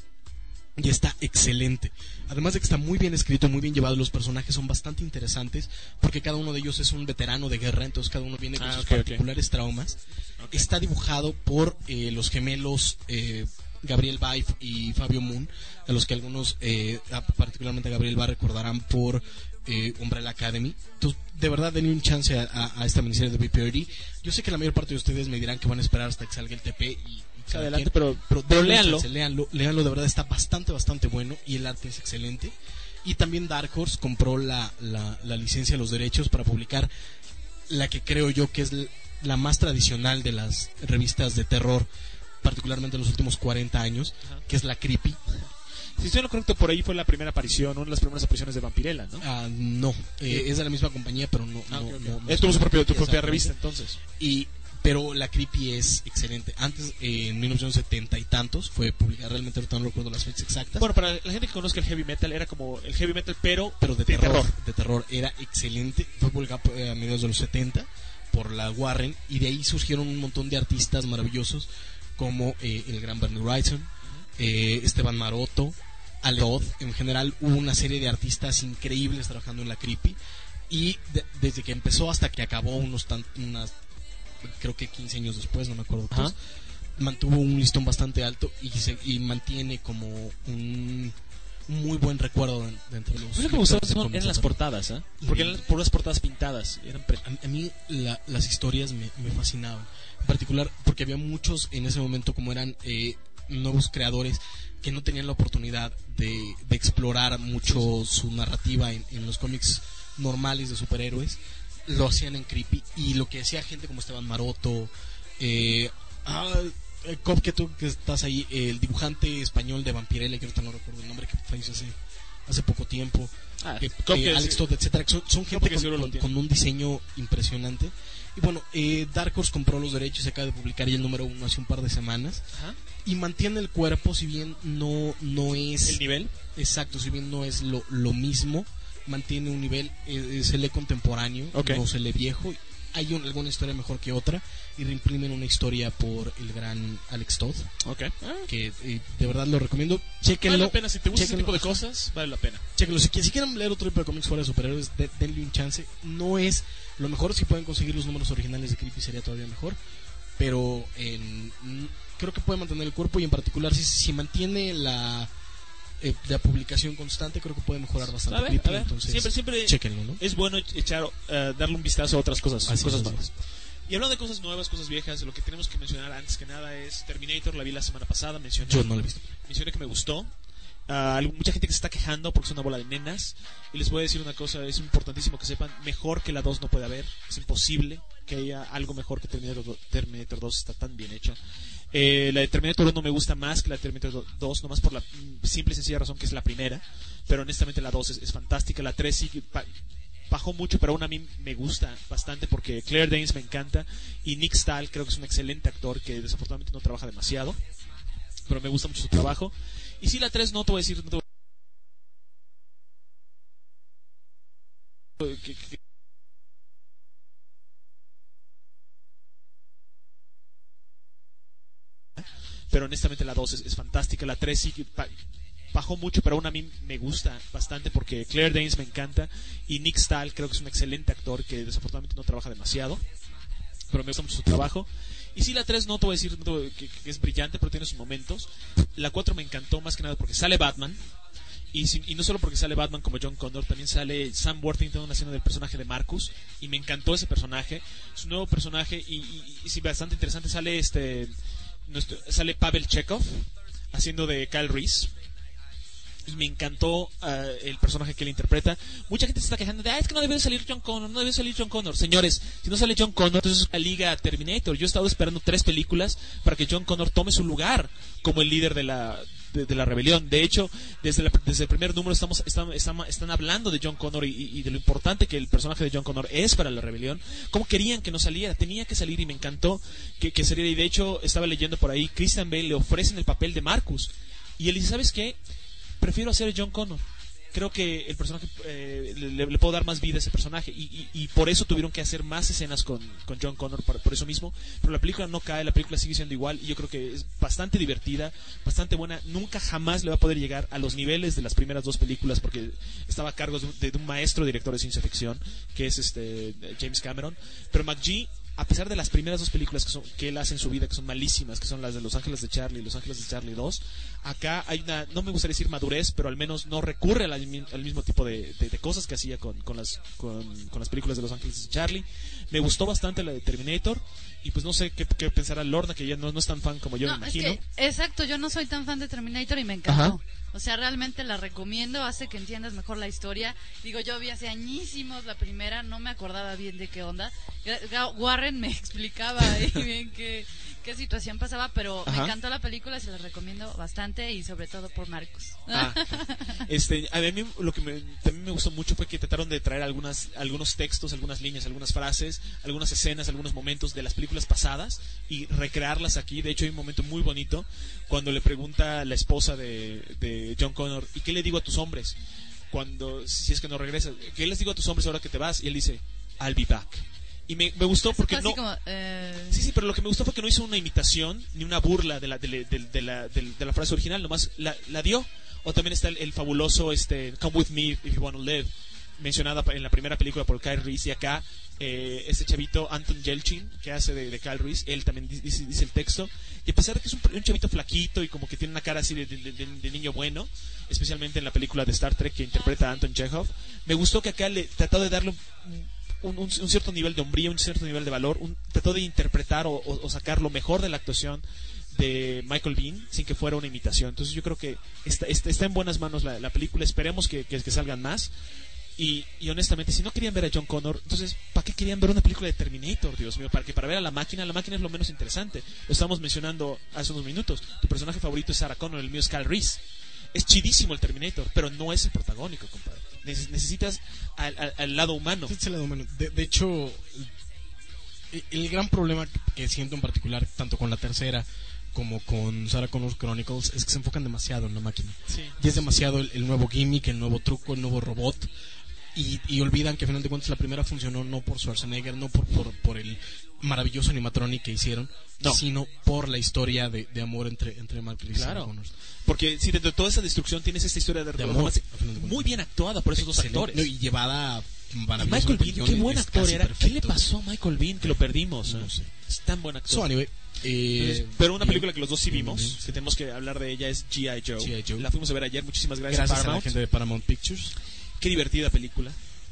Y está excelente. Además de que está muy bien escrito, muy bien llevado, los personajes son bastante interesantes, porque cada uno de ellos es un veterano de guerra, entonces cada uno viene con sus particulares traumas. Está dibujado por los gemelos Gabriel Baif y Fabio Moon, a los que algunos, particularmente a Gabriel Baif, recordarán por Umbrella Academy. Entonces, de verdad, denle un chance a esta miniserie de BPRD. Yo sé que la mayor parte de ustedes me dirán que van a esperar hasta que salga el TP y adelante, pero léanlo, de verdad está bastante bueno y el arte es excelente. Y también Dark Horse compró la licencia, los derechos para publicar la que creo yo que es la más tradicional de las revistas de terror, particularmente en los últimos 40 años, que es la Creepy. Si estoy en lo correcto, por ahí fue la primera aparición, una de las primeras apariciones de Vampirella, ¿no? No, es de la misma compañía, pero no. Es tu propia revista, entonces. Pero la Creepy es excelente. Antes, en 1970 y tantos, fue publicada, realmente ahorita no recuerdo las fechas exactas. Bueno, para la gente que conozca el heavy metal, era como el heavy metal, pero de terror. De terror, era excelente. Fue publicada a mediados de los 70 por la Warren, y de ahí surgieron un montón de artistas maravillosos, como el gran Bernie Wrightson, Esteban Maroto, Alex Todd. En general, hubo una serie de artistas increíbles trabajando en la Creepy, y desde que empezó hasta que acabó creo que 15 años después, no me acuerdo qué, mantuvo un listón bastante alto y mantiene como un muy buen recuerdo de entre los. Lo que me gustaba eran las portadas, porque eran por las portadas pintadas. A mí las historias me fascinaban, en particular porque había muchos en ese momento, como eran nuevos creadores que no tenían la oportunidad de explorar mucho su narrativa en los cómics normales de superhéroes. Lo hacían en Creepy, y lo que hacía gente como Esteban Maroto, Cop, que tú que estás ahí, el dibujante español de Vampirella, que ahorita no recuerdo el nombre, que falleció hace poco tiempo, Alex Todd, etcétera, son gente con un diseño impresionante. Y bueno, Dark Horse compró los derechos, se acaba de publicar ya el número 1 hace un par de semanas, y mantiene el cuerpo, si bien no es el nivel exacto, si bien no es lo mismo, mantiene un nivel, se lee contemporáneo, no se lee viejo. Hay alguna historia mejor que otra, y reimprimen una historia por el gran Alex Todd, que de verdad lo recomiendo. Chéquenlo. Vale la pena, si te gusta ese tipo de cosas, vale la pena. Chéquenlo. Si quieren leer otro tipo de cómics fuera de superhéroes, denle un chance. No es lo mejor, si pueden conseguir los números originales de Creepy sería todavía mejor, pero creo que puede mantener el cuerpo, y en particular si mantiene la publicación constante, creo que puede mejorar bastante. Entonces, siempre chéquenlo, ¿no? Es bueno darle un vistazo a otras cosas, nuevas. Y hablando de cosas nuevas, cosas viejas, lo que tenemos que mencionar antes que nada es Terminator. La vi la semana pasada, yo no la he visto. Mencioné que me gustó. Mucha gente que se está quejando porque es una bola de nenas, y les voy a decir una cosa, es importantísimo que sepan, mejor que la 2 no puede haber, es imposible que haya algo mejor que Terminator 2, está tan bien hecha. La de Terminator 1 me gusta más que la de Terminator 2, nomás por la simple y sencilla razón que es la primera, pero honestamente la 2 es fantástica. La 3 sí bajó mucho, pero aún a mí me gusta bastante porque Claire Danes me encanta, y Nick Stahl creo que es un excelente actor que desafortunadamente no trabaja demasiado, pero me gusta mucho su trabajo. Y si la 3 no te voy a decir, pero honestamente la 2 es fantástica. La 3 sí bajó mucho, pero aún a mí me gusta bastante porque Claire Danes me encanta, y Nick Stahl creo que es un excelente actor que desafortunadamente no trabaja demasiado, pero me gusta mucho su trabajo. Y si la 3 no te voy a decir que es brillante, pero tiene sus momentos. La 4 me encantó más que nada porque sale Batman, Y no solo porque sale Batman como John Connor, también sale Sam Worthington haciendo del personaje de Marcus, y me encantó ese personaje, es un nuevo personaje y sí, bastante interesante. Sale Pavel Chekhov haciendo de Kyle Reese, y me encantó el personaje que él interpreta. Mucha gente se está quejando de es que no debe salir John Connor, Señores, si no sale John Connor, entonces es la Liga Terminator. Yo he estado esperando 3 películas para que John Connor tome su lugar como el líder de la rebelión. De hecho, desde el primer número están hablando de John Connor y de lo importante que el personaje de John Connor es para la rebelión. Cómo querían que no saliera, tenía que salir, y me encantó que saliera. Y de hecho, estaba leyendo por ahí, Christian Bale le ofrecen el papel de Marcus, y él dice, ¿sabes qué? Prefiero hacer John Connor. Creo que el personaje le puedo dar más vida a ese personaje, y por eso tuvieron que hacer más escenas con John Connor, por eso mismo. Pero la película no cae, la película sigue siendo igual, y yo creo que es bastante divertida, bastante buena. Nunca jamás le va a poder llegar a los niveles de las primeras 2 películas, porque estaba a cargo de un maestro director de ciencia ficción, que es James Cameron. Pero McG, a pesar de las primeras 2 películas que él hace en su vida, que son malísimas, que son las de Los Ángeles de Charlie y Los Ángeles de Charlie 2, acá hay una, no me gustaría decir madurez, pero al menos no recurre al mismo tipo de cosas que hacía con las películas de Los Ángeles de Charlie. Me gustó bastante la de Terminator, y pues no sé qué pensará Lorna, que ya no es tan fan como yo, me imagino. Es que, exacto, yo no soy tan fan de Terminator y me encantó. Ajá. O sea, realmente la recomiendo, hace que entiendas mejor la historia. Digo, yo vi hace añísimos la primera, no me acordaba bien de qué onda. Warren me explicaba ahí bien qué situación pasaba, pero me encantó la película, se la recomiendo bastante, y sobre todo por Marcus. A mí lo que también me gustó mucho fue que trataron de traer algunos textos, algunas líneas, algunas frases, algunas escenas, algunos momentos de las películas pasadas y recrearlas aquí. De hecho, hay un momento muy bonito cuando le pregunta a la esposa de John Connor, ¿y qué le digo a tus hombres si es que no regresas? ¿Qué les digo a tus hombres ahora que te vas? Y él dice, I'll be back. Y me gustó porque no... Como, Sí, pero lo que me gustó fue que no hizo una imitación ni una burla de la frase original, nomás la dio. O también está el fabuloso Come with me if you want to live, mencionada en la primera película por Kyle Reese, y acá este chavito Anton Yelchin, que hace de Kyle Reese, él también dice el texto. Y a pesar de que es un chavito flaquito y como que tiene una cara así de niño bueno, especialmente en la película de Star Trek que interpreta a Anton Chekhov, me gustó que acá le trató de darle un cierto nivel de hombría, un cierto nivel de valor, trató de interpretar o sacar lo mejor de la actuación de Michael Biehn sin que fuera una imitación. Entonces yo creo que está en buenas manos la película. Esperemos que salgan más. Y honestamente, si no querían ver a John Connor, entonces ¿para qué querían ver una película de Terminator? Dios mío, para ver a la máquina es lo menos interesante. Lo estábamos mencionando hace unos minutos. Tu personaje favorito es Sarah Connor, el mío es Kyle Reese. Es chidísimo el Terminator, pero no es el protagónico, compadre. Necesitas al lado humano. De hecho, el gran problema que siento en particular, tanto con la tercera como con Sarah Connor Chronicles, es que se enfocan demasiado en la máquina. Sí. Y es demasiado el nuevo gimmick, el nuevo truco, el nuevo robot. Y olvidan que al final de cuentas la primera funcionó no por Schwarzenegger, no por el maravilloso animatronic que hicieron, sino por la historia de amor entre Michael y Sarah Connor. Porque si dentro de toda esa destrucción tienes esta historia de amor muy bien actuada por esos dos actores. Y llevada Michael Biehn, qué buen actor era. Perfecto. ¿Qué le pasó a Michael Biehn que lo perdimos? No sé. Es tan buen actor. So, anyway, pero una película que los dos sí vimos, que tenemos que hablar de ella, es G.I. Joe. La fuimos a ver ayer. Muchísimas gracias a la gente de Paramount Pictures. Qué divertida película.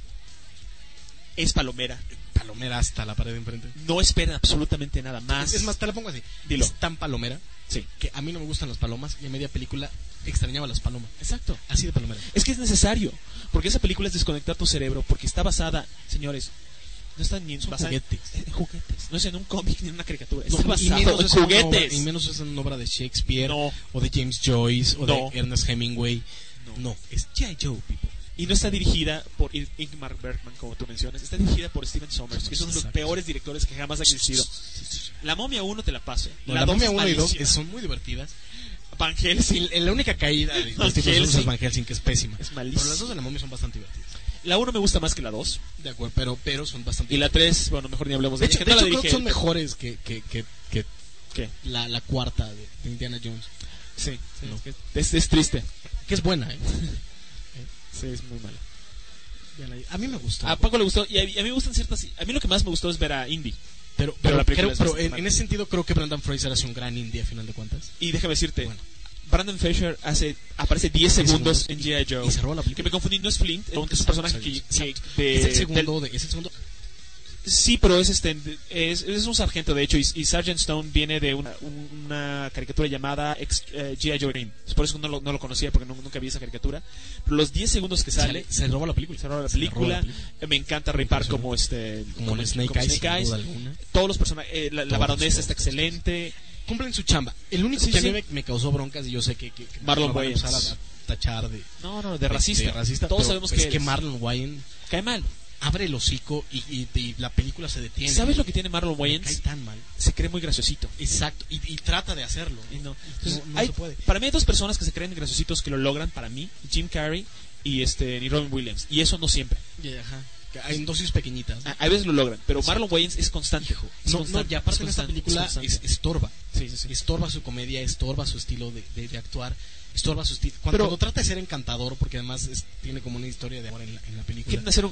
Es palomera hasta la pared de enfrente. No esperen absolutamente nada más. Es más, te la pongo así. Dilo. Es tan palomera, sí, que a mí no me gustan las palomas, y en media película extrañaba las palomas. Exacto. Así de palomera. Es que es necesario, porque esa película es desconectar tu cerebro, porque está basada, señores, no está ni en juguetes. No es en un cómic ni en una caricatura. Está basado en juguetes. Y menos es en una obra de Shakespeare, o de James Joyce, o de Ernest Hemingway. No, es G.I. Joe, people. Y no está dirigida por Ingmar Bergman, como tú mencionas. Está dirigida por Steven Sommers, que son los peores directores que jamás ha existido. La Momia 1 te la paso. La Momia 1 y 2 son muy divertidas. Van Helsing. La única caída de Steven Sommers es Van Helsing, que es pésima. Es malísima. Pero las dos de la Momia son bastante divertidas. La 1 me gusta más que la 2. De acuerdo, pero son bastante. Y la 3, bueno, mejor ni hablemos de ella. De hecho, creo que son mejores que la cuarta de Indiana Jones. Sí, es triste. Que es buena, Sí, es muy mala. A mí me gustó. A Paco le gustó. Y a mí me gustan ciertas. A mí lo que más me gustó es ver a Indy. Pero en ese sentido creo que Brendan Fraser hace un gran Indy a final de cuentas. Y déjame decirte, Brandon Fraser aparece 10 segundos en G.I. Joe. Y se roba la película. Que me confundí, no es Flint, es un personaje es el segundo. Sí, pero es un sargento, de hecho, y Sergeant Stone viene de una caricatura llamada G.I. Joe Green. Por eso no lo conocía, porque nunca vi esa caricatura. Pero los 10 segundos que sale... Se roba la película. Me encanta Ray Park como Snake Eyes. Todos los personajes... la baronesa está excelente. Cumplen su chamba. El único que a mí me causó broncas, y yo sé que Marlon Wayans a tachar de... No, de racista. Todos sabemos que Marlon Wayans cae mal. Abre el hocico y la película se detiene. ¿Sabes lo que tiene Marlon Wayans? Cae tan mal. Se cree muy graciosito. Exacto, y trata de hacerlo. No se puede. Para mí hay dos personas que se creen graciositos que lo logran, para mí, Jim Carrey y Robin Williams. Y eso no siempre. Hay dosis pequeñitas. A veces lo logran, pero Marlon Wayans es constante. Y aparte en esta película estorba. Sí. Estorba su comedia, estorba su estilo de actuar. Estorba su estilo. Cuando trata de ser encantador, porque además tiene como una historia de amor en la película. Quieren hacer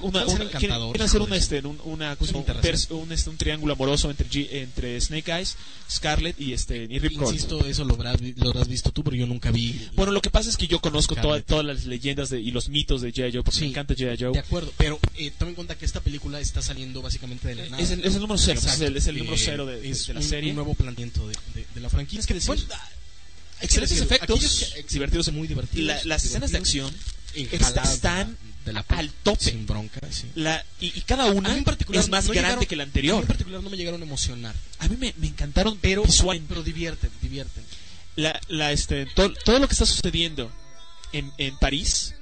un triángulo amoroso entre Snake Eyes, Scarlett y Rip Curl. Insisto, eso lo habrás visto tú, pero yo nunca vi. Bueno, lo que pasa es que yo conozco todas las leyendas y los mitos de G.I. Joe, porque me encanta G.I. Joe. De acuerdo, pero toma en cuenta que esta película está saliendo básicamente de la nada. Es el número 0, es el número 0 de la serie. Es un nuevo planteamiento de la franquicia. Es que decir, excelentes efectos, divertidos, muy divertidos. Las escenas de acción están al tope, sin bronca, sí. Y cada una es más grande que la anterior. A mí en particular no me llegaron a emocionar. A mí me encantaron, pero divierten. Todo lo que está sucediendo en París.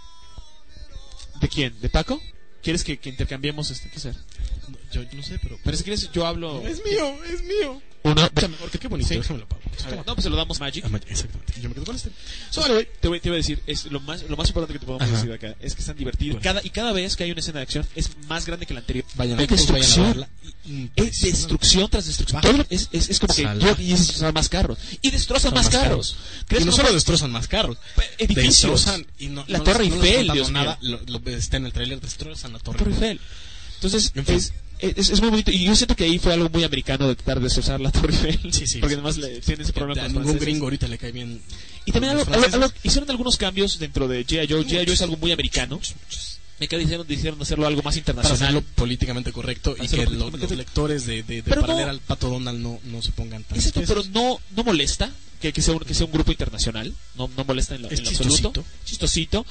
¿De quién? ¿De Paco? ¿Quieres que intercambiemos qué hacer? Yo no sé, pero si quieres yo hablo. Es mío. Porque qué bonito. Déjamelo, Pablo. No, pues se lo damos a Magic. Exactamente. Yo me quedo con este. Te voy a decir, lo más importante que te podemos decir acá es que están divertidos. Y cada vez que hay una escena de acción es más grande que la anterior. Vayan a verla. Es destrucción tras destrucción. Todo es como que destrozan más carros. Y destrozan más carros. Y no solo destrozan más carros, edificios. La Torre Eiffel, Dios mío. Está en el tráiler, destrozan la Torre Eiffel. Entonces, es muy bonito. Y yo siento que ahí fue algo muy americano de tratar de destrozar la Torre Eiffel. Sí. Porque además tiene ese problema con los ningún gringo ahorita le cae bien. Y también hicieron algunos cambios dentro de G.I. Joe. G.I. Joe es algo muy americano. Me quisieron hacerlo algo más internacional. Para hacerlo políticamente correcto y que los lectores de Paralela al Pato Donald no se pongan tan... Exacto, pero no molesta que sea un grupo internacional. No molesta en lo absoluto. Chistosito.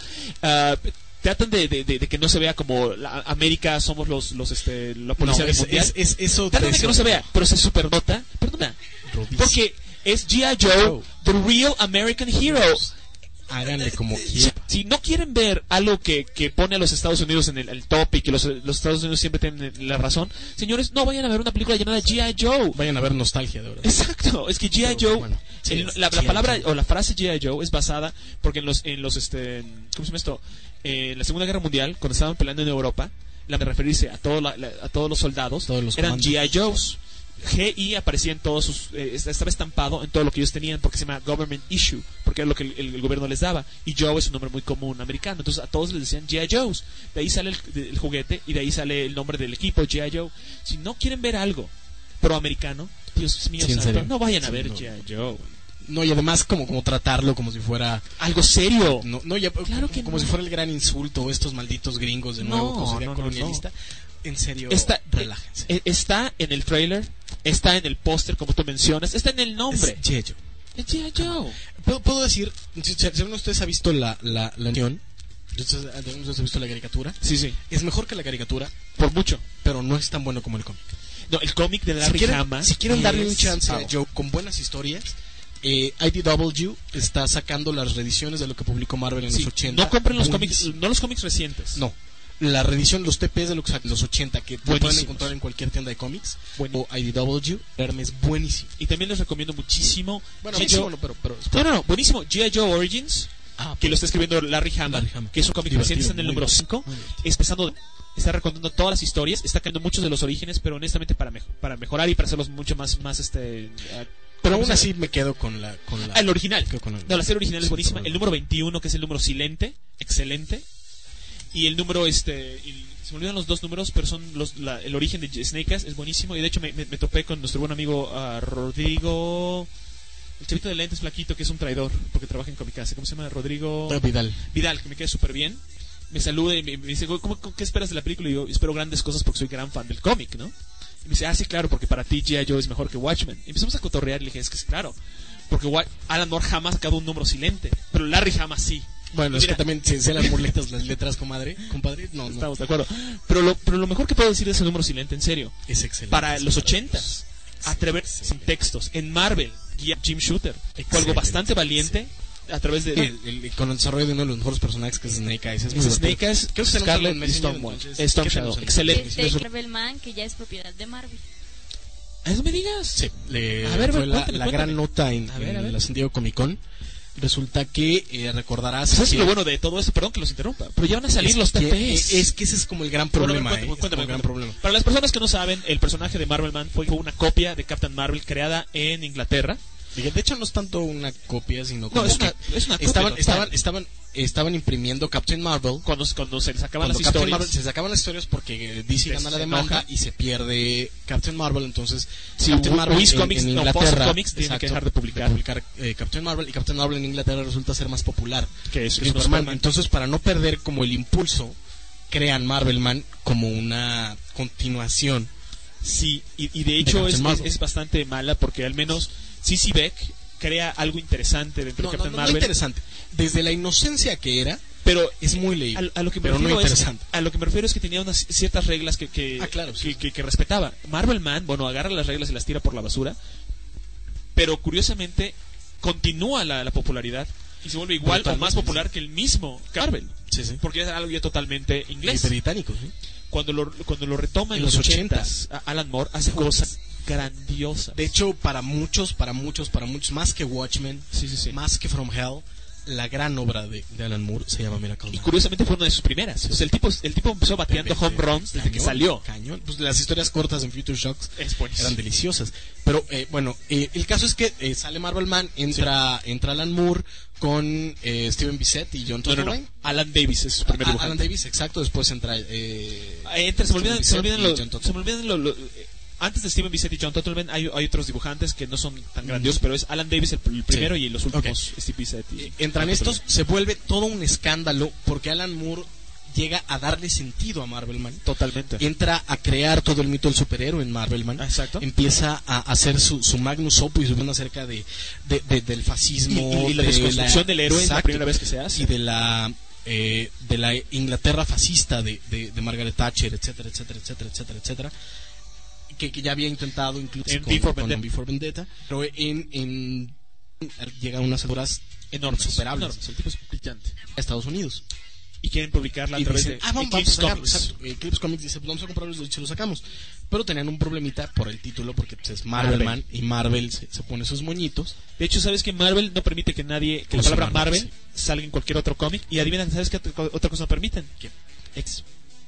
Tratan de que no se vea como América somos la policía del mundial. Eso tratan de que no se vea, pero se supernota. Perdona. Porque es G.I. Joe, the real American hero. Háganle como quieran. Si no quieren ver algo que pone a los Estados Unidos en el top y que los Estados Unidos siempre tienen la razón, señores, no vayan a ver una película llamada G.I. Joe. Vayan a ver nostalgia, de verdad. Exacto, es que G.I. Joe, bueno, la palabra o la frase G.I. Joe es basada porque en los ¿cómo se llama esto? En la Segunda Guerra Mundial, cuando estaban peleando en Europa, de referirse a todos los soldados, eran G.I. Joes. GI aparecía en todos sus... estaba estampado en todo lo que ellos tenían porque se llama Government Issue, porque era lo que el gobierno les daba. Y Joe es un nombre muy común americano, entonces a todos les decían G.I. Joes. De ahí sale el juguete y de ahí sale el nombre del equipo, G.I. Joe. Si no quieren ver algo proamericano, Dios mío, no vayan a ver G.I. Joe. No, y además como tratarlo como si fuera algo serio. Claro que como si fuera el gran insulto, estos malditos gringos de nuevo, como sería colonialista. No. En serio, relájense. Está en el trailer, está en el póster, como tú mencionas, está en el nombre. Es G.I. Joe. Es G.I. Joe. ¿Puedo decir, si alguno de ustedes ha visto la animación, ¿alguno de ustedes ha visto la caricatura? Sí. Es mejor que la caricatura. Por mucho. Pero no es tan bueno como el cómic. No, el cómic de Larry Hama. Si quieren darle un chance a Joe con buenas historias, IDW está sacando las reediciones de lo que publicó Marvel en los 80. No compren los cómics, no los cómics recientes. No. La reedición, los TPs de los 80 que pueden encontrar en cualquier tienda de cómics o IDW, es buenísimo. Y también les recomiendo muchísimo. Buenísimo. G.I. Joe Origins, que lo está escribiendo Larry Hama, que es un cómic reciente, está en el número 5. Está recontando todas las historias, está cayendo muchos de los orígenes, pero honestamente para mejorar y para hacerlos mucho más pero aún así me quedo con la el original. La serie original es buenísima. El número 21, que es el número silente, excelente. Y el número se me olvidan los dos números, pero son el origen de Snake Eyes es buenísimo. Y de hecho me topé con nuestro buen amigo Rodrigo el chavito de lentes flaquito que es un traidor porque trabaja en Comicase, ¿cómo se llama? Rodrigo Vidal, que me queda súper bien. Me saluda y me dice, ¿qué esperas de la película? Y yo espero grandes cosas porque soy gran fan del cómic, ¿no? Y me dice, sí, claro, porque para ti G.I. Joe es mejor que Watchmen. Y empezamos a cotorrear y le dije, es que es claro, porque Alan Moore jamás ha sacado un número silente, pero Larry jamás sí. Bueno, es que también si Alan Moore las letras, compadre, no. Estamos de acuerdo. Pero lo mejor que puedo decir de ese número silente, en serio, es excelente. Para los 80s, atreverse sin textos. En Marvel, guía Jim Shooter, fue algo bastante valiente. A través de con el desarrollo de uno de los mejores personajes que es Snake Eyes. Snake Eyes, Scarlet y Storm Shadow. Excelente. De Marvel Man, que ya es propiedad de Marvel. ¿Eso me digas? Sí. Fue la gran nota en la San Diego Comic Con. Resulta que recordarás. ¿Sabes lo bueno de todo esto? Perdón que los interrumpa, pero ya van a salir los TPs. Es que ese es como el gran problema. Cuéntame. Para las personas que no saben, el personaje de Marvel Man fue una copia de Captain Marvel creada en Inglaterra. De hecho no es tanto una copia, sino como es una copia. Estaban imprimiendo Captain Marvel cuando se sacaban las historias. Marvel, se sacaban las historias porque DC gana la demanda y se pierde Captain Marvel. Entonces Captain Marvel en Inglaterra Comics tiene que dejar de publicar Captain Marvel, y Captain Marvel en Inglaterra resulta ser más popular que Superman. Entonces, para no perder como el impulso, crean Marvel Man como una continuación. Sí, y de hecho es bastante mala porque al menos C.C. Beck crea algo interesante dentro de Captain Marvel. No interesante. Desde la inocencia que era, pero es muy leíble. A lo que me refiero es que tenía unas ciertas reglas que respetaba. Marvel Man, agarra las reglas y las tira por la basura, pero curiosamente continúa la popularidad y se vuelve igual o más popular que el mismo Marvel. Sí. Porque es algo ya totalmente inglés. Y británico, ¿sí? Cuando lo retoma en los 80s, Alan Moore hace cosas grandiosa. De hecho, para muchos, más que Watchmen, más que From Hell, la gran obra de Alan Moore se llama Miracle Man. Y curiosamente fue una de sus primeras. O sea, el tipo empezó bateando home runs desde que salió. Cañón. Pues las historias cortas en Future Shocks eran deliciosas. Pero el caso es que sale Marvel Man, entra Alan Moore con Steven Bissett y John Totleben. No. Alan Davis es su primer dibujante. Alan Davis, exacto. Después entra se me olvidan antes de Steven Bissett y John Totleben hay otros dibujantes que no son tan grandiosos, pero es Alan Davis el primero y los últimos Steve Bissett. Entran estos, se vuelve todo un escándalo porque Alan Moore llega a darle sentido a Marvel Man. Totalmente. Entra a crear todo el mito del superhéroe en Marvel Man. Exacto. Empieza a hacer su magnus opus acerca del fascismo y la desconstrucción del héroe. Es la primera vez que se hace. Y de la Inglaterra fascista de Margaret Thatcher, etcétera. Que ya había intentado incluso con Before Vendetta, pero llega a unas alturas enormes, superables. El tipo es brillante. A Estados Unidos. Y quieren publicarla a través de Eclipse Comics. Eclipse Comics dice, vamos a comprarlo y lo sacamos. Pero tenían un problemita por el título, porque es Marvel Man, y Marvel se pone sus moñitos. De hecho, ¿sabes que Marvel no permite que la palabra Marvel salga en cualquier otro cómic? Y adivina, ¿sabes qué otra cosa no permiten? ¿Qué? X.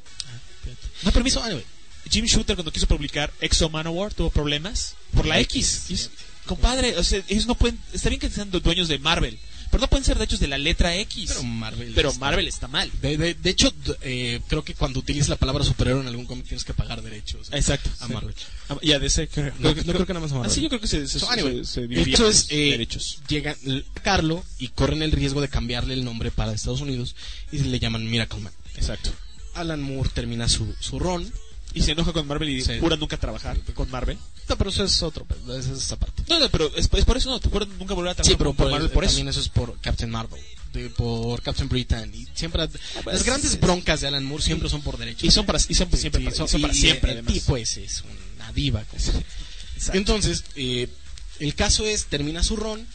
No permite. Jim Shooter, cuando quiso publicar X-O Manowar, tuvo problemas por la X. Compadre, o sea, ellos no pueden. Está bien que sean dueños de Marvel, pero no pueden ser derechos de la letra X. Pero Marvel está mal. De hecho, creo que cuando utilizas la palabra superhéroe en algún cómic tienes que pagar derechos. Exacto. A Marvel. Y a DC, creo. No creo que nada más a Marvel. Sí, yo creo que se dividían derechos. Llegan a Carlo y corren el riesgo de cambiarle el nombre para Estados Unidos y le llaman Miracle Man. Exacto. Alan Moore termina su run. Y se enoja con Marvel y jura nunca trabajar con Marvel. No, pero eso es otro, esa es esa parte. No, pero es por eso te jura nunca volver a trabajar con Marvel. Por también eso es por Captain Marvel, por Captain Britain. Y siempre las grandes broncas de Alan Moore siempre son por derechos. Y son para siempre. El tipo es una diva. Entonces, el caso es, termina su run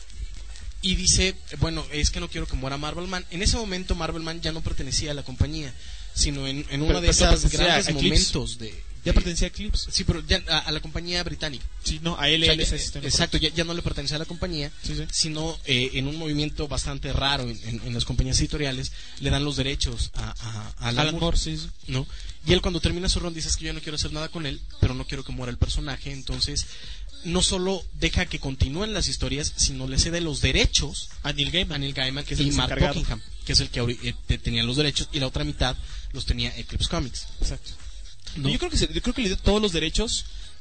y dice, bueno, es que no quiero que muera Marvel Man. En ese momento Marvel Man ya no pertenecía a la compañía, sino en uno de esos grandes momentos ya pertenecía a Eclipse. Sí, pero ya a la compañía británica. Sí, no, a él. Exacto, ya no le pertenecía a la compañía, sino en un movimiento bastante raro en las compañías editoriales le dan los derechos a Alan Moore, ¿no? Y él cuando termina su run dice, es que yo no quiero hacer nada con él, pero no quiero que muera el personaje. Entonces no solo deja que continúen las historias, sino le cede los derechos a Neil Gaiman, que es el Mark Buckingham, que es el que tenía los derechos, y la otra mitad los tenía Eclipse Comics. Exacto. ¿No? Yo creo que le dio todos los derechos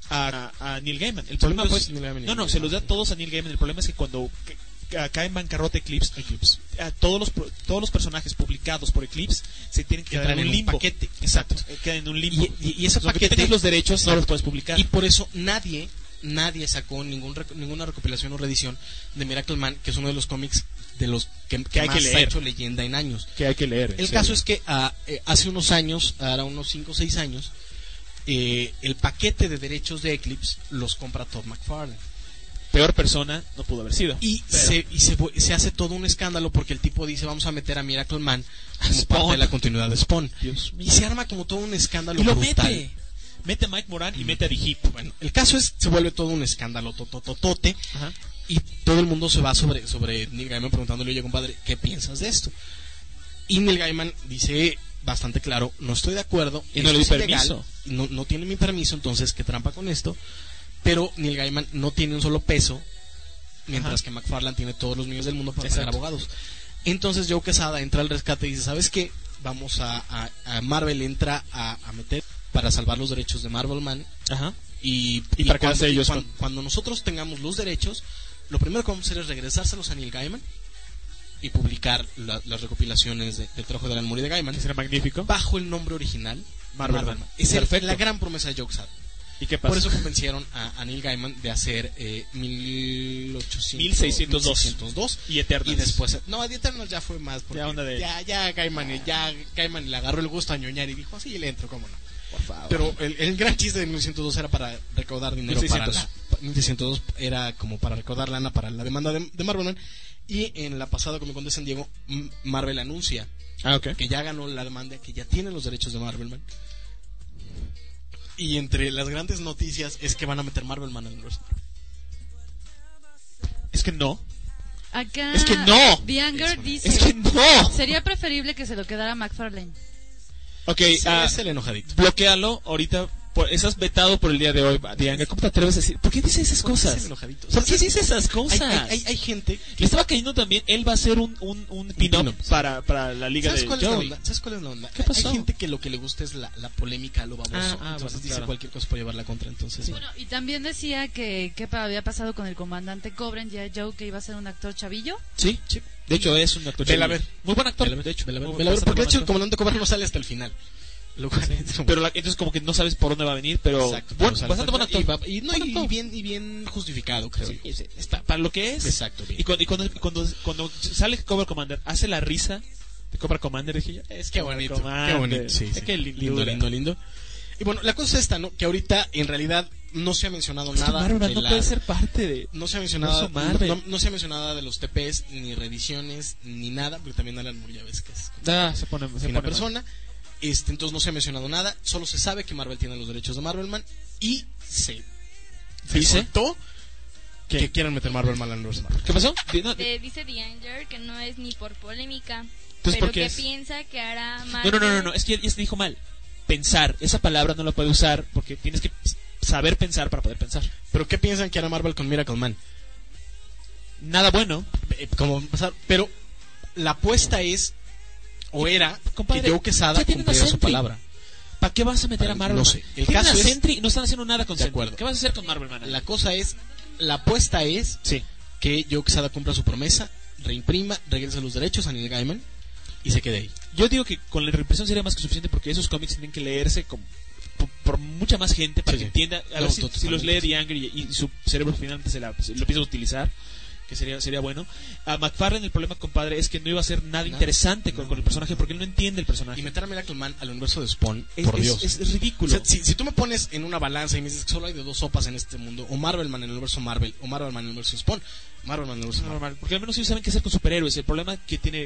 a Neil Gaiman. El problema pues, no, se los da todos a Neil Gaiman. El problema es que cuando cae en bancarrota Eclipse, todos los personajes publicados por Eclipse se tienen que quedar en un limbo. Paquete. Exacto, quedan en un limbo. Y ese paquete, que tengas los derechos, no los puedes publicar. Y por eso nadie sacó ninguna recopilación o reedición de Miracle Man, que es uno de los cómics de los que hay más que leer. Ha hecho leyenda en años. Que hay que leer. El caso es que hace unos años, ahora unos 5 o 6 años, el paquete de derechos de Eclipse los compra Todd McFarlane. Peor persona no pudo haber sido. Y se hace todo un escándalo porque el tipo dice vamos a meter a Miracle Man como parte de la continuidad de Spawn. Y se arma como todo un escándalo y lo brutal. Mete a Mike Moran y mete a Digip. Bueno, el caso es se vuelve todo un escándalo totototote. Y todo el mundo se va sobre Neil Gaiman preguntándole, oye compadre, ¿qué piensas de esto? Y Neil Gaiman dice bastante claro, no estoy de acuerdo, y no le di permiso, no tiene mi permiso, entonces qué trampa con esto. Pero Neil Gaiman no tiene un solo peso, mientras que McFarlane tiene todos los millones del mundo para pagar abogados. Entonces Joe Quesada entra al rescate y dice, ¿sabes qué? Vamos a Marvel entra a meter para salvar los derechos de Marvel Man. Y para quedarse ellos cuando nosotros tengamos los derechos, lo primero que vamos a hacer es regresárselos a Neil Gaiman y publicar las recopilaciones de Trabajo de Alan Moore y de Gaiman, que será magnífico, bajo el nombre original Marvel Man. Esa es la gran promesa de Joe Quesada. ¿Y qué pasa? Por eso convencieron a Neil Gaiman de hacer 1602 y Eternals. Y después, no, de Eternals ya fue más porque ya Gaiman le agarró el gusto a ñoñar y dijo, sí, le entro, cómo no. Por favor. Pero el gran chiste de 1602 era para recaudar dinero 1602 era como para recaudar lana para la demanda de Marvel Man. Y en la pasada Comic Con de San Diego, Marvel anuncia que ya ganó la demanda, que ya tiene los derechos de Marvel Man. Y entre las grandes noticias es que van a meter Marvel Man al universo. Es que no. Acá es que no. The Anger dice, es que no. Sería preferible que se lo quedara McFarlane. Ok, es el enojadito. Bloquéalo ahorita. Estás vetado por el día de hoy, Dianga. ¿Cómo te atreves a decir? ¿Por qué dice esas cosas? ¿Por qué dice esas cosas? Hay gente que le estaba cayendo también. Él va a ser un pin-up para la liga de Joey. ¿Sabes cuál es la onda? ¿Qué pasó? Hay gente que lo que le gusta es la polémica, lo baboso. Entonces dice cualquier cosa para llevarla contra. Entonces, bueno, y también decía que había pasado con el comandante Cobra en G.I. Joe, que iba a ser un actor chavillo. Sí. De hecho, es un actor chavillo. Muy buen actor, de hecho. Porque de hecho el comandante Cobra no sale hasta el final. Pero entonces como que no sabes por dónde va a venir, pero bastante buen actor y bien justificado, creo. Sí, está para lo que es. Exacto. Bien. Y cuando sale Cobra Commander, hace la risa de Cobra Commander, dije yo, es que bonito, qué bonito, sí. Qué lindo. Y bueno, la cosa es esta, ¿no? Que ahorita en realidad no se ha mencionado nada. Marvel no puede ser parte de. No se ha mencionado nada de los TPs, ni reediciones, ni nada, porque también Alan Moore ya ves que es se pone persona. Entonces no se ha mencionado nada, solo se sabe que Marvel tiene los derechos de Marvel Man y se soltó que quieren meter Marvel Man al universo Marvel. ¿Qué pasó? Dice The Anger que no es ni por polémica, entonces, pero que piensa que hará Marvel. No, es que ya se dijo mal. Pensar, esa palabra no la puede usar porque tienes que saber pensar para poder pensar. ¿Pero qué piensan que hará Marvel con Miracle Man? Nada bueno. Pero la apuesta es era compadre, que Joe Quesada cumpliera su palabra. ¿Para qué vas a meter a Marvel? No sé. El caso es Sentry y no están haciendo nada con Sentry. ¿Qué vas a hacer con Marvel Man? La apuesta es que Joe Quesada cumpla su promesa, reimprima, regrese los derechos a Neil Gaiman y se quede ahí. Yo digo que con la reimpresión sería más que suficiente porque esos cómics tienen que leerse por mucha más gente para que entienda. A ver si los lee The Angry y su cerebro finalmente lo empieza a utilizar. Que sería bueno. A McFarlane el problema, compadre, es que no iba a ser nada interesante con el personaje porque él no entiende el personaje. Y meter a Miracle Man al universo de Spawn, por Dios. Es ridículo. O sea, si tú me pones en una balanza y me dices que solo hay de dos sopas en este mundo, o Marvel Man en el universo Marvel, o Marvel Man en el universo Spawn, Marvel Man en el universo Marvel. Porque al menos ellos saben qué hacer con superhéroes. El problema que tiene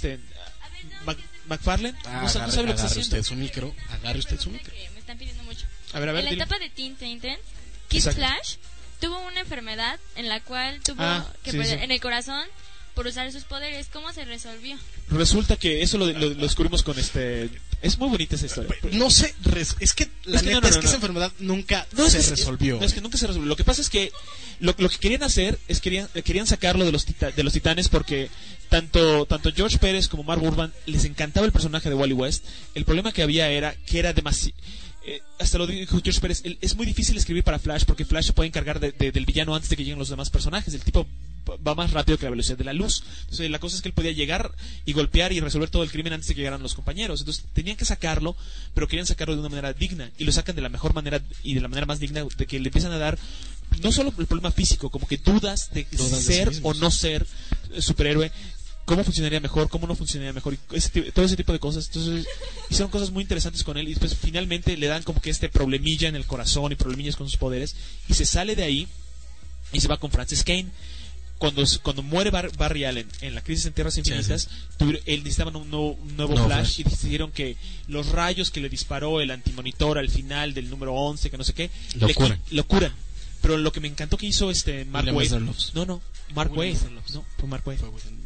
McFarlane no sabe lo que está haciendo. Agarre usted su micro. Me están pidiendo mucho. A ver, en la etapa de Teen Titans, Kid Flash tuvo una enfermedad en la cual tuvo en el corazón por usar sus poderes. ¿Cómo se resolvió? Resulta que eso lo descubrimos con es muy bonita esa historia. No sé, es que esa enfermedad nunca se resolvió. No, es que nunca se resolvió. Lo que pasa es que lo que querían hacer es querían sacarlo de los Titanes porque tanto George Pérez como Mark Urban les encantaba el personaje de Wally West. El problema que había era que era demasiado hasta lo dijo George Pérez, es muy difícil escribir para Flash porque Flash se puede encargar del villano antes de que lleguen los demás personajes. El tipo va más rápido que la velocidad de la luz. Entonces la cosa es que él podía llegar y golpear y resolver todo el crimen antes de que llegaran los compañeros. Entonces tenían que sacarlo, pero querían sacarlo de una manera digna, y lo sacan de la mejor manera y de la manera más digna, de que le empiezan a dar no solo el problema físico, como que dudas de ser o no ser superhéroe, cómo funcionaría mejor, cómo no funcionaría mejor, y todo ese tipo de cosas. Entonces hicieron cosas muy interesantes con él, y después finalmente le dan como que este problemilla en el corazón y problemillas con sus poderes, y se sale de ahí y se va con Francis Kane. Cuando muere Barry Allen en la Crisis en Tierras Infinitas, él necesitaba un nuevo Flash, y decidieron que los rayos que le disparó el antimonitor al final del número 11, que no sé qué, lo curan. Pero lo que me encantó que hizo Mark Waid, Mark Waid, fue Mark Waid.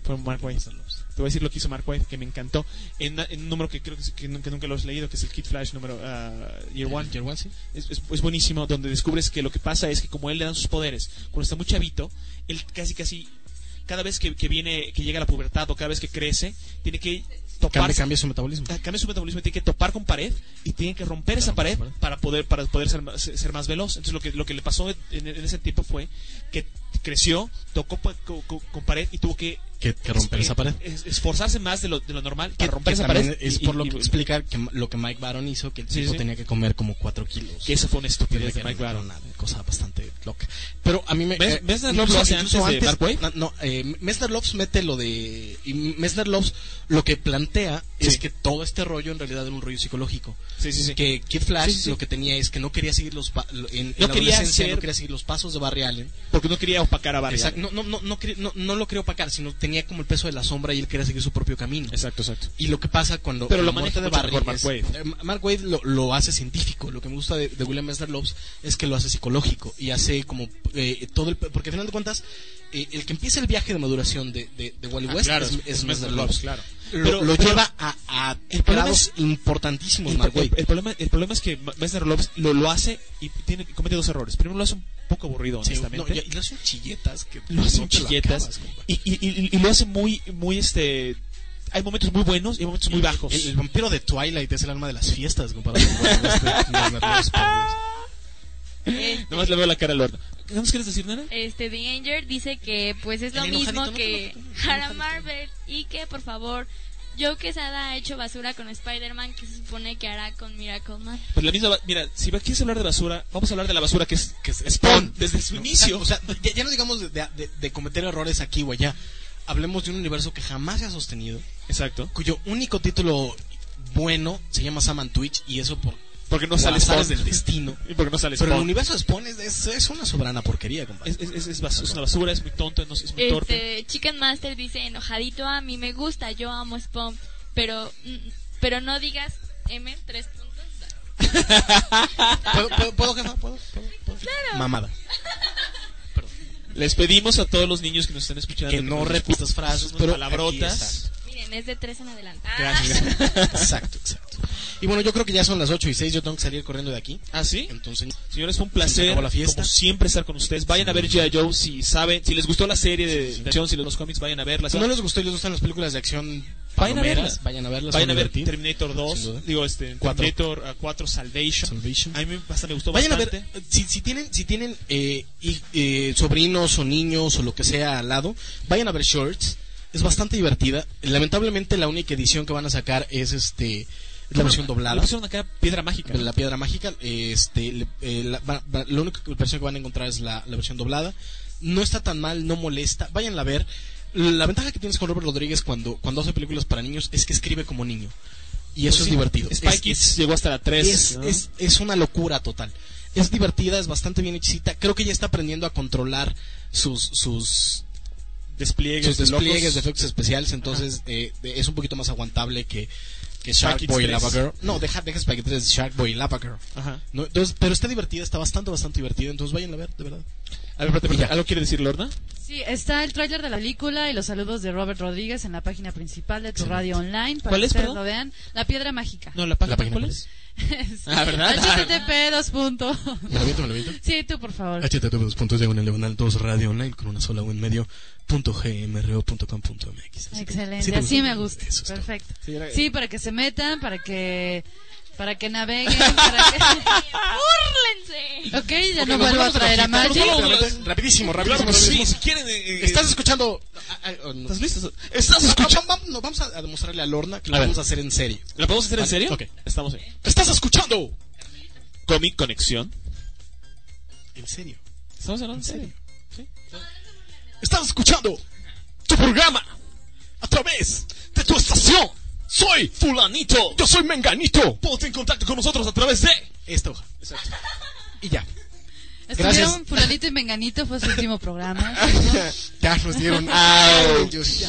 Te voy a decir lo que hizo Mark Waid, que me encantó, en un número que creo que nunca lo has leído, que es el Kid Flash número Year One, ¿sí? Es buenísimo, donde descubres que lo que pasa es que como él le dan sus poderes cuando está muy chavito, él casi cada vez que llega a la pubertad, o cada vez que crece, tiene que cambia su metabolismo. Tiene que topar con pared y tiene que romper esa pared para poder ser más veloz. Entonces lo que le pasó en ese tiempo fue que creció, tocó con pared y tuvo que romper esa pared, esforzarse más de lo normal para romper esa pared. Es por lo que explica que lo que Mike Baron hizo, que el tipo tenía que comer como 4 kilos. Que eso fue una estupidez de Mike Baron, una cosa bastante loca. Pero a mí Messner Loves lo hace antes de Mark Waid. Messner Loves mete lo de, y Messner Loves lo que plantea es que todo este rollo en realidad era un rollo psicológico. Que Kid Flash lo que tenía es que no quería seguir no quería seguir los pasos de Barry Allen, porque no quería opacar a Barry Allen. No lo quería opacar, sino tenía como el peso de la sombra, y él quería seguir su propio camino. Exacto. Y lo que pasa cuando la muerte de Barry, Mark Waid lo hace científico. Lo que me gusta de William Messner Loves es que lo hace psicológico, y hace como porque al final de cuentas el que empieza el viaje de maduración de Wally West es Messner Loves. Claro. Pero lo lleva a grados importantísimos. El problema es que Messner Loves lo hace y comete 2 errores. Primero, lo hace un poco aburrido, honestamente. Y lo hace un chilletas. Y lo hace muy hay momentos muy buenos y hay momentos muy bajos. El vampiro de Twilight es el alma de las fiestas comparado con Nomás le veo la cara al horno. ¿Qué nos quieres decir, nena? The Anger dice que pues es lo mismo que Hannah Marvel, y que por favor Joe Quesada ha hecho basura con Spider-Man, que se supone que hará con Miracle Man. Pues la misma, mira, si quieres hablar de basura, vamos a hablar de la basura que es Spawn desde su inicio. O sea, ya no digamos de cometer errores aquí o allá. Hablemos de un universo que jamás se ha sostenido. Exacto. Cuyo único título bueno se llama Sam & Twitch, y eso porque no sale Spawn del destino. Y porque no sale Spawn. Pero el universo de Spawn es una soberana porquería, compadre. Es una basura, es muy tonto, es muy torpe. Chicken Master dice enojadito: a mí me gusta, yo amo Spawn, pero no digas M 3 puntos. ¿Puedo, jefa? ¿Puedo? Claro. Mamada. Les pedimos a todos los niños que nos estén escuchando que no repitas frases, pero palabrotas. Miren, es de 3 en adelante. Gracias. Exacto. Y bueno, yo creo que ya son las 8:06, yo tengo que salir corriendo de aquí. ¿Ah, sí? Entonces, señores, fue un placer, como siempre, estar con ustedes. Vayan a ver G.I. Joe si les gustó la serie de acción, si los cómics, vayan a verlas. Si no les gustó y les gustan las películas de acción, vayan a verlas. Vayan a ver Terminator 2, Terminator 4 Salvation. A mí hasta me gustó vayan bastante. A ver, si tienen sobrinos o niños o lo que sea al lado, vayan a ver Shorts. Es bastante divertida. Lamentablemente la única edición que van a sacar es la versión doblada. La versión acá, Piedra Mágica. La Piedra Mágica. La única versión que van a encontrar es la versión doblada. No está tan mal, no molesta. Váyanla a ver. La ventaja que tienes con Robert Rodríguez cuando hace películas para niños es que escribe como niño. Y eso es divertido. Spy Kids llegó hasta la 3. Es una locura total. Es divertida, es bastante bien hechicita. Creo que ya está aprendiendo a controlar sus despliegues de efectos especiales. Entonces es un poquito más aguantable que Shark Boy y Lava Girl. No, deja Spy Kids 3, Shark Boy y Lava Girl. Ajá. No, entonces, pero está divertida, está bastante divertida. Entonces vayan a ver, de verdad. A ver, ¿algo quiere decir Lorna? Sí, está el tráiler de la película y los saludos de Robert Rodríguez en la página principal de tu radio online. Para ¿Cuál es, que ustedes lo vean. La Piedra Mágica. No, la página ¿cuál es? ¿Verdad? http://. ¿Me lo viento? Sí, tú, por favor. http://2 radio online con una sola U en medio .gmro.com.mx. Excelente, así me gusta. Perfecto. Sí, para que se metan, para que Para que naveguen, para que... ¡Búrlense! Ok, ya no vuelvo a traer a Magic. Rapidísimo. Sí, si quieren... ¿Estás escuchando? ¿Estás listo? ¿Estás escuchando? No, vamos a demostrarle a Lorna que lo vamos a hacer en serio. ¿Lo podemos hacer en serio? Ok. Estamos ahí. ¿Estás escuchando? Comic Conexión. ¿En serio? ¿Estamos hablando en serio? ¿Sí? ¿Estás escuchando tu programa a través de tu estación? Soy fulanito. Yo soy menganito. Ponte en contacto con nosotros a través de esta hoja. Exacto. Y ya. Estuvieron fulanito y menganito, fue su último programa. Ya nos dieron. Ya.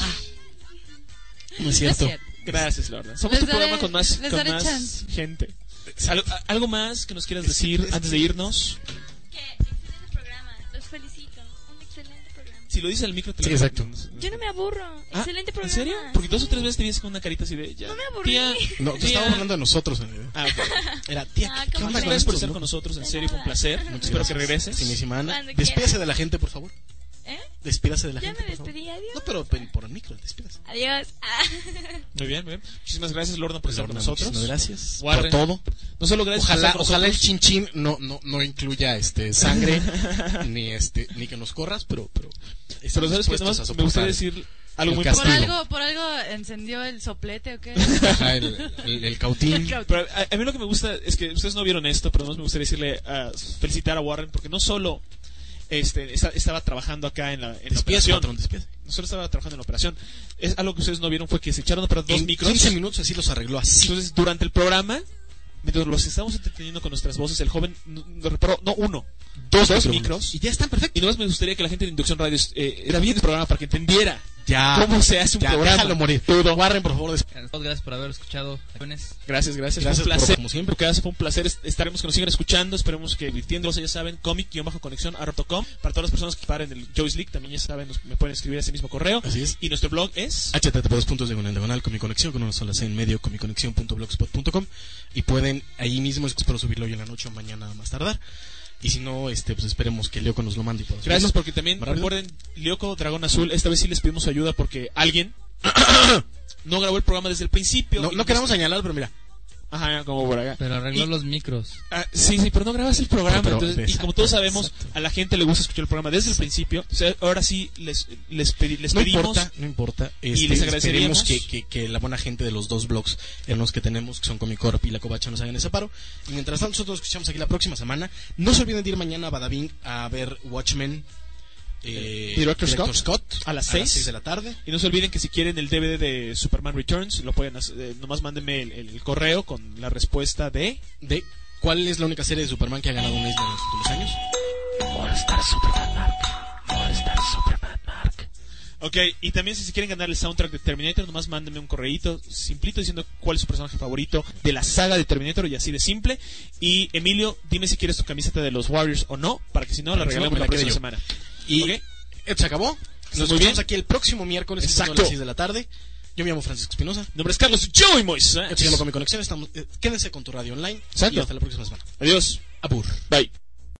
No es cierto. Gracias, Lorna. Somos tu programa con más gente. ¿Algo más que nos quieras decir antes de irnos? Que excelente programa. Los felicito. Un excelente programa. Si lo dice el micro, te sí, exacto. Yo no me aburro. Excelente programa. ¿En serio? Porque 2 o 3 veces te vienes con una carita así de... Ya, no me aburrí. Tía, no, te estábamos hablando de nosotros. Okay. Era, tía, ¿qué muchas gracias por estar con nosotros. En serio, fue un placer. Espero que regreses. Finísima Ana. Despídase de la gente, por favor. Despídase de la gente. Ya me despedí, adiós. No, pero por el micro, despídase. Adiós. Muy bien, muy bien. Muchísimas gracias, Lorna, por estar con nosotros. Muchísimas gracias. Warren, por todo. No solo gracias. Ojalá el chinchín no incluya sangre ni que nos corras, pero sabes que nomás me gustaría decir algo muy por algo encendió el soplete o qué. Ajá, el cautín. Pero a mí lo que me gusta es que ustedes no vieron esto, pero además me gustaría decirle felicitar a Warren porque no solo estaba trabajando acá en la operación. No solo estaba trabajando en la operación. Es algo que ustedes no vieron fue que se echaron a operar 2 micros. 15 minutos así los arregló así. Entonces, durante el programa, mientras los estábamos entreteniendo con nuestras voces, el joven reparó, no uno, dos micros. Y ya están perfectos. Y nomás me gustaría que la gente de Inducción Radio era bien el programa para que entendiera cómo se hace un programa. Déjalo morir. Todo. Warren, por favor. Gracias por haber escuchado. Gracias. Fue un placer. Como siempre. Fue un placer. Estaremos que nos sigan escuchando. Esperemos que divirtiéndose, ya saben, comic-conexión.com. Para todas las personas que paren el Joyce League, también ya saben, me pueden escribir a ese mismo correo. Así es. Y nuestro blog es http://diagonal Comic Conexión con una sola C en medio, comicconexion.blogspot.com. Y pueden ahí mismo, espero subirlo hoy en la noche o mañana más tardar. Y si no, pues esperemos que Lyoko nos lo mande. Gracias, porque también recuerden, Lyoko, Dragón Azul, esta vez sí les pedimos ayuda porque alguien no grabó el programa desde el principio. No queremos señalar, pero mira. Ajá, como por acá. Pero arregló los micros. Sí, pero no grabas el programa. Entonces, y como todos sabemos, a la gente le gusta escuchar el programa desde el principio. O sea, ahora sí les pedimos. No importa. Y les agradeceríamos que la buena gente de los 2 blogs en los que tenemos, que son Comic Corp y La Covacha, nos hagan ese paro. Y mientras tanto, nosotros escuchamos aquí la próxima semana. No se olviden de ir mañana a Badabing a ver Watchmen. Director Scott a las 6 de la tarde. Y no se olviden que si quieren el DVD de Superman Returns, lo pueden hacer, nomás mándenme el correo con la respuesta de ¿cuál es la única serie de Superman que ha ganado un Eisner en los últimos años? All-Star Superman Mark. Ok, y también si se quieren ganar el soundtrack de Terminator, nomás mándenme un correíto simplito diciendo cuál es su personaje favorito de la saga de Terminator, y así de simple. Y Emilio, dime si quieres tu camiseta de los Warriors o no, para que si no la regalemos la próxima semana. Y esto se acabó. Nos vemos aquí el próximo miércoles a las 6 de la tarde. Yo me llamo Francisco Espinosa. Mi nombre es Carlos Joey Moisés. Yo se llamo Comic Conexión. Quédense con tu radio online. Exacto. Y hasta la próxima semana. Adiós. Abur. Bye.